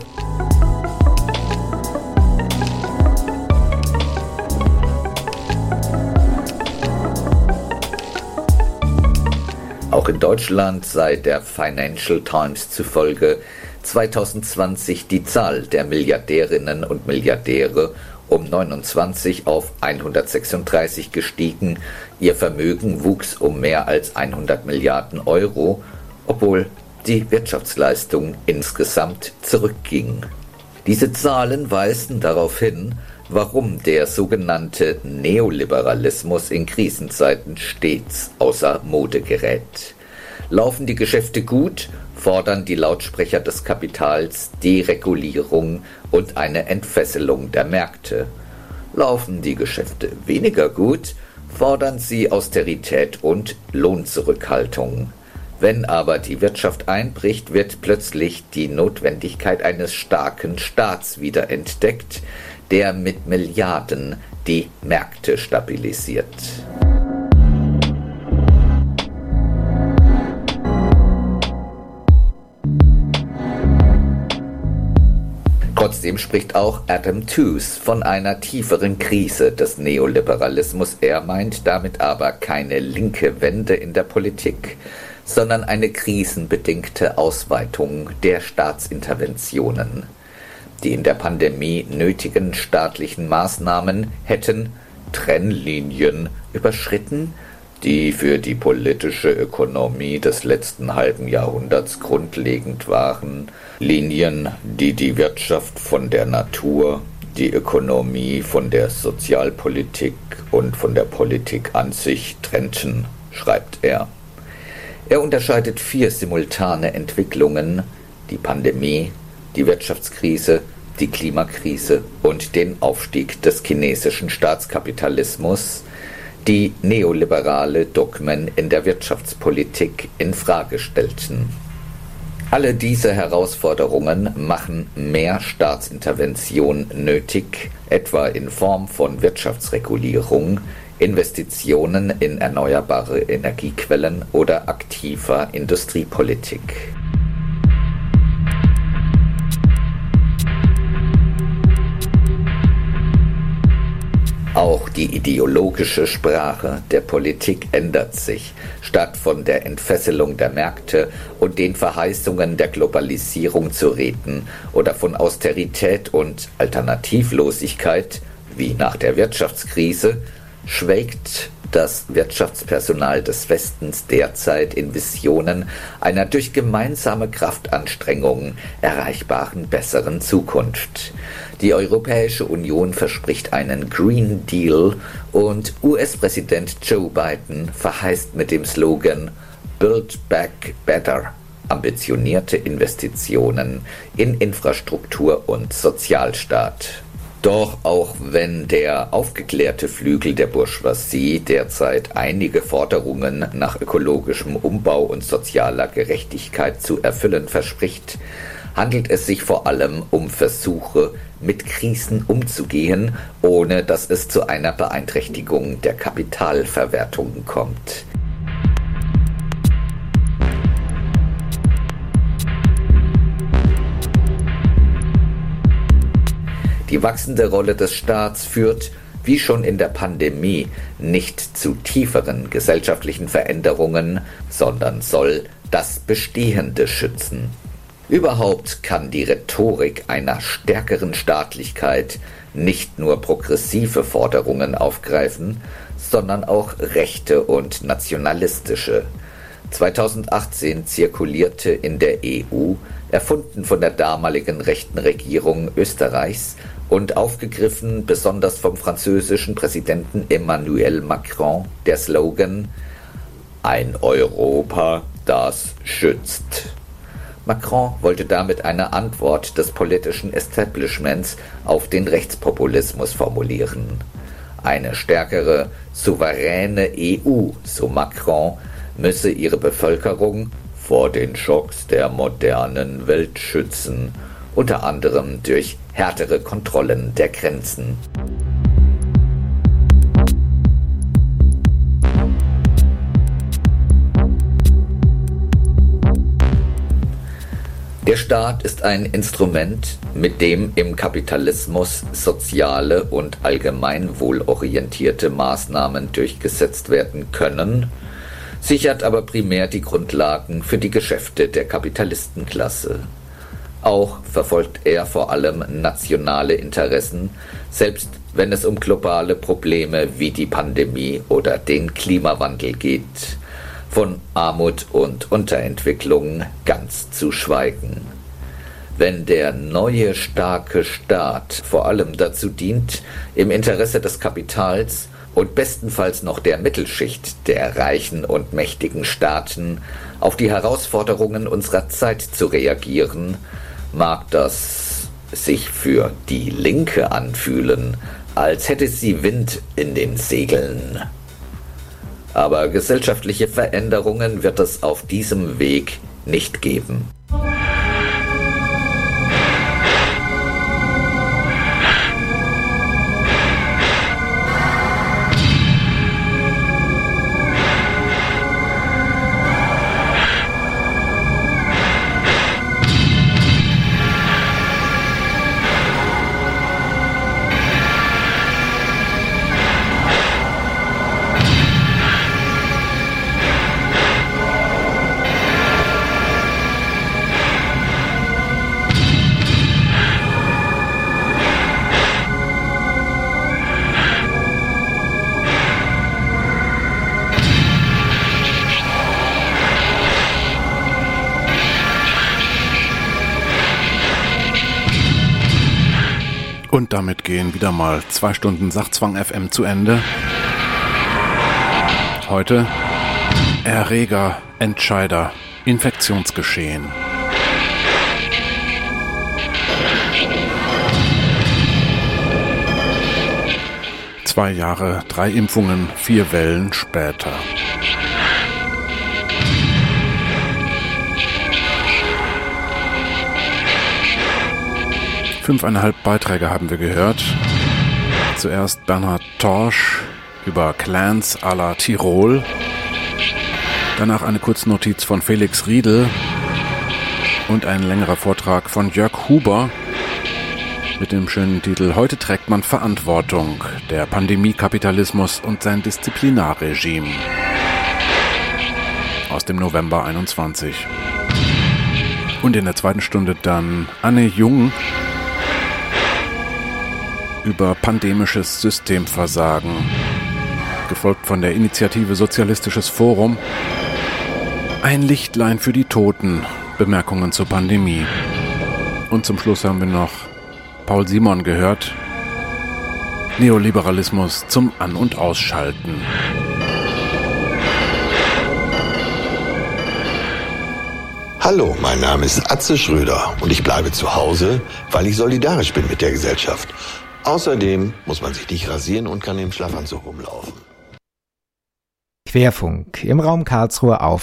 Auch in Deutschland sei der Financial Times zufolge zweitausendzwanzig die Zahl der Milliardärinnen und Milliardäre um neunundzwanzig auf hundertsechsunddreißig gestiegen, ihr Vermögen wuchs um mehr als hundert Milliarden Euro, obwohl die Wirtschaftsleistung insgesamt zurückging. Diese Zahlen weisen darauf hin, warum der sogenannte Neoliberalismus in Krisenzeiten stets außer Mode gerät. Laufen die Geschäfte gut, fordern die Lautsprecher des Kapitals Deregulierung und eine Entfesselung der Märkte. Laufen die Geschäfte weniger gut, fordern sie Austerität und Lohnzurückhaltung. Wenn aber die Wirtschaft einbricht, wird plötzlich die Notwendigkeit eines starken Staats wiederentdeckt, der mit Milliarden die Märkte stabilisiert. Trotzdem spricht auch Adam Tooze von einer tieferen Krise des Neoliberalismus. Er meint damit aber keine linke Wende in der Politik, sondern eine krisenbedingte Ausweitung der Staatsinterventionen. Die in der Pandemie nötigen staatlichen Maßnahmen hätten Trennlinien überschritten, die für die politische Ökonomie des letzten halben Jahrhunderts grundlegend waren, Linien, die die Wirtschaft von der Natur, die Ökonomie von der Sozialpolitik und von der Politik an sich trennten, schreibt er. Er unterscheidet vier simultane Entwicklungen: die Pandemie, die Wirtschaftskrise, die Klimakrise und den Aufstieg des chinesischen Staatskapitalismus, die neoliberale Dogmen in der Wirtschaftspolitik in Frage stellten. Alle diese Herausforderungen machen mehr Staatsintervention nötig, etwa in Form von Wirtschaftsregulierung, Investitionen in erneuerbare Energiequellen oder aktiver Industriepolitik. Auch die ideologische Sprache der Politik ändert sich. Statt von der Entfesselung der Märkte und den Verheißungen der Globalisierung zu reden oder von Austerität und Alternativlosigkeit, wie nach der Wirtschaftskrise, schwelgt das Wirtschaftspersonal des Westens derzeit in Visionen einer durch gemeinsame Kraftanstrengungen erreichbaren besseren Zukunft. Die Europäische Union verspricht einen Green Deal und U S-Präsident Joe Biden verheißt mit dem Slogan Build Back Better ambitionierte Investitionen in Infrastruktur und Sozialstaat. Doch auch wenn der aufgeklärte Flügel der Bourgeoisie derzeit einige Forderungen nach ökologischem Umbau und sozialer Gerechtigkeit zu erfüllen verspricht, handelt es sich vor allem um Versuche, mit Krisen umzugehen, ohne dass es zu einer Beeinträchtigung der Kapitalverwertung kommt. Die wachsende Rolle des Staats führt, wie schon in der Pandemie, nicht zu tieferen gesellschaftlichen Veränderungen, sondern soll das Bestehende schützen. Überhaupt kann die Rhetorik einer stärkeren Staatlichkeit nicht nur progressive Forderungen aufgreifen, sondern auch rechte und nationalistische. zweitausendachtzehn zirkulierte in der E U, erfunden von der damaligen rechten Regierung Österreichs und aufgegriffen besonders vom französischen Präsidenten Emmanuel Macron, der Slogan »Ein Europa, das schützt«. Macron wollte damit eine Antwort des politischen Establishments auf den Rechtspopulismus formulieren. Eine stärkere, souveräne E U, so Macron, müsse ihre Bevölkerung vor den Schocks der modernen Welt schützen, unter anderem durch härtere Kontrollen der Grenzen. Der Staat ist ein Instrument, mit dem im Kapitalismus soziale und allgemeinwohlorientierte Maßnahmen durchgesetzt werden können, sichert aber primär die Grundlagen für die Geschäfte der Kapitalistenklasse. Auch verfolgt er vor allem nationale Interessen, selbst wenn es um globale Probleme wie die Pandemie oder den Klimawandel geht. Von Armut und Unterentwicklung ganz zu schweigen. Wenn der neue starke Staat vor allem dazu dient, im Interesse des Kapitals und bestenfalls noch der Mittelschicht der reichen und mächtigen Staaten auf die Herausforderungen unserer Zeit zu reagieren, mag das sich für die Linke anfühlen, als hätte sie Wind in den Segeln. Aber gesellschaftliche Veränderungen wird es auf diesem Weg nicht geben. Und damit gehen wieder mal zwei Stunden Sachzwang F M zu Ende. Heute Erreger, Entscheider, Infektionsgeschehen. Zwei Jahre, drei Impfungen, vier Wellen später. Fünfeinhalb Beiträge haben wir gehört. Zuerst Bernhard Torsch über Clans à la Tirol. Danach eine Kurznotiz von Felix Riedel und ein längerer Vortrag von Jörg Huber mit dem schönen Titel »Heute trägt man Verantwortung. Der Pandemie-Kapitalismus und sein Disziplinarregime« aus dem November einundzwanzig. Und in der zweiten Stunde dann Anne Jung über pandemisches Systemversagen, gefolgt von der Initiative Sozialistisches Forum, ein Lichtlein für die Toten, Bemerkungen zur Pandemie. Und zum Schluss haben wir noch Paul Simon gehört, Neoliberalismus zum An- und Ausschalten. Hallo, mein Name ist Atze Schröder und ich bleibe zu Hause, weil ich solidarisch bin mit der Gesellschaft. Außerdem muss man sich nicht rasieren und kann im Schlafanzug rumlaufen. Querfunk im Raum Karlsruhe auf